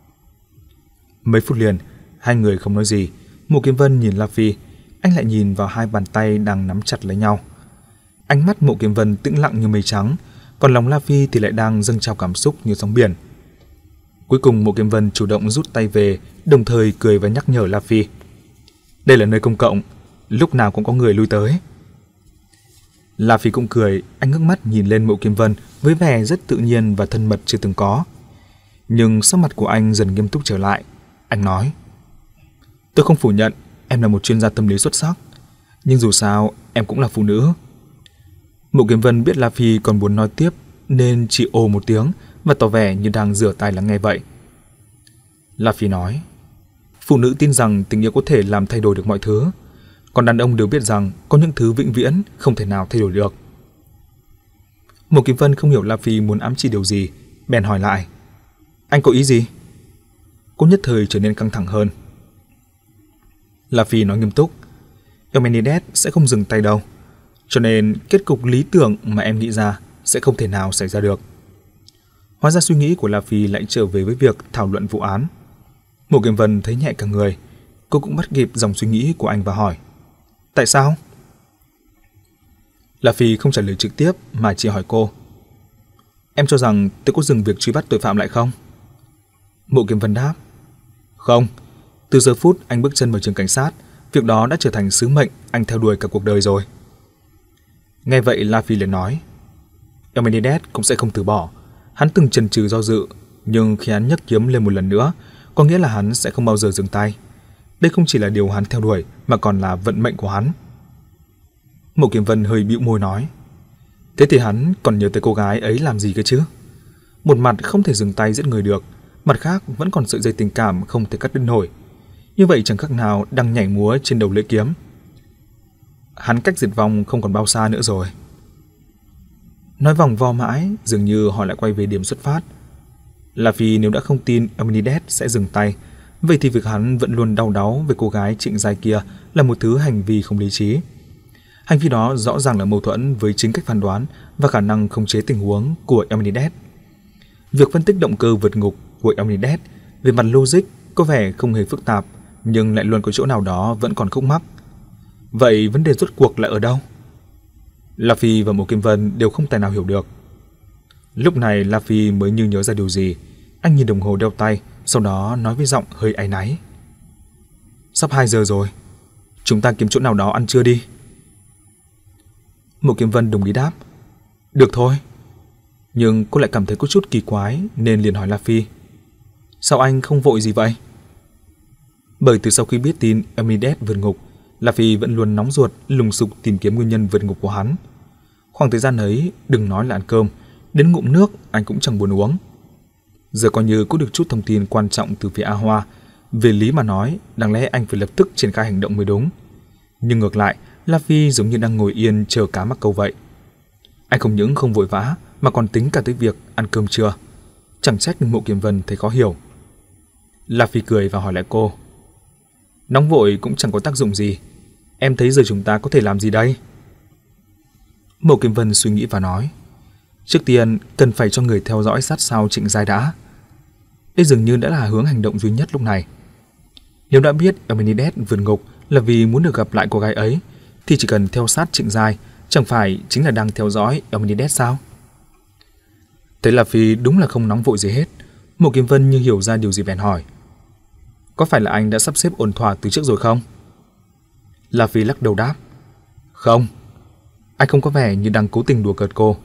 Mấy phút liền, hai người không nói gì. Mộ Kiếm Vân nhìn La Phi, anh lại nhìn vào hai bàn tay đang nắm chặt lấy nhau. Ánh mắt Mộ Kiếm Vân tĩnh lặng như mây trắng, còn lòng La Phi thì lại đang dâng trào cảm xúc như sóng biển. Cuối cùng Mộ Kiếm Vân chủ động rút tay về, đồng thời cười và nhắc nhở La Phi: đây là nơi công cộng, lúc nào cũng có người lui tới. La Phi cũng cười, anh ngước mắt nhìn lên Mộ Kiếm Vân với vẻ rất tự nhiên và thân mật chưa từng có. Nhưng sắc mặt của anh dần nghiêm túc trở lại. Anh nói: tôi không phủ nhận em là một chuyên gia tâm lý xuất sắc, nhưng dù sao em cũng là phụ nữ. Mộ Kiếm Vân biết La Phi còn muốn nói tiếp nên chỉ ồ một tiếng và tỏ vẻ như đang rửa tai lắng nghe vậy. La Phi nói: phụ nữ tin rằng tình yêu có thể làm thay đổi được mọi thứ, còn đàn ông đều biết rằng có những thứ vĩnh viễn không thể nào thay đổi được. Mộ Kiếm Vân không hiểu La Phi muốn ám chỉ điều gì, bèn hỏi lại: anh có ý gì? Cô nhất thời trở nên căng thẳng hơn. La Phi nói nghiêm túc: Eumenides sẽ không dừng tay đâu, cho nên kết cục lý tưởng mà em nghĩ ra sẽ không thể nào xảy ra được. Hóa ra suy nghĩ của La Phi lại trở về với việc thảo luận vụ án. Mộ Kiếm Vân thấy nhẹ cả người, cô cũng bắt kịp dòng suy nghĩ của anh và hỏi: tại sao? La Phi không trả lời trực tiếp mà chỉ hỏi cô: em cho rằng tôi có dừng việc truy bắt tội phạm lại không? Mộ Kiếm Vân đáp: không, từ giờ phút anh bước chân vào trường cảnh sát, việc đó đã trở thành sứ mệnh anh theo đuổi cả cuộc đời rồi. Nghe vậy La Phi liền nói: Eumenides cũng sẽ không từ bỏ. Hắn từng chần chừ do dự, nhưng khi hắn nhấc kiếm lên một lần nữa, có nghĩa là hắn sẽ không bao giờ dừng tay. Đây không chỉ là điều hắn theo đuổi mà còn là vận mệnh của hắn. Mộ Kiếm Vân hơi bĩu môi nói: thế thì hắn còn nhớ tới cô gái ấy làm gì cơ chứ? Một mặt không thể dừng tay giết người được, mặt khác vẫn còn sợi dây tình cảm không thể cắt đứt nổi. Như vậy chẳng khác nào đang nhảy múa trên đầu lưỡi kiếm. Hắn cách diệt vong không còn bao xa nữa rồi. Nói vòng vo mãi, dường như họ lại quay về điểm xuất phát. La Phi nếu đã không tin Eumenides sẽ dừng tay, vậy thì việc hắn vẫn luôn đau đáu về cô gái Trịnh Giai kia là một thứ hành vi không lý trí. Hành vi đó rõ ràng là mâu thuẫn với chính cách phán đoán và khả năng khống chế tình huống của Eumenides. Việc phân tích động cơ vượt ngục của Eumenides về mặt logic có vẻ không hề phức tạp, nhưng lại luôn có chỗ nào đó vẫn còn khúc mắc. Vậy vấn đề rốt cuộc là ở đâu? La Phi và Mộ Kiếm Vân đều không tài nào hiểu được. Lúc này La Phi mới như nhớ ra điều gì. Anh nhìn đồng hồ đeo tay sau đó nói với giọng hơi áy náy. Sắp hai giờ rồi, chúng ta kiếm chỗ nào đó ăn trưa đi. Mộ Kiếm Vân đồng ý đáp. Được thôi. Nhưng cô lại cảm thấy có chút kỳ quái nên liền hỏi La Phi. Sao anh không vội gì vậy? Bởi từ sau khi biết tin Amidet vượt ngục, La Phi vẫn luôn nóng ruột lùng sục tìm kiếm nguyên nhân vượt ngục của hắn. Khoảng thời gian ấy, đừng nói là ăn cơm, đến ngụm nước anh cũng chẳng buồn uống. Giờ coi như có được chút thông tin quan trọng từ phía A Hoa, về lý mà nói, đáng lẽ anh phải lập tức triển khai hành động mới đúng. Nhưng ngược lại, La Phi giống như đang ngồi yên chờ cá mắc câu vậy. Anh không những không vội vã mà còn tính cả tới việc ăn cơm trưa. Chẳng trách Mộ Kiếm Vân thấy khó hiểu. La Phi cười và hỏi lại cô. Nóng vội cũng chẳng có tác dụng gì. Em thấy giờ chúng ta có thể làm gì đây? Mộ Kiếm Vân suy nghĩ và nói. Trước tiên cần phải cho người theo dõi sát sao Trịnh Giai đã. Đây dường như đã là hướng hành động duy nhất lúc này. Nếu đã biết Amidet vượt ngục là vì muốn được gặp lại cô gái ấy, thì chỉ cần theo sát Trịnh Giai, chẳng phải chính là đang theo dõi Amidet sao? Thế là Phi đúng là không nóng vội gì hết. Mộ Kiếm Vân như hiểu ra điều gì bèn hỏi. Có phải là anh đã sắp xếp ổn thỏa từ trước rồi không? La Phi lắc đầu đáp. Không, anh không có vẻ như đang cố tình đùa cợt cô.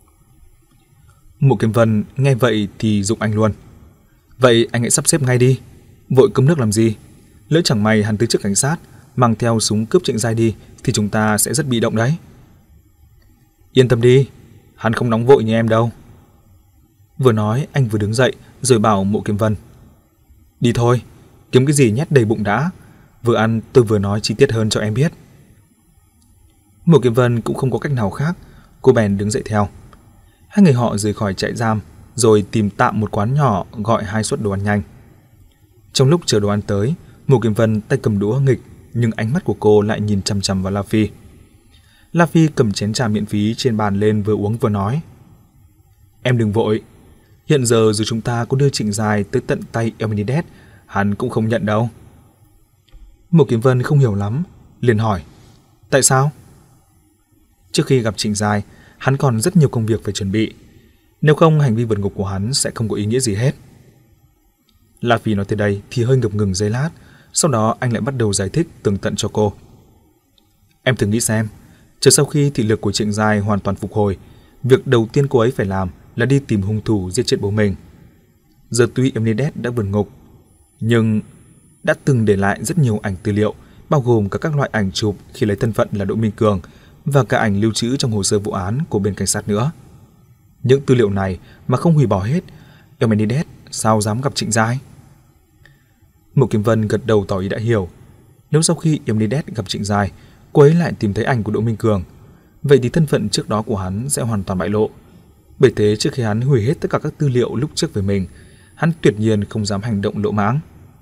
Mộ Kiếm Vân nghe vậy thì giục anh luôn. Vậy anh hãy sắp xếp ngay đi. Vội cơm nước làm gì? Lỡ chẳng may hắn tới trước cảnh sát mang theo súng cướp Trịnh Giai đi thì chúng ta sẽ rất bị động đấy. Yên tâm đi, hắn không nóng vội như em đâu. Vừa nói anh vừa đứng dậy rồi bảo Mộ Kiếm Vân. Đi thôi, kiếm cái gì nhét đầy bụng đã. Vừa ăn tôi vừa nói chi tiết hơn cho em biết. Mộ Kiếm Vân cũng không có cách nào khác, cô bèn đứng dậy theo. Hai người họ rời khỏi trại giam rồi tìm tạm một quán nhỏ gọi hai suất đồ ăn nhanh. Trong lúc chờ đồ ăn tới, Mộ Kiếm Vân tay cầm đũa nghịch, nhưng ánh mắt của cô lại nhìn chằm chằm vào La Phi. La Phi cầm chén trà miễn phí trên bàn lên vừa uống vừa nói. Em đừng vội, hiện giờ dù chúng ta có đưa Trịnh Giai tới tận tay Amidet, hắn cũng không nhận đâu. Mộ Kiếm Vân không hiểu lắm, liền hỏi. Tại sao? Trước khi gặp Trịnh Giai, hắn còn rất nhiều công việc phải chuẩn bị. Nếu không, hành vi vượt ngục của hắn sẽ không có ý nghĩa gì hết. La Phi nói tới đây thì hơi ngập ngừng giây lát, sau đó anh lại bắt đầu giải thích tường tận cho cô. Em thử nghĩ xem, chờ sau khi thị lực của Trịnh Giai hoàn toàn phục hồi, việc đầu tiên cô ấy phải làm là đi tìm hung thủ giết chết bố mình. Giờ tuy Amidet đã vượt ngục, nhưng đã từng để lại rất nhiều ảnh tư liệu, bao gồm cả các loại ảnh chụp khi lấy thân phận là Đỗ Minh Cường và cả ảnh lưu trữ trong hồ sơ vụ án của bên cảnh sát nữa. Những tư liệu này mà không hủy bỏ hết, Amidet sao dám gặp Trịnh Giai? Mộ Kiếm Vân gật đầu tỏ ý đã hiểu. Nếu sau khi Amidet gặp Trịnh Giai, cô ấy lại tìm thấy ảnh của Đỗ Minh Cường, vậy thì thân phận trước đó của hắn sẽ hoàn toàn bại lộ. Bởi thế trước khi hắn hủy hết tất cả các tư liệu lúc trước về mình, hắn tuyệt nhiên không dám hành động lỗ mãng.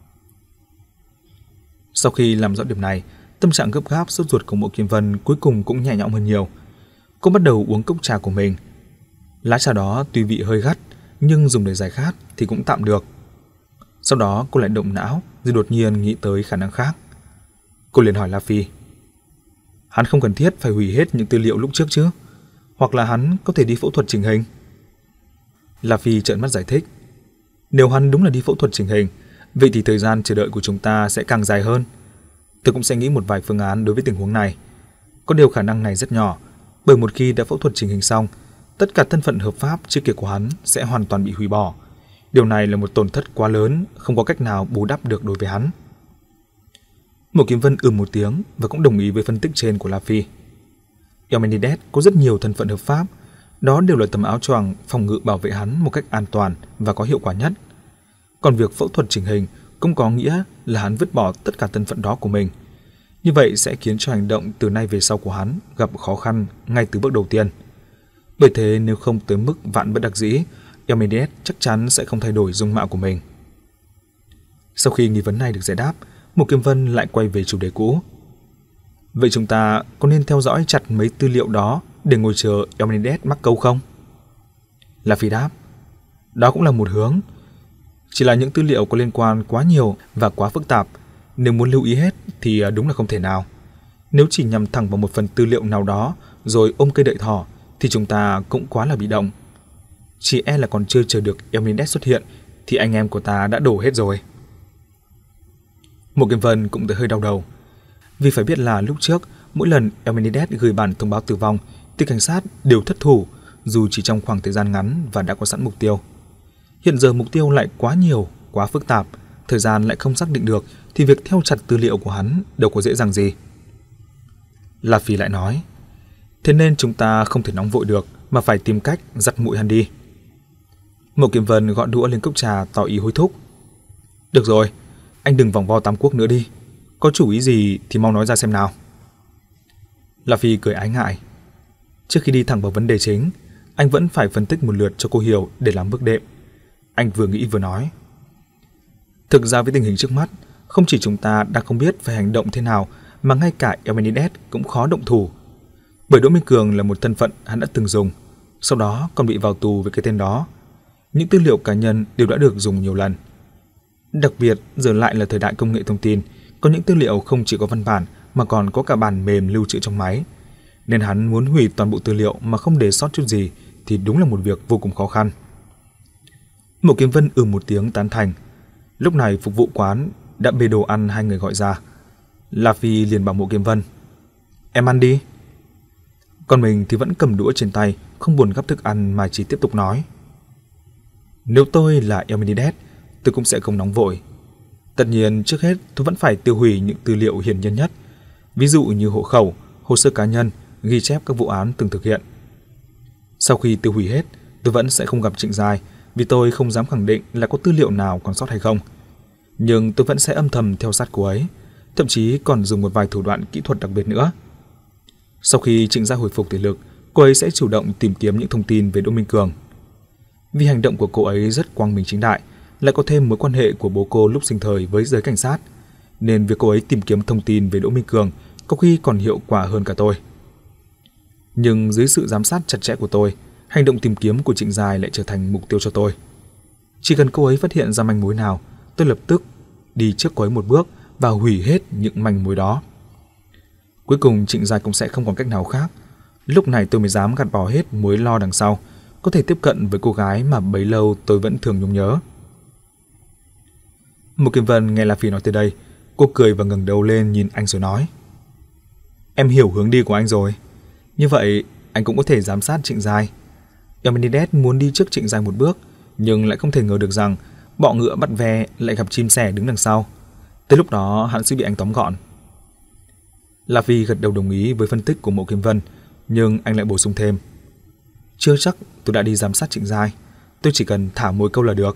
Sau khi làm rõ điểm này, tâm trạng gấp gáp sốt ruột của Mộ Kiếm Vân cuối cùng cũng nhẹ nhõm hơn nhiều. Cô bắt đầu uống cốc trà của mình. Lá trà đó tuy vị hơi gắt, nhưng dùng để giải khát thì cũng tạm được. Sau đó cô lại động não, rồi đột nhiên nghĩ tới khả năng khác. Cô liền hỏi La Phi. Hắn không cần thiết phải hủy hết những tư liệu lúc trước chứ? Hoặc là hắn có thể đi phẫu thuật chỉnh hình? La Phi trợn mắt giải thích. Nếu hắn đúng là đi phẫu thuật chỉnh hình, vậy thì thời gian chờ đợi của chúng ta sẽ càng dài hơn. Tôi cũng sẽ nghĩ một vài phương án đối với tình huống này. Có điều khả năng này rất nhỏ, bởi một khi đã phẫu thuật chỉnh hình xong, tất cả thân phận hợp pháp trước kia của hắn sẽ hoàn toàn bị hủy bỏ. Điều này là một tổn thất quá lớn, không có cách nào bù đắp được đối với hắn. Mộ Kiếm Vân ừm một tiếng và cũng đồng ý với phân tích trên của La Phi. Amidet có rất nhiều thân phận hợp pháp, đó đều là tấm áo choàng phòng ngự bảo vệ hắn một cách an toàn và có hiệu quả nhất. Còn việc phẫu thuật chỉnh hình cũng có nghĩa là hắn vứt bỏ tất cả thân phận đó của mình. Như vậy sẽ khiến cho hành động từ nay về sau của hắn gặp khó khăn ngay từ bước đầu tiên. Bởi thế nếu không tới mức vạn bất đắc dĩ, Amidet chắc chắn sẽ không thay đổi dung mạo của mình. Sau khi nghi vấn này được giải đáp, Mộ Kiếm Vân lại quay về chủ đề cũ. Vậy chúng ta có nên theo dõi chặt mấy tư liệu đó để ngồi chờ Amidet mắc câu không? La Phi đáp. Đó cũng là một hướng. Chỉ là những tư liệu có liên quan quá nhiều và quá phức tạp, nếu muốn lưu ý hết thì đúng là không thể nào. Nếu chỉ nhằm thẳng vào một phần tư liệu nào đó rồi ôm cây đợi thỏ thì chúng ta cũng quá là bị động. Chỉ e là còn chưa chờ được Amidet xuất hiện thì anh em của ta đã đổ hết rồi. Một Kiếm Vân cũng thấy hơi đau đầu, vì phải biết là lúc trước mỗi lần Eumenides gửi bản thông báo tử vong thì cảnh sát đều thất thủ, dù chỉ trong khoảng thời gian ngắn và đã có sẵn mục tiêu. Hiện giờ mục tiêu lại quá nhiều, quá phức tạp, thời gian lại không xác định được, thì việc theo chặt tư liệu của hắn đâu có dễ dàng gì. La Phi lại nói, thế nên chúng ta không thể nóng vội được, mà phải tìm cách dắt mũi hắn đi. Một Kiếm Vân gõ đũa lên cốc trà tỏ ý hối thúc. Được rồi, anh đừng vòng vo Tam Quốc nữa đi, có chủ ý gì thì mau nói ra xem nào. La Phi cười ái ngại. Trước khi đi thẳng vào vấn đề chính, anh vẫn phải phân tích một lượt cho cô hiểu để làm bước đệm. Anh vừa nghĩ vừa nói. Thực ra với tình hình trước mắt, không chỉ chúng ta đã không biết phải hành động thế nào, mà ngay cả Eumenides cũng khó động thủ. Bởi Đỗ Minh Cường là một thân phận hắn đã từng dùng, sau đó còn bị vào tù với cái tên đó. Những tư liệu cá nhân đều đã được dùng nhiều lần. Đặc biệt giờ lại là thời đại công nghệ thông tin, có những tư liệu không chỉ có văn bản mà còn có cả bản mềm lưu trữ trong máy. Nên hắn muốn hủy toàn bộ tư liệu mà không để sót chút gì thì đúng là một việc vô cùng khó khăn. Một Kiếm Vân ừ một tiếng tán thành. Lúc này phục vụ quán đã bê đồ ăn hai người gọi ra. La Phi liền bảo Mộ Kiếm Vân, em ăn đi. Còn mình thì vẫn cầm đũa trên tay, không buồn gắp thức ăn mà chỉ tiếp tục nói. Nếu tôi là Eumenides, tôi cũng sẽ không nóng vội. Tất nhiên trước hết tôi vẫn phải tiêu hủy những tư liệu hiển nhiên nhất, ví dụ như hộ khẩu, hồ sơ cá nhân, ghi chép các vụ án từng thực hiện. Sau khi tiêu hủy hết, tôi vẫn sẽ không gặp Trịnh Giai, vì tôi không dám khẳng định là có tư liệu nào còn sót hay không. Nhưng tôi vẫn sẽ âm thầm theo sát cô ấy, thậm chí còn dùng một vài thủ đoạn kỹ thuật đặc biệt nữa. Sau khi Trịnh Giai hồi phục thể lực, cô ấy sẽ chủ động tìm kiếm những thông tin về Đỗ Minh Cường. Vì hành động của cô ấy rất quang minh chính đại, lại có thêm mối quan hệ của bố cô lúc sinh thời với giới cảnh sát, nên việc cô ấy tìm kiếm thông tin về Đỗ Minh Cường có khi còn hiệu quả hơn cả tôi. Nhưng dưới sự giám sát chặt chẽ của tôi, hành động tìm kiếm của Trịnh Giai lại trở thành mục tiêu cho tôi. Chỉ cần cô ấy phát hiện ra manh mối nào, tôi lập tức đi trước cô ấy một bước và hủy hết những manh mối đó. Cuối cùng Trịnh Giai cũng sẽ không còn cách nào khác. Lúc này tôi mới dám gạt bỏ hết mối lo đằng sau, có thể tiếp cận với cô gái mà bấy lâu tôi vẫn thường nhung nhớ. Một Kiếm Vân nghe La Phi nói tới đây, cô cười và ngẩng đầu lên nhìn anh rồi nói, em hiểu hướng đi của anh rồi. Như vậy anh cũng có thể giám sát Trịnh Giai. Eumenides muốn đi trước Trịnh Giai một bước, nhưng lại không thể ngờ được rằng bọ ngựa bắt ve lại gặp chim sẻ đứng đằng sau. Tới lúc đó hắn sẽ bị anh tóm gọn. La Phi gật đầu đồng ý với phân tích của Mộ Kiếm Vân, nhưng anh lại bổ sung thêm, chưa chắc tôi đã đi giám sát Trịnh Giai, tôi chỉ cần thả mồi câu là được.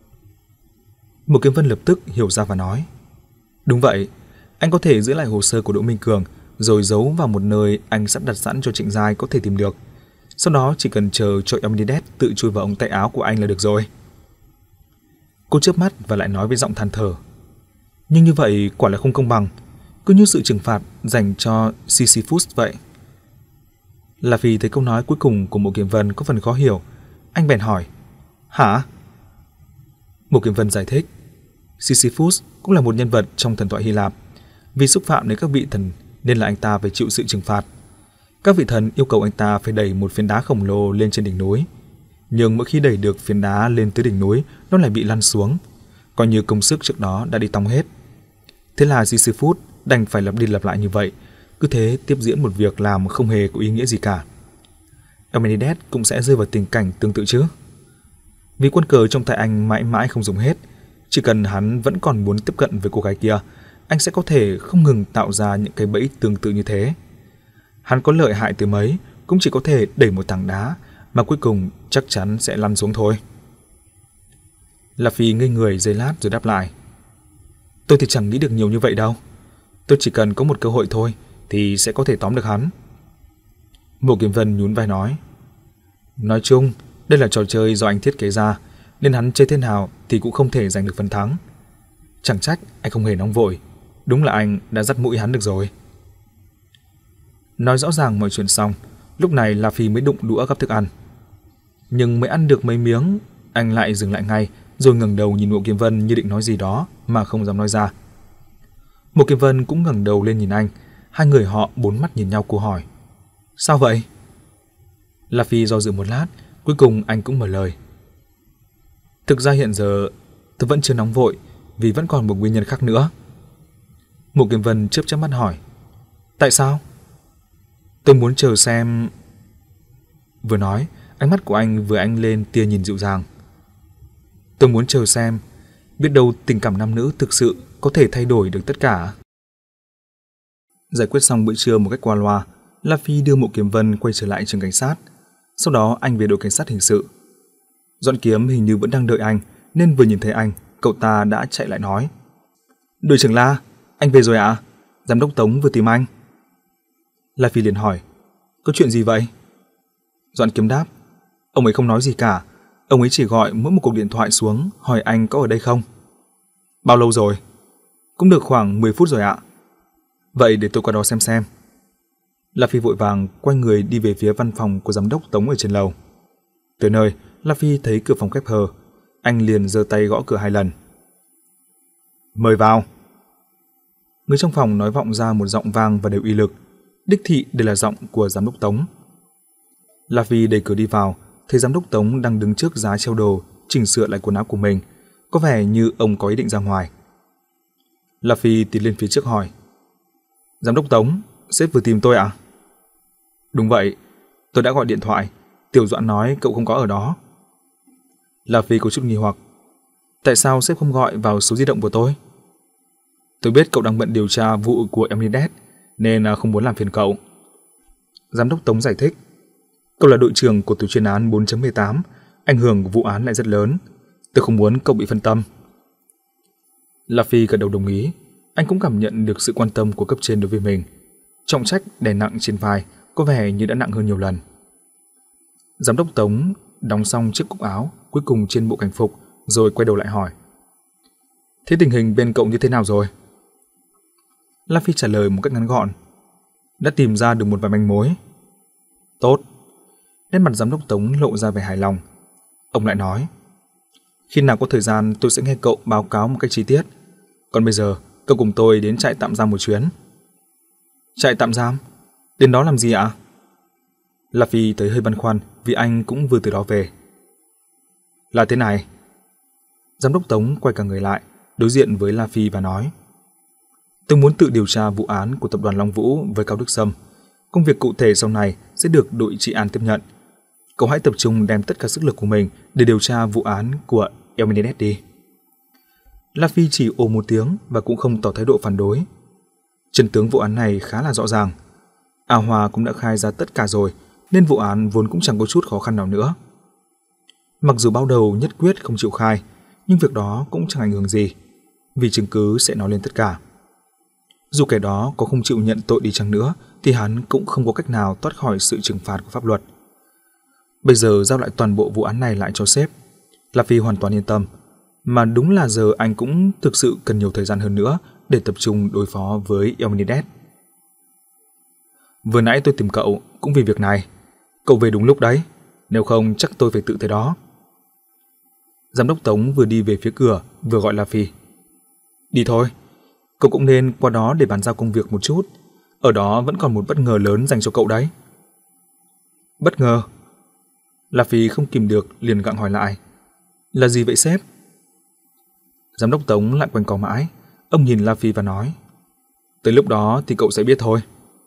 Mộ Kiếm Vân lập tức hiểu ra và nói, đúng vậy, anh có thể giữ lại hồ sơ của Đỗ Minh Cường rồi giấu vào một nơi anh sắp đặt sẵn cho Trịnh Giai có thể tìm được. Sau đó chỉ cần chờ cho Eumenides tự chui vào ống tay áo của anh là được rồi. Cô chớp mắt và lại nói với giọng than thở, nhưng như vậy quả là không công bằng, cứ như sự trừng phạt dành cho Sisyphus vậy. La Phi thấy câu nói cuối cùng của Mộ Kiếm Vân có phần khó hiểu, anh bèn hỏi, hả? Mộ Kiếm Vân giải thích, Sisyphus cũng là một nhân vật trong thần thoại Hy Lạp. Vì xúc phạm đến các vị thần nên là anh ta phải chịu sự trừng phạt. Các vị thần yêu cầu anh ta phải đẩy một phiến đá khổng lồ lên trên đỉnh núi. Nhưng mỗi khi đẩy được phiến đá lên tới đỉnh núi, nó lại bị lăn xuống, coi như công sức trước đó đã đi tong hết. Thế là Sisyphus đành phải lặp đi lặp lại như vậy, cứ thế tiếp diễn một việc làm không hề có ý nghĩa gì cả. Eumenides cũng sẽ rơi vào tình cảnh tương tự chứ. Vì quân cờ trong tay anh mãi mãi không dùng hết, chỉ cần hắn vẫn còn muốn tiếp cận với cô gái kia, anh sẽ có thể không ngừng tạo ra những cái bẫy tương tự như thế. Hắn có lợi hại tới mấy cũng chỉ có thể đẩy một tảng đá mà cuối cùng chắc chắn sẽ lăn xuống thôi. La Phi ngây người giây lát rồi đáp lại, tôi thì chẳng nghĩ được nhiều như vậy đâu. Tôi chỉ cần có một cơ hội thôi thì sẽ có thể tóm được hắn. Mộ Kiếm Vân nhún vai nói, nói chung đây là trò chơi do anh thiết kế ra, nên hắn chơi thế nào thì cũng không thể giành được phần thắng. Chẳng trách anh không hề nóng vội, đúng là anh đã dắt mũi hắn được rồi. Nói rõ ràng mọi chuyện xong, lúc này La Phi mới đụng đũa gắp thức ăn. Nhưng mới ăn được mấy miếng, anh lại dừng lại ngay, rồi ngẩng đầu nhìn Mộ Kiếm Vân như định nói gì đó mà không dám nói ra. Mộ Kiếm Vân cũng ngẩng đầu lên nhìn anh, hai người họ bốn mắt nhìn nhau cô hỏi, sao vậy? La Phi do dự một lát, cuối cùng anh cũng mở lời. Thực ra hiện giờ tôi vẫn chưa nóng vội vì vẫn còn một nguyên nhân khác nữa. Mộ Kiếm Vân chớp chớp mắt hỏi. Tại sao? Tôi muốn chờ xem. Vừa nói, ánh mắt của anh vừa ánh lên tia nhìn dịu dàng. Tôi muốn chờ xem, biết đâu tình cảm nam nữ thực sự có thể thay đổi được tất cả. Giải quyết xong bữa trưa một cách qua loa, La Phi đưa Mộ Kiếm Vân quay trở lại trường cảnh sát. Sau đó anh về đội cảnh sát hình sự. Doãn Kiếm hình như vẫn đang đợi anh, nên vừa nhìn thấy anh, cậu ta đã chạy lại nói. Đội trưởng La, anh về rồi ạ? À? Giám đốc Tống vừa tìm anh. La Phi liền hỏi, có chuyện gì vậy? Doãn Kiếm đáp, ông ấy không nói gì cả. Ông ấy chỉ gọi mỗi một cuộc điện thoại xuống hỏi anh có ở đây không. Bao lâu rồi? Cũng được khoảng mười phút rồi ạ. Vậy để tôi qua đó xem xem. La Phi vội vàng quay người đi về phía văn phòng của giám đốc Tống ở trên lầu. Tới nơi, La Phi thấy cửa phòng khép hờ. Anh liền giơ tay gõ cửa hai lần. Mời vào. Người trong phòng nói vọng ra một giọng vang và đều uy lực. Đích thị đây là giọng của giám đốc Tống. La Phi đẩy cửa đi vào, thấy giám đốc Tống đang đứng trước giá treo đồ, chỉnh sửa lại quần áo của mình, có vẻ như ông có ý định ra ngoài. La Phi tiến lên phía trước hỏi, Giám đốc Tống, sếp vừa tìm tôi à? Đúng vậy, tôi đã gọi điện thoại, Tiểu Doãn nói cậu không có ở đó. La Phi có chút nghi hoặc, tại sao sếp không gọi vào số di động của tôi? Tôi biết cậu đang bận điều tra vụ của Emirates nên không muốn làm phiền cậu. Giám đốc Tống giải thích, cậu là đội trưởng của tổ chuyên án bốn chấm mười tám, ảnh hưởng của vụ án lại rất lớn, tôi không muốn cậu bị phân tâm. La Phi gật đầu đồng ý, anh cũng cảm nhận được sự quan tâm của cấp trên đối với mình. Trọng trách đè nặng trên vai có vẻ như đã nặng hơn nhiều lần. Giám đốc Tống đóng xong chiếc cúc áo cuối cùng trên bộ cảnh phục rồi quay đầu lại hỏi, thế tình hình bên cậu như thế nào rồi? La Phi trả lời một cách ngắn gọn, đã tìm ra được một vài manh mối. Tốt. Nét mặt giám đốc Tống lộ ra vẻ hài lòng. Ông lại nói, khi nào có thời gian tôi sẽ nghe cậu báo cáo một cách chi tiết. Còn bây giờ cậu cùng tôi đến trại tạm giam một chuyến. Trại tạm giam? Đến đó làm gì ạ? La Phi thấy hơi băn khoăn vì anh cũng vừa từ đó về. Là thế này. Giám đốc Tống quay cả người lại, đối diện với La Phi và nói, tôi muốn tự điều tra vụ án của tập đoàn Long Vũ với Cao Đức Sâm. Công việc cụ thể sau này sẽ được đội trị an tiếp nhận. Cậu hãy tập trung đem tất cả sức lực của mình để điều tra vụ án của Emirates đi. La Phi chỉ ồ một tiếng và cũng không tỏ thái độ phản đối. Chân tướng vụ án này khá là rõ ràng. A Hòa cũng đã khai ra tất cả rồi, nên vụ án vốn cũng chẳng có chút khó khăn nào nữa. Mặc dù ban đầu nhất quyết không chịu khai, nhưng việc đó cũng chẳng ảnh hưởng gì, vì chứng cứ sẽ nói lên tất cả. Dù kẻ đó có không chịu nhận tội đi chăng nữa, thì hắn cũng không có cách nào thoát khỏi sự trừng phạt của pháp luật. Bây giờ giao lại toàn bộ vụ án này lại cho sếp, La Phi hoàn toàn yên tâm, mà đúng là giờ anh cũng thực sự cần nhiều thời gian hơn nữa để tập trung đối phó với Emirates. Vừa nãy tôi tìm cậu cũng vì việc này, cậu về đúng lúc đấy, nếu không chắc tôi phải tự tới đó. Giám đốc Tống vừa đi về phía cửa vừa gọi La Phi. Đi thôi, cậu cũng nên qua đó để bàn giao công việc một chút, ở đó vẫn còn một bất ngờ lớn dành cho cậu đấy. Bất ngờ? La Phi không kìm được liền gặng hỏi lại, là gì vậy sếp? Giám đốc Tống lại quanh co mãi, ông nhìn La Phi và nói, tới lúc đó thì cậu sẽ biết thôi.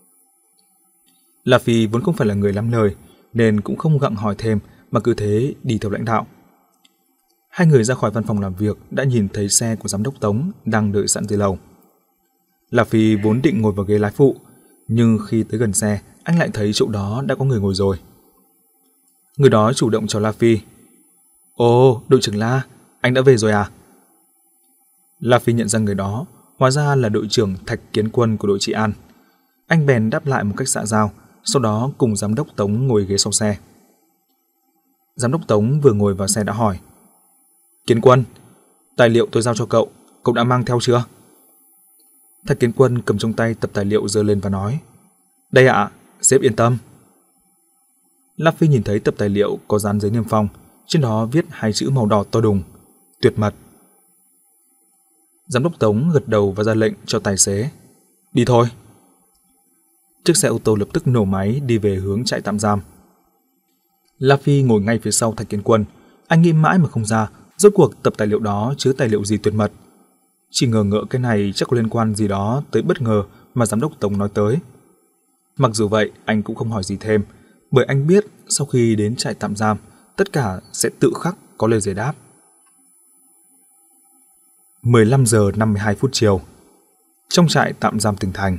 La Phi vốn không phải là người lắm lời, nên cũng không gặng hỏi thêm mà cứ thế đi theo lãnh đạo. Hai người ra khỏi văn phòng làm việc đã nhìn thấy xe của giám đốc Tống đang đợi sẵn dưới lầu. La Phi vốn định ngồi vào ghế lái phụ, nhưng khi tới gần xe, anh lại thấy chỗ đó đã có người ngồi rồi. Người đó chủ động chào La Phi. Ồ, đội trưởng La, anh đã về rồi à? La Phi nhận ra người đó, hóa ra là đội trưởng Thạch Kiến Quân của đội trị an. Anh bèn đáp lại một cách xã giao, sau đó cùng giám đốc Tống ngồi ghế sau xe. Giám đốc Tống vừa ngồi vào xe đã hỏi, Kiến Quân, tài liệu tôi giao cho cậu, cậu đã mang theo chưa? Thạch Kiến Quân cầm trong tay tập tài liệu giơ lên và nói, đây ạ, sếp yên tâm. La Phi nhìn thấy tập tài liệu có dán giấy niêm phong, trên đó viết hai chữ màu đỏ to đùng, tuyệt mật. Giám đốc Tống gật đầu và ra lệnh cho tài xế, đi thôi. Chiếc xe ô tô lập tức nổ máy đi về hướng trại tạm giam. La Phi ngồi ngay phía sau Thạch Kiến Quân, anh nghĩ mãi mà không ra Rốt cuộc tập tài liệu đó chứa tài liệu gì tuyệt mật? Chỉ ngờ ngợ cái này chắc có liên quan gì đó tới bất ngờ mà giám đốc Tống nói tới. Mặc dù vậy, anh cũng không hỏi gì thêm, bởi anh biết sau khi đến trại tạm giam, tất cả sẽ tự khắc có lời giải đáp. mười lăm giờ năm mươi hai phút chiều. Trong trại tạm giam Tỉnh Thành.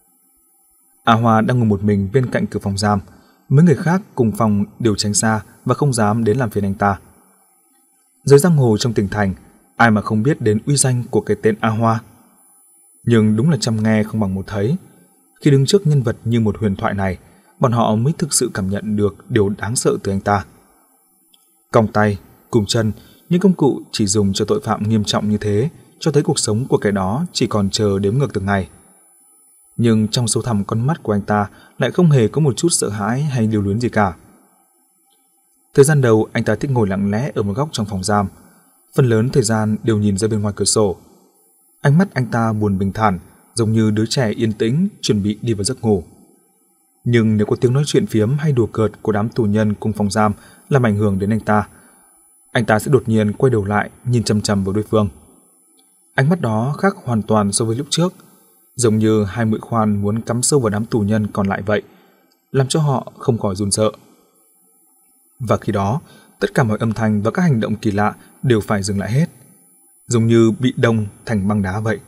A Hoa đang ngồi một mình bên cạnh cửa phòng giam, mấy người khác cùng phòng đều tránh xa và không dám đến làm phiền anh ta. Giới giang hồ trong Tỉnh Thành, ai mà không biết đến uy danh của cái tên A Hoa. Nhưng đúng là trăm nghe không bằng một thấy. Khi đứng trước nhân vật như một huyền thoại này, bọn họ mới thực sự cảm nhận được điều đáng sợ từ anh ta. Còng tay, cùng chân, những công cụ chỉ dùng cho tội phạm nghiêm trọng như thế, cho thấy cuộc sống của kẻ đó chỉ còn chờ đếm ngược từng ngày. Nhưng trong sâu thẳm con mắt của anh ta lại không hề có một chút sợ hãi hay lưu luyến gì cả. Thời gian đầu anh ta thích ngồi lặng lẽ ở một góc trong phòng giam, phần lớn thời gian đều nhìn ra bên ngoài cửa sổ. Ánh mắt anh ta buồn bình thản, giống như đứa trẻ yên tĩnh chuẩn bị đi vào giấc ngủ. Nhưng nếu có tiếng nói chuyện phiếm hay đùa cợt của đám tù nhân cùng phòng giam làm ảnh hưởng đến anh ta, anh ta sẽ đột nhiên quay đầu lại nhìn chằm chằm vào đối phương. Ánh mắt đó khác hoàn toàn so với lúc trước, giống như hai mũi khoan muốn cắm sâu vào đám tù nhân còn lại vậy, làm cho họ không khỏi run sợ. Và khi đó, tất cả mọi âm thanh và các hành động kỳ lạ đều phải dừng lại hết, giống như bị đông thành băng đá vậy.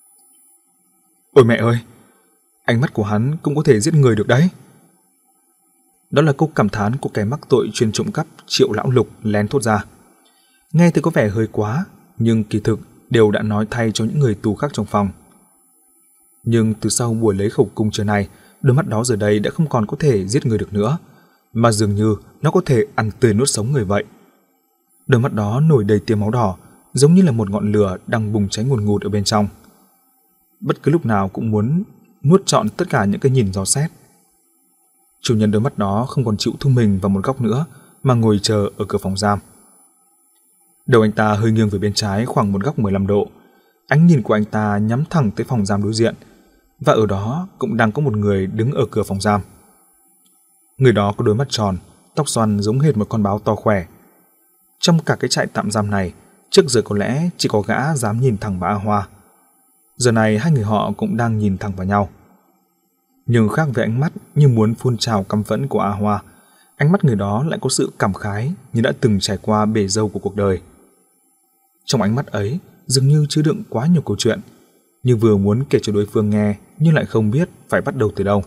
Ôi mẹ ơi, ánh mắt của hắn cũng có thể giết người được đấy. Đó là câu cảm thán của kẻ mắc tội chuyên trộm cắp Triệu Lão Lục lén thốt ra. Nghe thì có vẻ hơi quá, nhưng kỳ thực đều đã nói thay cho những người tù khác trong phòng. Nhưng từ sau buổi lấy khẩu cung trưa này, đôi mắt đó giờ đây đã không còn có thể giết người được nữa, mà dường như nó có thể ăn tươi nuốt sống người vậy. Đôi mắt đó nổi đầy tia máu đỏ, giống như là một ngọn lửa đang bùng cháy ngùn ngụt ở bên trong. Bất cứ lúc nào cũng muốn nuốt trọn tất cả những cái nhìn dò xét. Chủ nhân đôi mắt đó không còn chịu thu mình vào một góc nữa, mà ngồi chờ ở cửa phòng giam. Đầu anh ta hơi nghiêng về bên trái khoảng một góc mười lăm độ. Ánh nhìn của anh ta nhắm thẳng tới phòng giam đối diện, và ở đó cũng đang có một người đứng ở cửa phòng giam. Người đó có đôi mắt tròn, tóc xoăn giống hệt một con báo to khỏe. Trong cả cái trại tạm giam này, trước giờ có lẽ chỉ có gã dám nhìn thẳng vào A Hoa. Giờ này hai người họ cũng đang nhìn thẳng vào nhau. Nhưng khác với ánh mắt như muốn phun trào căm phẫn của A Hoa, ánh mắt người đó lại có sự cảm khái như đã từng trải qua bể dâu của cuộc đời. Trong ánh mắt ấy dường như chứa đựng quá nhiều câu chuyện, như vừa muốn kể cho đối phương nghe nhưng lại không biết phải bắt đầu từ đâu.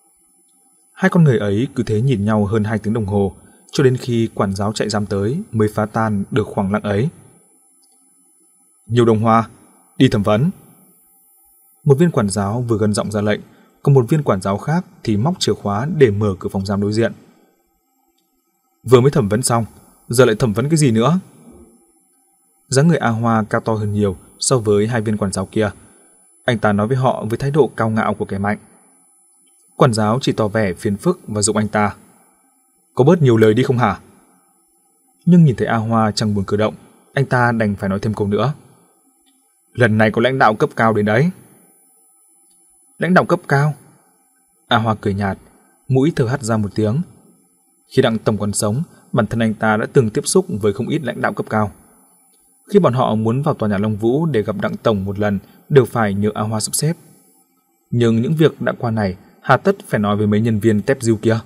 Hai con người ấy cứ thế nhìn nhau hơn hai tiếng đồng hồ, cho đến khi quản giáo trại giam tới mới phá tan được khoảng lặng ấy. Nhiều Đồng Hoa, đi thẩm vấn. Một viên quản giáo vừa gân giọng ra lệnh, còn một viên quản giáo khác thì móc chìa khóa để mở cửa phòng giam đối diện. Vừa mới thẩm vấn xong, giờ lại thẩm vấn cái gì nữa? Dáng người A Hoa cao to hơn nhiều so với hai viên quản giáo kia. Anh ta nói với họ với thái độ cao ngạo của kẻ mạnh. Quản giáo chỉ tỏ vẻ phiền phức và giục anh ta. Có bớt nhiều lời đi không hả? Nhưng nhìn thấy A Hoa chẳng buồn cử động, anh ta đành phải nói thêm câu nữa. Lần này có lãnh đạo cấp cao đến đấy. Lãnh đạo cấp cao? A Hoa cười nhạt, mũi thở hắt ra một tiếng. Khi đặng tổng còn sống, bản thân anh ta đã từng tiếp xúc với không ít lãnh đạo cấp cao. Khi bọn họ muốn vào tòa nhà Long Vũ để gặp đặng tổng một lần, đều phải nhờ A Hoa sắp xếp. Nhưng những việc đã qua này, hà tất phải nói với mấy nhân viên tép diêu kia.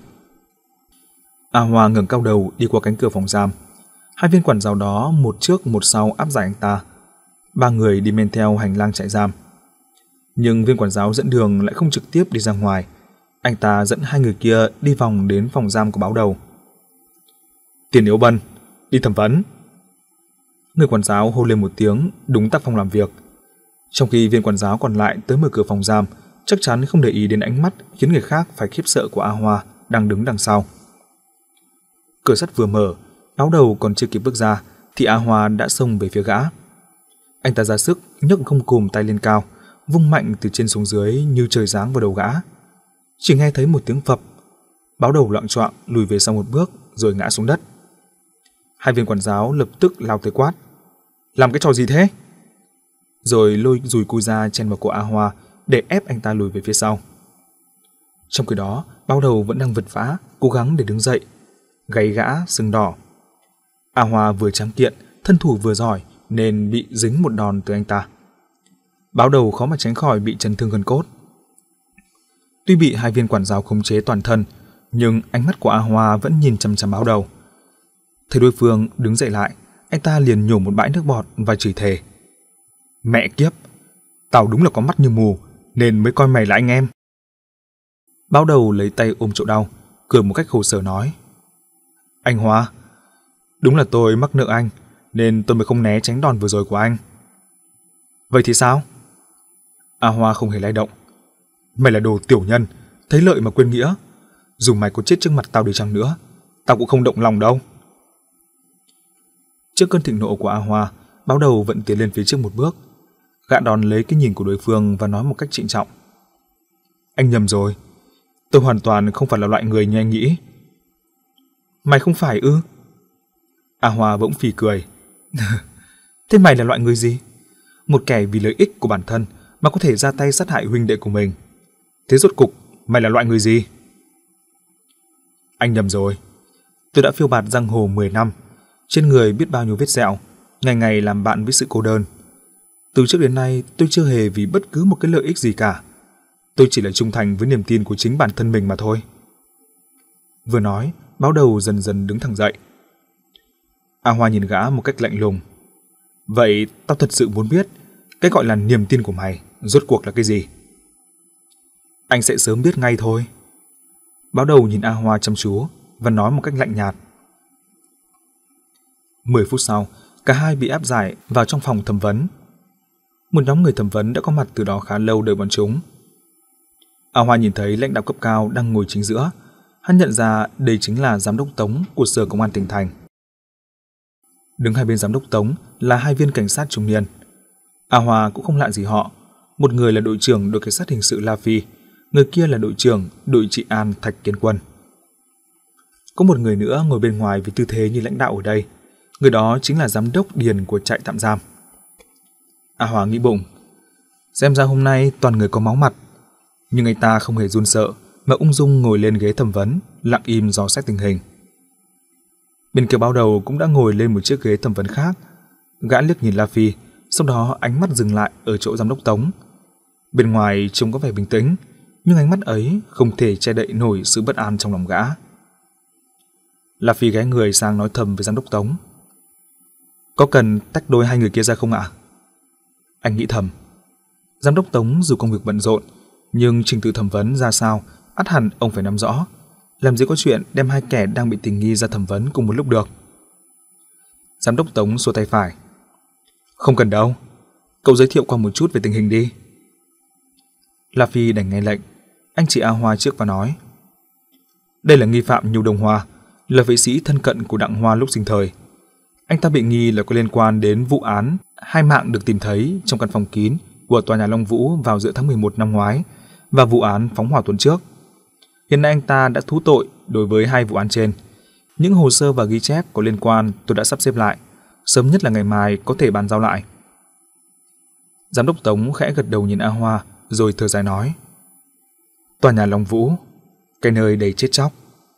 A Hoa ngẩng cao đầu đi qua cánh cửa phòng giam. Hai viên quản giáo đó một trước một sau áp giải anh ta. Ba người đi men theo hành lang trại giam. Nhưng viên quản giáo dẫn đường lại không trực tiếp đi ra ngoài. Anh ta dẫn hai người kia đi vòng đến phòng giam của báo đầu. Tiền Yếu Bân, đi thẩm vấn. Người quản giáo hô lên một tiếng đúng tác phong làm việc. Trong khi viên quản giáo còn lại tới mở cửa phòng giam, chắc chắn không để ý đến ánh mắt khiến người khác phải khiếp sợ của A Hoa đang đứng đằng sau. Cửa sắt vừa mở, báo đầu còn chưa kịp bước ra thì A Hoa đã xông về phía gã. Anh ta ra sức nhấc gông cùm tay lên cao, vung mạnh từ trên xuống dưới như trời giáng vào đầu gã. Chỉ nghe thấy một tiếng phập, báo đầu loạng choạng lùi về sau một bước rồi ngã xuống đất. Hai viên quản giáo lập tức lao tới quát. Làm cái trò gì thế? Rồi lôi dùi cui ra chen vào cổ A Hoa để ép anh ta lùi về phía sau. Trong khi đó, báo đầu vẫn đang vật vã, cố gắng để đứng dậy. Gáy gã sưng đỏ. A Hoa vừa tráng kiện thân thủ vừa giỏi nên bị dính một đòn từ anh ta. Báo Đầu khó mà tránh khỏi bị chấn thương gân cốt. Tuy bị hai viên quản giáo khống chế toàn thân, nhưng ánh mắt của A Hoa vẫn nhìn chằm chằm Báo Đầu. Thấy đối phương đứng dậy lại, anh ta liền nhổ một bãi nước bọt và chửi thề: "Mẹ kiếp, tao đúng là có mắt như mù nên mới coi mày là anh em." Báo Đầu lấy tay ôm chỗ đau, cười một cách khổ sở nói: "Anh Hoa, đúng là tôi mắc nợ anh nên tôi mới không né tránh đòn vừa rồi của anh." "Vậy thì sao?" A Hoa không hề lay động. "Mày là đồ tiểu nhân, thấy lợi mà quên nghĩa. Dù mày có chết trước mặt tao đi chăng nữa, tao cũng không động lòng đâu." Trước cơn thịnh nộ của A Hoa, Báo Đầu vẫn tiến lên phía trước một bước. Gã đón lấy cái nhìn của đối phương và nói một cách trịnh trọng: "Anh nhầm rồi. Tôi hoàn toàn không phải là loại người như anh nghĩ." "Mày không phải ư?" A Hoa bỗng phì cười. "Thế mày là loại người gì? Một kẻ vì lợi ích của bản thân mà có thể ra tay sát hại huynh đệ của mình. Thế rốt cục mày là loại người gì?" "Anh nhầm rồi. Tôi đã phiêu bạt giang hồ mười năm, trên người biết bao nhiêu vết sẹo, ngày ngày làm bạn với sự cô đơn. Từ trước đến nay tôi chưa hề vì bất cứ một cái lợi ích gì cả. Tôi chỉ là trung thành với niềm tin của chính bản thân mình mà thôi." Vừa nói, Báo Đầu dần dần đứng thẳng dậy. A Hoa nhìn gã một cách lạnh lùng. "Vậy tao thật sự muốn biết, cái gọi là niềm tin của mày rốt cuộc là cái gì?" "Anh sẽ sớm biết ngay thôi." Báo Đầu nhìn A Hoa chăm chú và nói một cách lạnh nhạt. Mười phút sau, cả hai bị áp giải vào trong phòng thẩm vấn. Một nhóm người thẩm vấn đã có mặt từ đó khá lâu đợi bọn chúng. A Hoa nhìn thấy lãnh đạo cấp cao đang ngồi chính giữa. Hắn nhận ra đây chính là giám đốc Tống của Sở Công an tỉnh thành. Đứng hai bên giám đốc Tống là hai viên cảnh sát trung niên. A Hoa cũng không lạ gì họ. Một người là đội trưởng đội cảnh sát hình sự La Phi, người kia là đội trưởng đội trị an Thạch Kiến Quân. Có một người nữa ngồi bên ngoài với tư thế như lãnh đạo ở đây. Người đó chính là giám đốc Điền của trại tạm giam. A Hoa nghĩ bụng, xem ra hôm nay toàn người có máu mặt. Nhưng anh ta không hề run sợ mà ung dung ngồi lên ghế thẩm vấn, lặng im dò xét tình hình. Bên kia Báo Đầu cũng đã ngồi lên một chiếc ghế thẩm vấn khác. Gã liếc nhìn La Phi, sau đó ánh mắt dừng lại ở chỗ giám đốc Tống. Bên ngoài trông có vẻ bình tĩnh, nhưng ánh mắt ấy không thể che đậy nổi sự bất an trong lòng gã. La Phi ghé người sang nói thầm với giám đốc Tống: "Có cần tách đôi hai người kia ra không ạ?" Anh nghĩ thầm, giám đốc Tống dù công việc bận rộn, nhưng trình tự thẩm vấn ra sao ắt hẳn ông phải nắm rõ. Làm gì có chuyện đem hai kẻ đang bị tình nghi ra thẩm vấn cùng một lúc được. Giám đốc Tống xua tay phải: "Không cần đâu, cậu giới thiệu qua một chút về tình hình đi." La Phi đành nghe lệnh. Anh chỉ A Hoa trước và nói: "Đây là nghi phạm Nhu Đông Hoa, là vệ sĩ thân cận của Đặng Hoa lúc sinh thời. Anh ta bị nghi là có liên quan đến vụ án hai mạng được tìm thấy trong căn phòng kín của tòa nhà Long Vũ vào giữa tháng mười một năm ngoái và vụ án phóng hỏa tuần trước. Hiện nay anh ta đã thú tội đối với hai vụ án trên. Những hồ sơ và ghi chép có liên quan tôi đã sắp xếp lại, sớm nhất là ngày mai có thể bàn giao lại." Giám đốc Tống khẽ gật đầu nhìn A Hoa rồi thở dài nói: "Tòa nhà Long Vũ, cái nơi đầy chết chóc."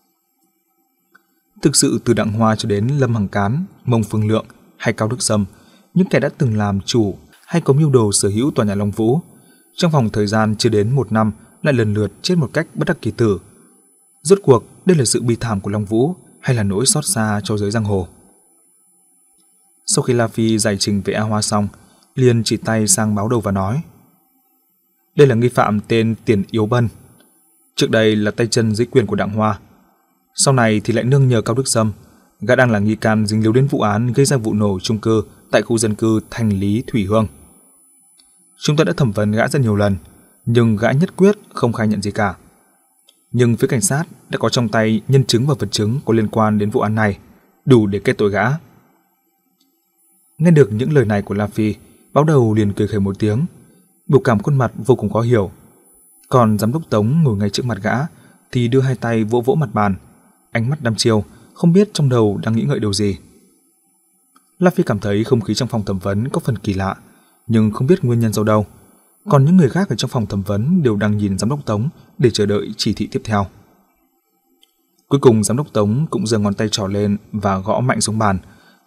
Thực sự từ Đặng Hoa cho đến Lâm Hằng Cán, Mông Phương Lượng hay Cao Đức Sâm, những kẻ đã từng làm chủ hay có mưu đồ sở hữu tòa nhà Long Vũ, trong vòng thời gian chưa đến một năm lại lần lượt chết một cách bất đắc kỳ tử. Rốt cuộc đây là sự bi thảm của Long Vũ hay là nỗi xót xa cho giới giang hồ? Sau khi La Phi giải trình về A Hoa xong, liền chỉ tay sang Báo Đầu và nói: "Đây là nghi phạm tên Tiền Yếu Bân. Trước đây là tay chân dưới quyền của Đặng Hoa. Sau này thì lại nương nhờ Cao Đức Sâm. Gã đang là nghi can dính líu đến vụ án gây ra vụ nổ chung cư tại khu dân cư Thành Lý Thủy Hương. Chúng ta đã thẩm vấn gã rất nhiều lần, nhưng gã nhất quyết không khai nhận gì cả. Nhưng phía cảnh sát đã có trong tay nhân chứng và vật chứng có liên quan đến vụ án này, đủ để kết tội gã." Nghe được những lời này của La Phi, Báo Đầu liền cười khẩy một tiếng, biểu cảm khuôn mặt vô cùng khó hiểu. Còn giám đốc Tống ngồi ngay trước mặt gã thì đưa hai tay vỗ vỗ mặt bàn, ánh mắt đăm chiêu, không biết trong đầu đang nghĩ ngợi điều gì. La Phi cảm thấy không khí trong phòng thẩm vấn có phần kỳ lạ, nhưng không biết nguyên nhân do đâu. Còn những người khác ở trong phòng thẩm vấn đều đang nhìn giám đốc Tống để chờ đợi chỉ thị tiếp theo. Cuối cùng giám đốc Tống cũng giơ ngón tay trỏ lên và gõ mạnh xuống bàn,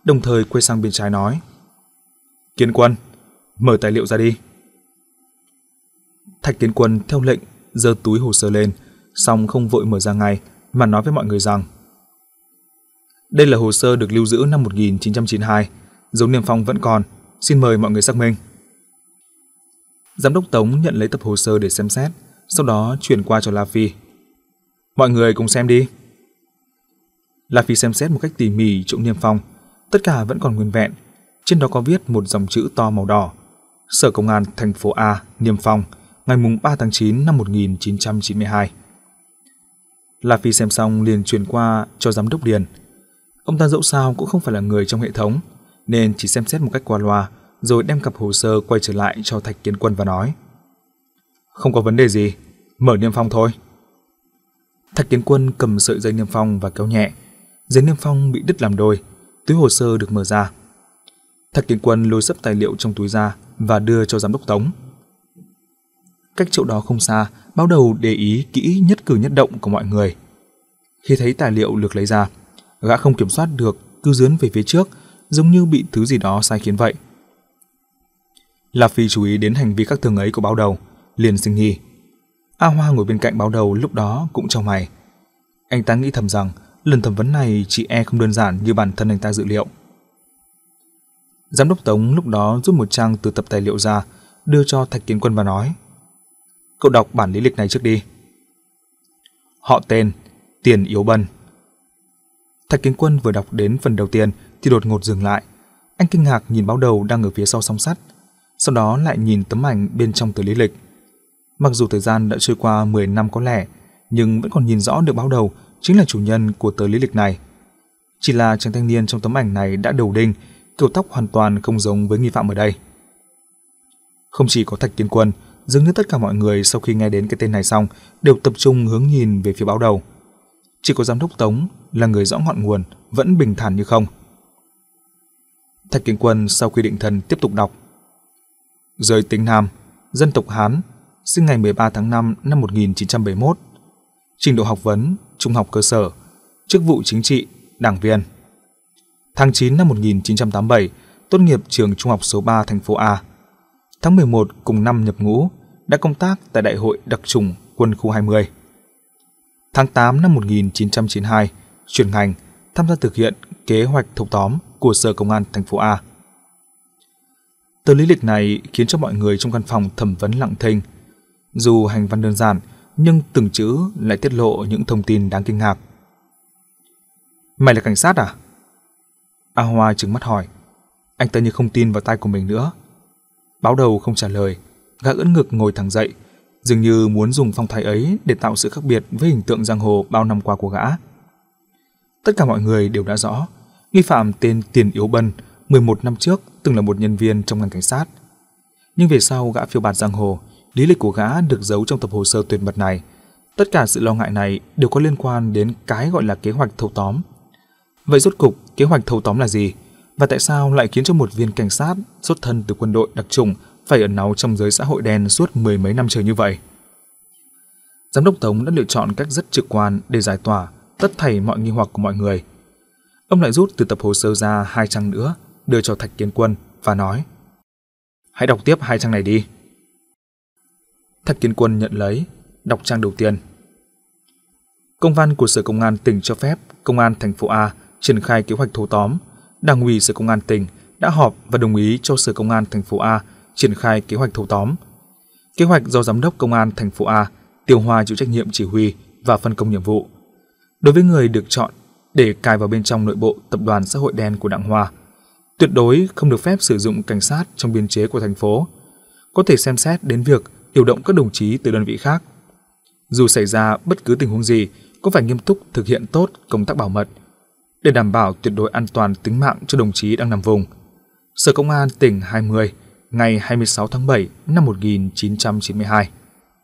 đồng thời quay sang bên trái nói: Kiến Quân, mở tài liệu ra đi. Thạch Kiến Quân theo lệnh giơ túi hồ sơ lên, song không vội mở ra ngay mà nói với mọi người rằng: Đây là hồ sơ được lưu giữ năm một nghìn chín trăm chín mươi hai, dấu niêm phong vẫn còn, xin mời mọi người xác minh. Giám đốc Tống nhận lấy tập hồ sơ để xem xét, sau đó chuyển qua cho La Phi. Mọi người cùng xem đi. La Phi xem xét một cách tỉ mỉ chỗ niêm phong, tất cả vẫn còn nguyên vẹn. Trên đó có viết một dòng chữ to màu đỏ: Sở Công an thành phố A, niêm phong, ngày ba tháng chín năm một nghìn chín trăm chín mươi hai. La Phi xem xong liền chuyển qua cho giám đốc Điền. Ông ta dẫu sao cũng không phải là người trong hệ thống, nên chỉ xem xét một cách qua loa, rồi đem cặp hồ sơ quay trở lại cho Thạch Kiến Quân và nói: Không có vấn đề gì, mở niêm phong thôi. Thạch Kiến Quân cầm sợi dây niêm phong và kéo nhẹ, dây niêm phong bị đứt làm đôi, túi hồ sơ được mở ra. Thạch Kiến Quân lôi sấp tài liệu trong túi ra và đưa cho giám đốc Tống. Cách chỗ đó không xa, Báo Đầu để ý kỹ nhất cử nhất động của mọi người. Khi thấy tài liệu được lấy ra, gã không kiểm soát được, cứ dướn về phía trước, giống như bị thứ gì đó sai khiến vậy. La Phi chú ý đến hành vi khác thường ấy của Báo Đầu, liền sinh nghi. A Hoa ngồi bên cạnh Báo Đầu lúc đó cũng chau mày. Anh ta nghĩ thầm rằng lần thẩm vấn này chỉ e không đơn giản như bản thân anh ta dự liệu. Giám đốc Tống lúc đó rút một trang từ tập tài liệu ra, đưa cho Thạch Kiến Quân và nói: Cậu đọc bản lý lịch này trước đi. Họ tên Tiền Yếu Bân. Thạch Kiến Quân vừa đọc đến phần đầu tiên thì đột ngột dừng lại. Anh kinh ngạc nhìn Báo Đầu đang ở phía sau song sắt, sau đó lại nhìn tấm ảnh bên trong tờ lý lịch. Mặc dù thời gian đã trôi qua mười năm có lẽ, nhưng vẫn còn nhìn rõ được Báo Đầu chính là chủ nhân của tờ lý lịch này. Chỉ là chàng thanh niên trong tấm ảnh này đã đầu đinh, kiểu tóc hoàn toàn không giống với nghi phạm ở đây. Không chỉ có Thạch Kiến Quân, dường như tất cả mọi người sau khi nghe đến cái tên này xong đều tập trung hướng nhìn về phía Báo Đầu. Chỉ có giám đốc Tống là người rõ ngọn nguồn vẫn bình thản như không. Thạch Kiến Quân sau khi định thần tiếp tục đọc: Giới tính nam, dân tộc Hán, sinh ngày mười ba tháng năm năm một nghìn chín trăm bảy mươi mốt, trình độ học vấn trung học cơ sở, chức vụ chính trị đảng viên. Tháng chín năm một nghìn chín trăm tám mươi bảy tốt nghiệp trường trung học số ba thành phố A. Tháng mười một cùng năm nhập ngũ, đã công tác tại Đại hội đặc chủng quân khu hai mươi. Tháng tám năm một nghìn chín trăm chín mươi hai chuyển ngành, tham gia thực hiện kế hoạch thâu tóm của Sở Công an thành phố A. Tờ lý lịch này khiến cho mọi người trong căn phòng thẩm vấn lặng thinh. Dù hành văn đơn giản, nhưng từng chữ lại tiết lộ những thông tin đáng kinh ngạc. Mày là cảnh sát à? A Hoa trừng mắt hỏi. Anh ta như không tin vào tai của mình nữa. Báo Đầu không trả lời, gã ưỡn ngực ngồi thẳng dậy, dường như muốn dùng phong thái ấy để tạo sự khác biệt với hình tượng giang hồ bao năm qua của gã. Tất cả mọi người đều đã rõ, nghi phạm tên Tiền Yếu Bân mười một năm trước từng là một nhân viên trong ngành cảnh sát. Nhưng về sau gã phiêu bạt giang hồ, lý lịch của gã được giấu trong tập hồ sơ tuyệt mật này. Tất cả sự lo ngại này đều có liên quan đến cái gọi là kế hoạch thâu tóm. Vậy rốt cục kế hoạch thâu tóm là gì? Và tại sao lại khiến cho một viên cảnh sát xuất thân từ quân đội đặc chủng phải ẩn náu trong giới xã hội đen suốt mười mấy năm trời như vậy? Giám đốc Tống đã lựa chọn cách rất trực quan để giải tỏa tất thảy mọi nghi hoặc của mọi người. Ông lại rút từ tập hồ sơ ra hai trang nữa, đưa cho Thạch Kiến Quân và nói: Hãy đọc tiếp hai trang này đi. Thạch Kiến Quân nhận lấy, đọc trang đầu tiên. Công văn của Sở Công an tỉnh cho phép Công an thành phố A triển khai kế hoạch thâu tóm. Đảng ủy Sở Công an tỉnh đã họp và đồng ý cho Sở Công an thành phố A triển khai kế hoạch thâu tóm. Kế hoạch do Giám đốc Công an thành phố A Tiêu Hoa chịu trách nhiệm chỉ huy và phân công nhiệm vụ. Đối với người được chọn để cài vào bên trong nội bộ tập đoàn xã hội đen của Đặng Hoa, tuyệt đối không được phép sử dụng cảnh sát trong biên chế của thành phố. Có thể xem xét đến việc điều động các đồng chí từ đơn vị khác. Dù xảy ra bất cứ tình huống gì, cũng phải nghiêm túc thực hiện tốt công tác bảo mật để đảm bảo tuyệt đối an toàn tính mạng cho đồng chí đang nằm vùng. Sở Công an tỉnh hai mươi, ngày hai mươi sáu tháng bảy năm một nghìn chín trăm chín mươi hai.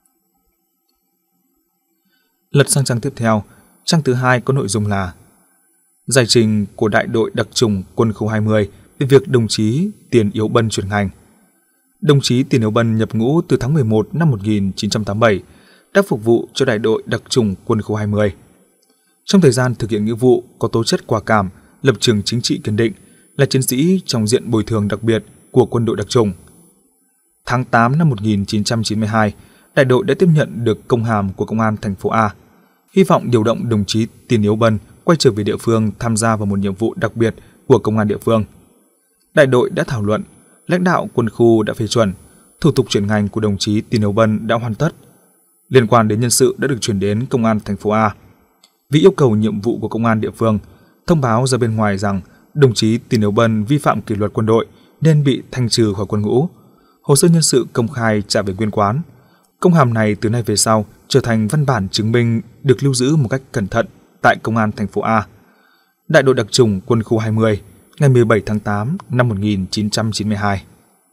Lật sang trang tiếp theo, trang thứ hai có nội dung là giải trình của Đại đội đặc chủng quân khu hai mươi về việc đồng chí Tiền Yếu Bân chuyển ngành. Đồng chí Tiền Yếu Bân nhập ngũ từ tháng mười một năm một nghìn chín trăm tám mươi bảy, đã phục vụ cho Đại đội đặc chủng quân khu hai mươi. Trong thời gian thực hiện nghĩa vụ có tố chất quả cảm, lập trường chính trị kiên định, là chiến sĩ trong diện bồi thường đặc biệt của quân đội đặc chủng. Tháng tám năm một nghìn chín trăm chín mươi hai, đại đội đã tiếp nhận được công hàm của công an thành phố A, hy vọng điều động đồng chí Tiền Yếu Bân quay trở về địa phương tham gia vào một nhiệm vụ đặc biệt của công an địa phương. Đại đội đã thảo luận, lãnh đạo quân khu đã phê chuẩn, thủ tục chuyển ngành của đồng chí Tiền Yếu Bân đã hoàn tất. Liên quan đến nhân sự đã được chuyển đến công an thành phố A. Vì yêu cầu nhiệm vụ của công an địa phương, thông báo ra bên ngoài rằng đồng chí Tiền Yếu Bân vi phạm kỷ luật quân đội nên bị thanh trừ khỏi quân ngũ. Hồ sơ nhân sự công khai trả về nguyên quán. Công hàm này từ nay về sau trở thành văn bản chứng minh được lưu giữ một cách cẩn thận tại công an thành phố A. Đại đội đặc chủng quân khu hai mươi, ngày mười bảy tháng tám năm một nghìn chín trăm chín mươi hai.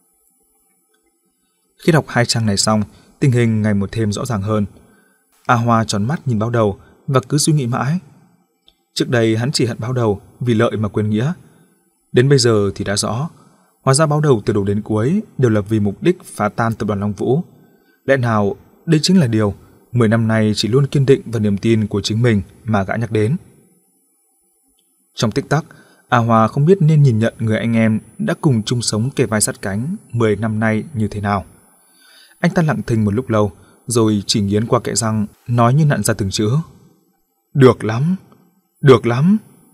Khi đọc hai trang này xong, tình hình ngày một thêm rõ ràng hơn. A Hoa tròn mắt nhìn báo đầu và cứ suy nghĩ mãi. Trước đây hắn chỉ hận báo đầu vì lợi mà quên nghĩa. Đến bây giờ thì đã rõ. Hóa ra báo đầu từ đầu đến cuối đều là vì mục đích phá tan tập đoàn Long Vũ. Lẽ nào đây chính là điều mười năm nay chỉ luôn kiên định và niềm tin của chính mình mà gã nhắc đến. Trong tích tắc, A Hoa không biết nên nhìn nhận người anh em đã cùng chung sống kề vai sát cánh mười năm nay như thế nào. Anh ta lặng thinh một lúc lâu, rồi chỉ nghiến qua kẽ răng, nói như nặn ra từng chữ. Được lắm, được lắm.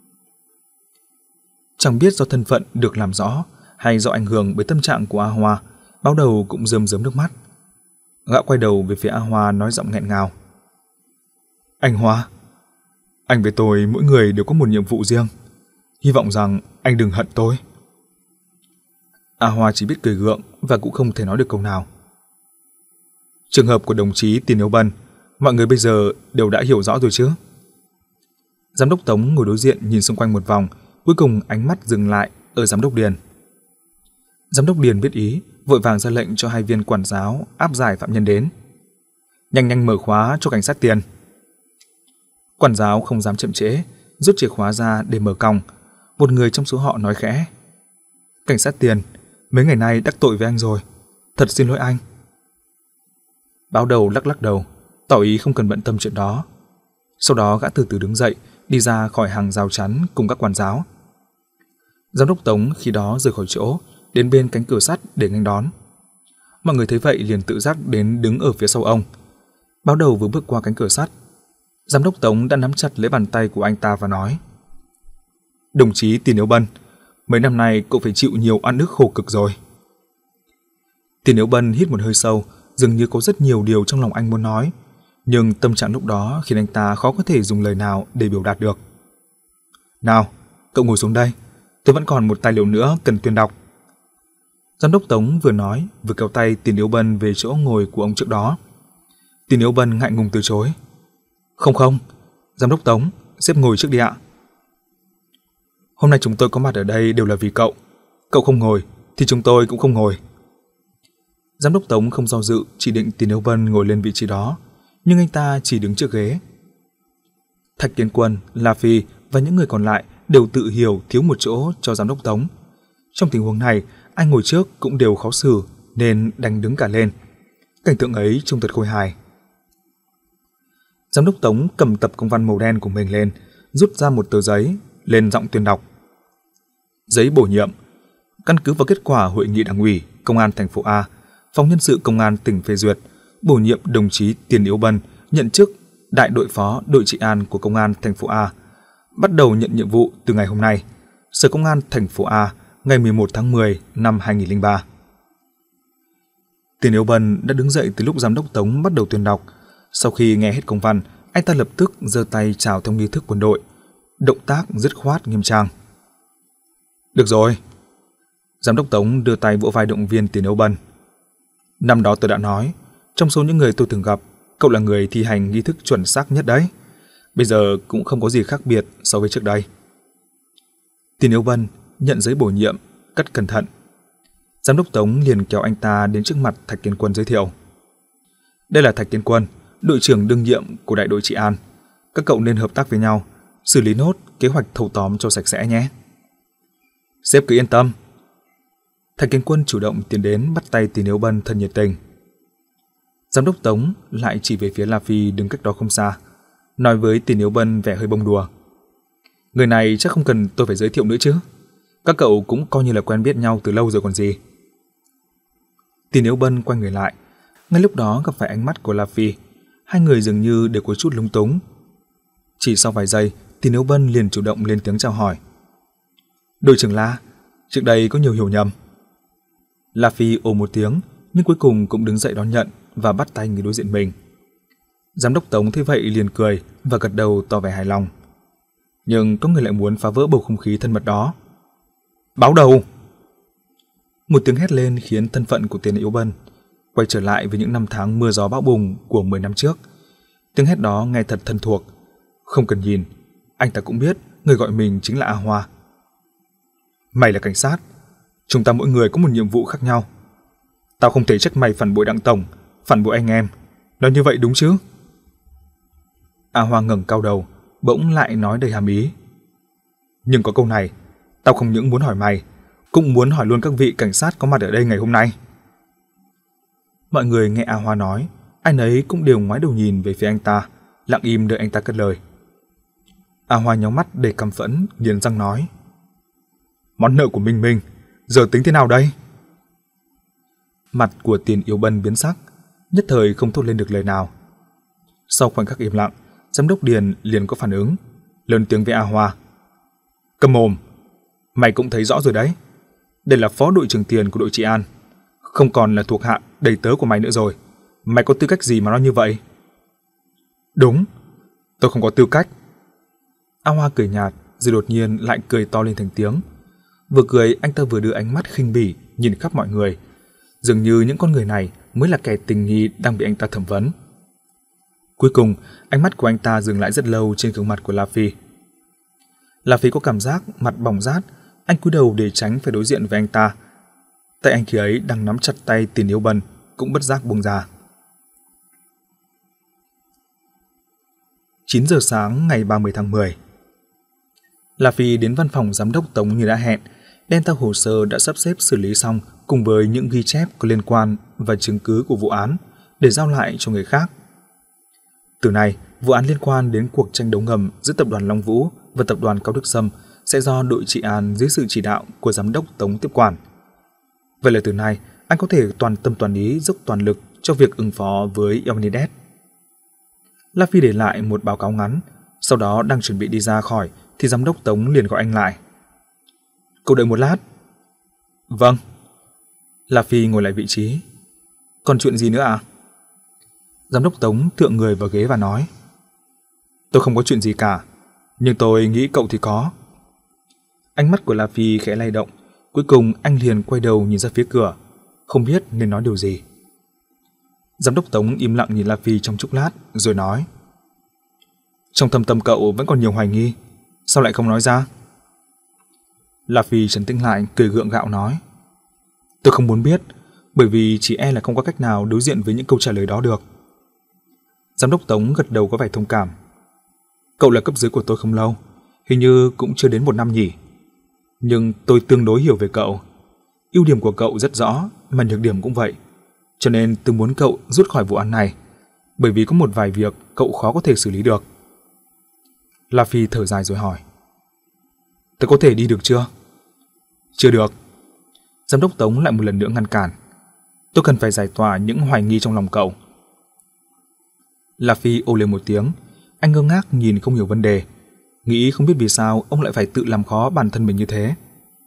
Chẳng biết do thân phận được làm rõ hay do ảnh hưởng bởi tâm trạng của A Hoa, báo đầu cũng rơm rớm nước mắt. Gã quay đầu về phía A Hoa nói giọng nghẹn ngào. Anh Hoa, anh với tôi mỗi người đều có một nhiệm vụ riêng. Hy vọng rằng anh đừng hận tôi. A Hoa chỉ biết cười gượng và cũng không thể nói được câu nào. Trường hợp của đồng chí Tiền Yếu Bân, mọi người bây giờ đều đã hiểu rõ rồi chứ? Giám đốc Tống ngồi đối diện nhìn xung quanh một vòng, cuối cùng ánh mắt dừng lại ở giám đốc Điền. Giám đốc Điền biết ý, vội vàng ra lệnh cho hai viên quản giáo áp giải phạm nhân đến. Nhanh nhanh mở khóa cho cảnh sát Tiền. Quản giáo không dám chậm trễ, rút chìa khóa ra để mở còng. Một người trong số họ nói khẽ. Cảnh sát Tiền, mấy ngày nay đắc tội với anh rồi. Thật xin lỗi anh. Báo đầu lắc lắc đầu, tỏ ý không cần bận tâm chuyện đó. Sau đó gã từ từ đứng dậy, đi ra khỏi hàng rào chắn cùng các quản giáo. Giám đốc Tống khi đó rời khỏi chỗ, đến bên cánh cửa sắt để nghênh đón. Mọi người thấy vậy liền tự giác đến đứng ở phía sau ông. Báo đầu vừa bước qua cánh cửa sắt, giám đốc Tống đã nắm chặt lấy bàn tay của anh ta và nói: Đồng chí Tiền Yếu Bân, mấy năm nay cậu phải chịu nhiều oan ức khổ cực rồi. Tiền Yếu Bân hít một hơi sâu, dường như có rất nhiều điều trong lòng anh muốn nói, nhưng tâm trạng lúc đó khiến anh ta khó có thể dùng lời nào để biểu đạt được. Nào, cậu ngồi xuống đây, tôi vẫn còn một tài liệu nữa cần tuyên đọc. Giám đốc Tống vừa nói vừa kéo tay Tiền Yếu Bân về chỗ ngồi của ông trước đó. Tiền Yếu Bân ngại ngùng từ chối. Không không, giám đốc Tống, xếp ngồi trước đi ạ. Hôm nay chúng tôi có mặt ở đây đều là vì cậu. Cậu không ngồi thì chúng tôi cũng không ngồi. Giám đốc Tống không do dự, chỉ định Tiền Yếu Bân ngồi lên vị trí đó, nhưng anh ta chỉ đứng trước ghế. Thạch Kiến Quân, La Phi và những người còn lại đều tự hiểu thiếu một chỗ cho giám đốc Tống. Trong tình huống này, ai ngồi trước cũng đều khó xử nên đành đứng cả lên. Cảnh tượng ấy trông thật khôi hài. Giám đốc Tống cầm tập công văn màu đen của mình lên, rút ra một tờ giấy, lên giọng tuyên đọc. Giấy bổ nhiệm. Căn cứ vào kết quả hội nghị đảng ủy công an thành phố A, phòng nhân sự công an tỉnh phê duyệt, bổ nhiệm đồng chí Tiền Yếu Bân nhận chức đại đội phó đội trị an của công an thành phố A, bắt đầu nhận nhiệm vụ từ ngày hôm nay. Sở Công an thành phố A, ngày mười một tháng mười năm hai nghìn không trăm lẻ ba. Tiền Yếu Bân đã đứng dậy từ lúc giám đốc Tống bắt đầu tuyên đọc. Sau khi nghe hết công văn, anh ta lập tức giơ tay chào theo nghi thức quân đội, động tác dứt khoát nghiêm trang. Được rồi. Giám đốc Tống đưa tay vỗ vai động viên Tiền Yếu Bân. Năm đó tôi đã nói, trong số những người tôi từng gặp, cậu là người thi hành nghi thức chuẩn xác nhất đấy. Bây giờ cũng không có gì khác biệt so với trước đây. Tiền Yếu Bân nhận giấy bổ nhiệm, cất cẩn thận. Giám đốc Tống liền kéo anh ta đến trước mặt Thạch Kiến Quân giới thiệu. Đây là Thạch Kiến Quân, đội trưởng đương nhiệm của đại đội trị an. Các cậu nên hợp tác với nhau, xử lý nốt kế hoạch thâu tóm cho sạch sẽ nhé. Sếp cứ yên tâm. Thạch Kiến Quân chủ động tiến đến bắt tay Tiền Yếu Bân thân nhiệt tình. Giám đốc Tống lại chỉ về phía La Phi đứng cách đó không xa, nói với Tiền Yếu Bân vẻ hơi bông đùa. Người này chắc không cần tôi phải giới thiệu nữa chứ. Các cậu cũng coi như là quen biết nhau từ lâu rồi còn gì. Tiền Yếu Bân quay người lại, ngay lúc đó gặp phải ánh mắt của La Phi. Hai người dường như đều có chút lúng túng. Chỉ sau vài giây, Tiền Yếu Bân liền chủ động lên tiếng chào hỏi. Đội trưởng La, trước đây có nhiều hiểu nhầm. La Phi ồ một tiếng, nhưng cuối cùng cũng đứng dậy đón nhận và bắt tay người đối diện mình. Giám đốc Tống thấy vậy liền cười và gật đầu tỏ vẻ hài lòng. Nhưng có người lại muốn phá vỡ bầu không khí thân mật đó. Báo đầu! Một tiếng hét lên khiến thân phận của Tiền Yếu Bân quay trở lại với những năm tháng mưa gió bão bùng của mười năm trước. Tiếng hét đó nghe thật thân thuộc. Không cần nhìn, anh ta cũng biết người gọi mình chính là A Hoa. Mày là cảnh sát. Chúng ta mỗi người có một nhiệm vụ khác nhau. Tao không thể trách mày phản bội Đặng Tổng, phản bội anh em. Nói như vậy đúng chứ? A Hoa ngẩng cao đầu, bỗng lại nói đầy hàm ý. Nhưng có câu này, tao không những muốn hỏi mày, cũng muốn hỏi luôn các vị cảnh sát có mặt ở đây ngày hôm nay. Mọi người nghe A Hoa nói, ai nấy cũng đều ngoái đầu nhìn về phía anh ta, lặng im đợi anh ta cất lời. A Hoa nhóng mắt đầy căm phẫn, nghiến răng nói. Món nợ của Minh Minh, giờ tính thế nào đây? Mặt của Tiền Yếu Bân biến sắc, nhất thời không thốt lên được lời nào. Sau khoảnh khắc im lặng, giám đốc Điền liền có phản ứng, lớn tiếng với A Hoa. Câm mồm, mày cũng thấy rõ rồi đấy. Đây là phó đội trưởng Tiền của đội trị an, không còn là thuộc hạ đầy tớ của mày nữa rồi. Mày có tư cách gì mà nói như vậy? Đúng, tôi không có tư cách. A Hoa cười nhạt, rồi đột nhiên lại cười to lên thành tiếng. Vừa cười, anh ta vừa đưa ánh mắt khinh bỉ nhìn khắp mọi người, dường như những con người này mới là kẻ tình nghi đang bị anh ta thẩm vấn. Cuối cùng, ánh mắt của anh ta dừng lại rất lâu trên gương mặt của La Phi. La Phi có cảm giác mặt bỏng rát, anh cúi đầu để tránh phải đối diện với anh ta. Tay anh khi ấy đang nắm chặt tay Tiền Yếu Bân cũng bất giác buông ra. chín giờ sáng ngày ba mươi tháng mười. La Phi đến văn phòng giám đốc Tống như đã hẹn, đem theo hồ sơ đã sắp xếp xử lý xong cùng với những ghi chép có liên quan và chứng cứ của vụ án để giao lại cho người khác. Từ nay, vụ án liên quan đến cuộc tranh đấu ngầm giữa tập đoàn Long Vũ và tập đoàn Cao Đức Sâm sẽ do đội trị an dưới sự chỉ đạo của giám đốc Tống tiếp quản. Vậy là từ nay, anh có thể toàn tâm toàn ý dốc toàn lực cho việc ứng phó với Leonidas. La Phi để lại một báo cáo ngắn, sau đó đang chuẩn bị đi ra khỏi thì giám đốc Tống liền gọi anh lại. Cậu đợi một lát. Vâng. La Phi ngồi lại vị trí. Còn chuyện gì nữa à? Giám đốc Tống thượng người vào ghế và nói. Tôi không có chuyện gì cả, nhưng tôi nghĩ cậu thì có. Ánh mắt của La Phi khẽ lay động, cuối cùng anh liền quay đầu nhìn ra phía cửa, không biết nên nói điều gì. Giám đốc Tống im lặng nhìn La Phi trong chốc lát, rồi nói. Trong thâm tâm cậu vẫn còn nhiều hoài nghi, sao lại không nói ra? La Phi trấn tĩnh lại, cười gượng gạo nói. Tôi không muốn biết, bởi vì chỉ e là không có cách nào đối diện với những câu trả lời đó được. Giám đốc Tống gật đầu có vẻ thông cảm. Cậu là cấp dưới của tôi không lâu, hình như cũng chưa đến một năm nhỉ. Nhưng tôi tương đối hiểu về cậu. Ưu điểm của cậu rất rõ, mà nhược điểm cũng vậy. Cho nên tôi muốn cậu rút khỏi vụ án này, bởi vì có một vài việc cậu khó có thể xử lý được. La Phi thở dài rồi hỏi. Tôi có thể đi được chưa? Chưa được. Giám đốc Tống lại một lần nữa ngăn cản. Tôi cần phải giải tỏa những hoài nghi trong lòng cậu. La Phi ồ lên một tiếng. Anh ngơ ngác nhìn không hiểu vấn đề, nghĩ không biết vì sao ông lại phải tự làm khó bản thân mình như thế.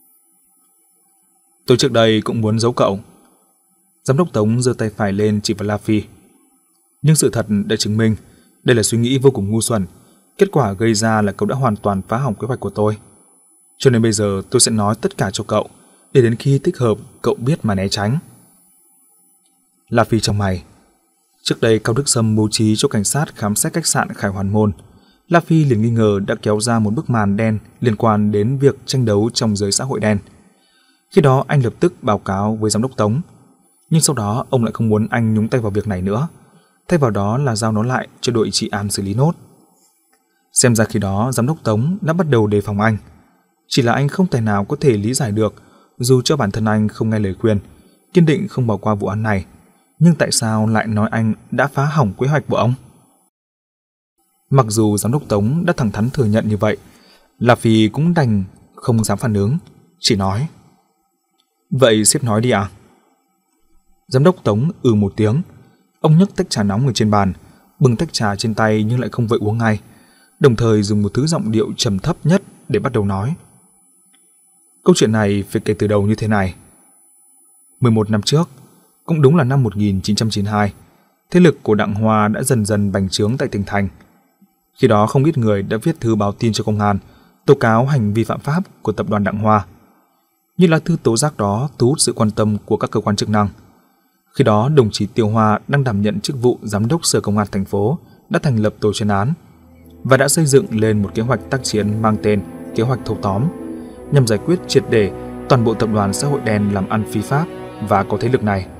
Tôi trước đây cũng muốn giấu cậu. Giám đốc Tống giơ tay phải lên chỉ vào La Phi. Nhưng sự thật đã chứng minh đây là suy nghĩ vô cùng ngu xuẩn. Kết quả gây ra là cậu đã hoàn toàn phá hỏng kế hoạch của tôi. Cho nên bây giờ tôi sẽ nói tất cả cho cậu, để đến khi thích hợp cậu biết mà né tránh. La Phi trong mày. Trước đây Cao Đức Sâm bố trí cho cảnh sát khám xét khách sạn Khải Hoàn Môn. La Phi liền nghi ngờ đã kéo ra một bức màn đen liên quan đến việc tranh đấu trong giới xã hội đen. Khi đó anh lập tức báo cáo với giám đốc Tống. Nhưng sau đó ông lại không muốn anh nhúng tay vào việc này nữa. Thay vào đó là giao nó lại cho đội trị an xử lý nốt. Xem ra khi đó giám đốc Tống đã bắt đầu đề phòng anh. Chỉ là anh không thể nào có thể lý giải được, dù cho bản thân anh không nghe lời khuyên, kiên định không bỏ qua vụ án này, nhưng tại sao lại nói anh đã phá hỏng kế hoạch của ông? Mặc dù giám đốc Tống đã thẳng thắn thừa nhận như vậy, La Phi cũng đành không dám phản ứng, Chị nói. Vậy sếp nói đi ạ. Giám đốc Tống ừ một tiếng. Ông nhấc tách trà nóng ở trên bàn, bưng tách trà trên tay nhưng lại không vội uống ngay, đồng thời dùng một thứ giọng điệu trầm thấp nhất để bắt đầu nói. Câu chuyện này phải kể từ đầu như thế này. mười một năm trước, cũng đúng là năm một nghìn chín trăm chín mươi hai, thế lực của Đặng Hoa đã dần dần bành trướng tại tỉnh thành. Khi đó không ít người đã viết thư báo tin cho công an, tố cáo hành vi phạm pháp của tập đoàn Đặng Hoa. Như lá thư tố giác đó thu hút sự quan tâm của các cơ quan chức năng. Khi đó, đồng chí Tiêu Hoa đang đảm nhận chức vụ giám đốc Sở Công an thành phố đã thành lập tổ chuyên án và đã xây dựng lên một kế hoạch tác chiến mang tên kế hoạch thâu tóm, nhằm giải quyết triệt để toàn bộ tập đoàn xã hội đen làm ăn phi pháp và có thế lực này.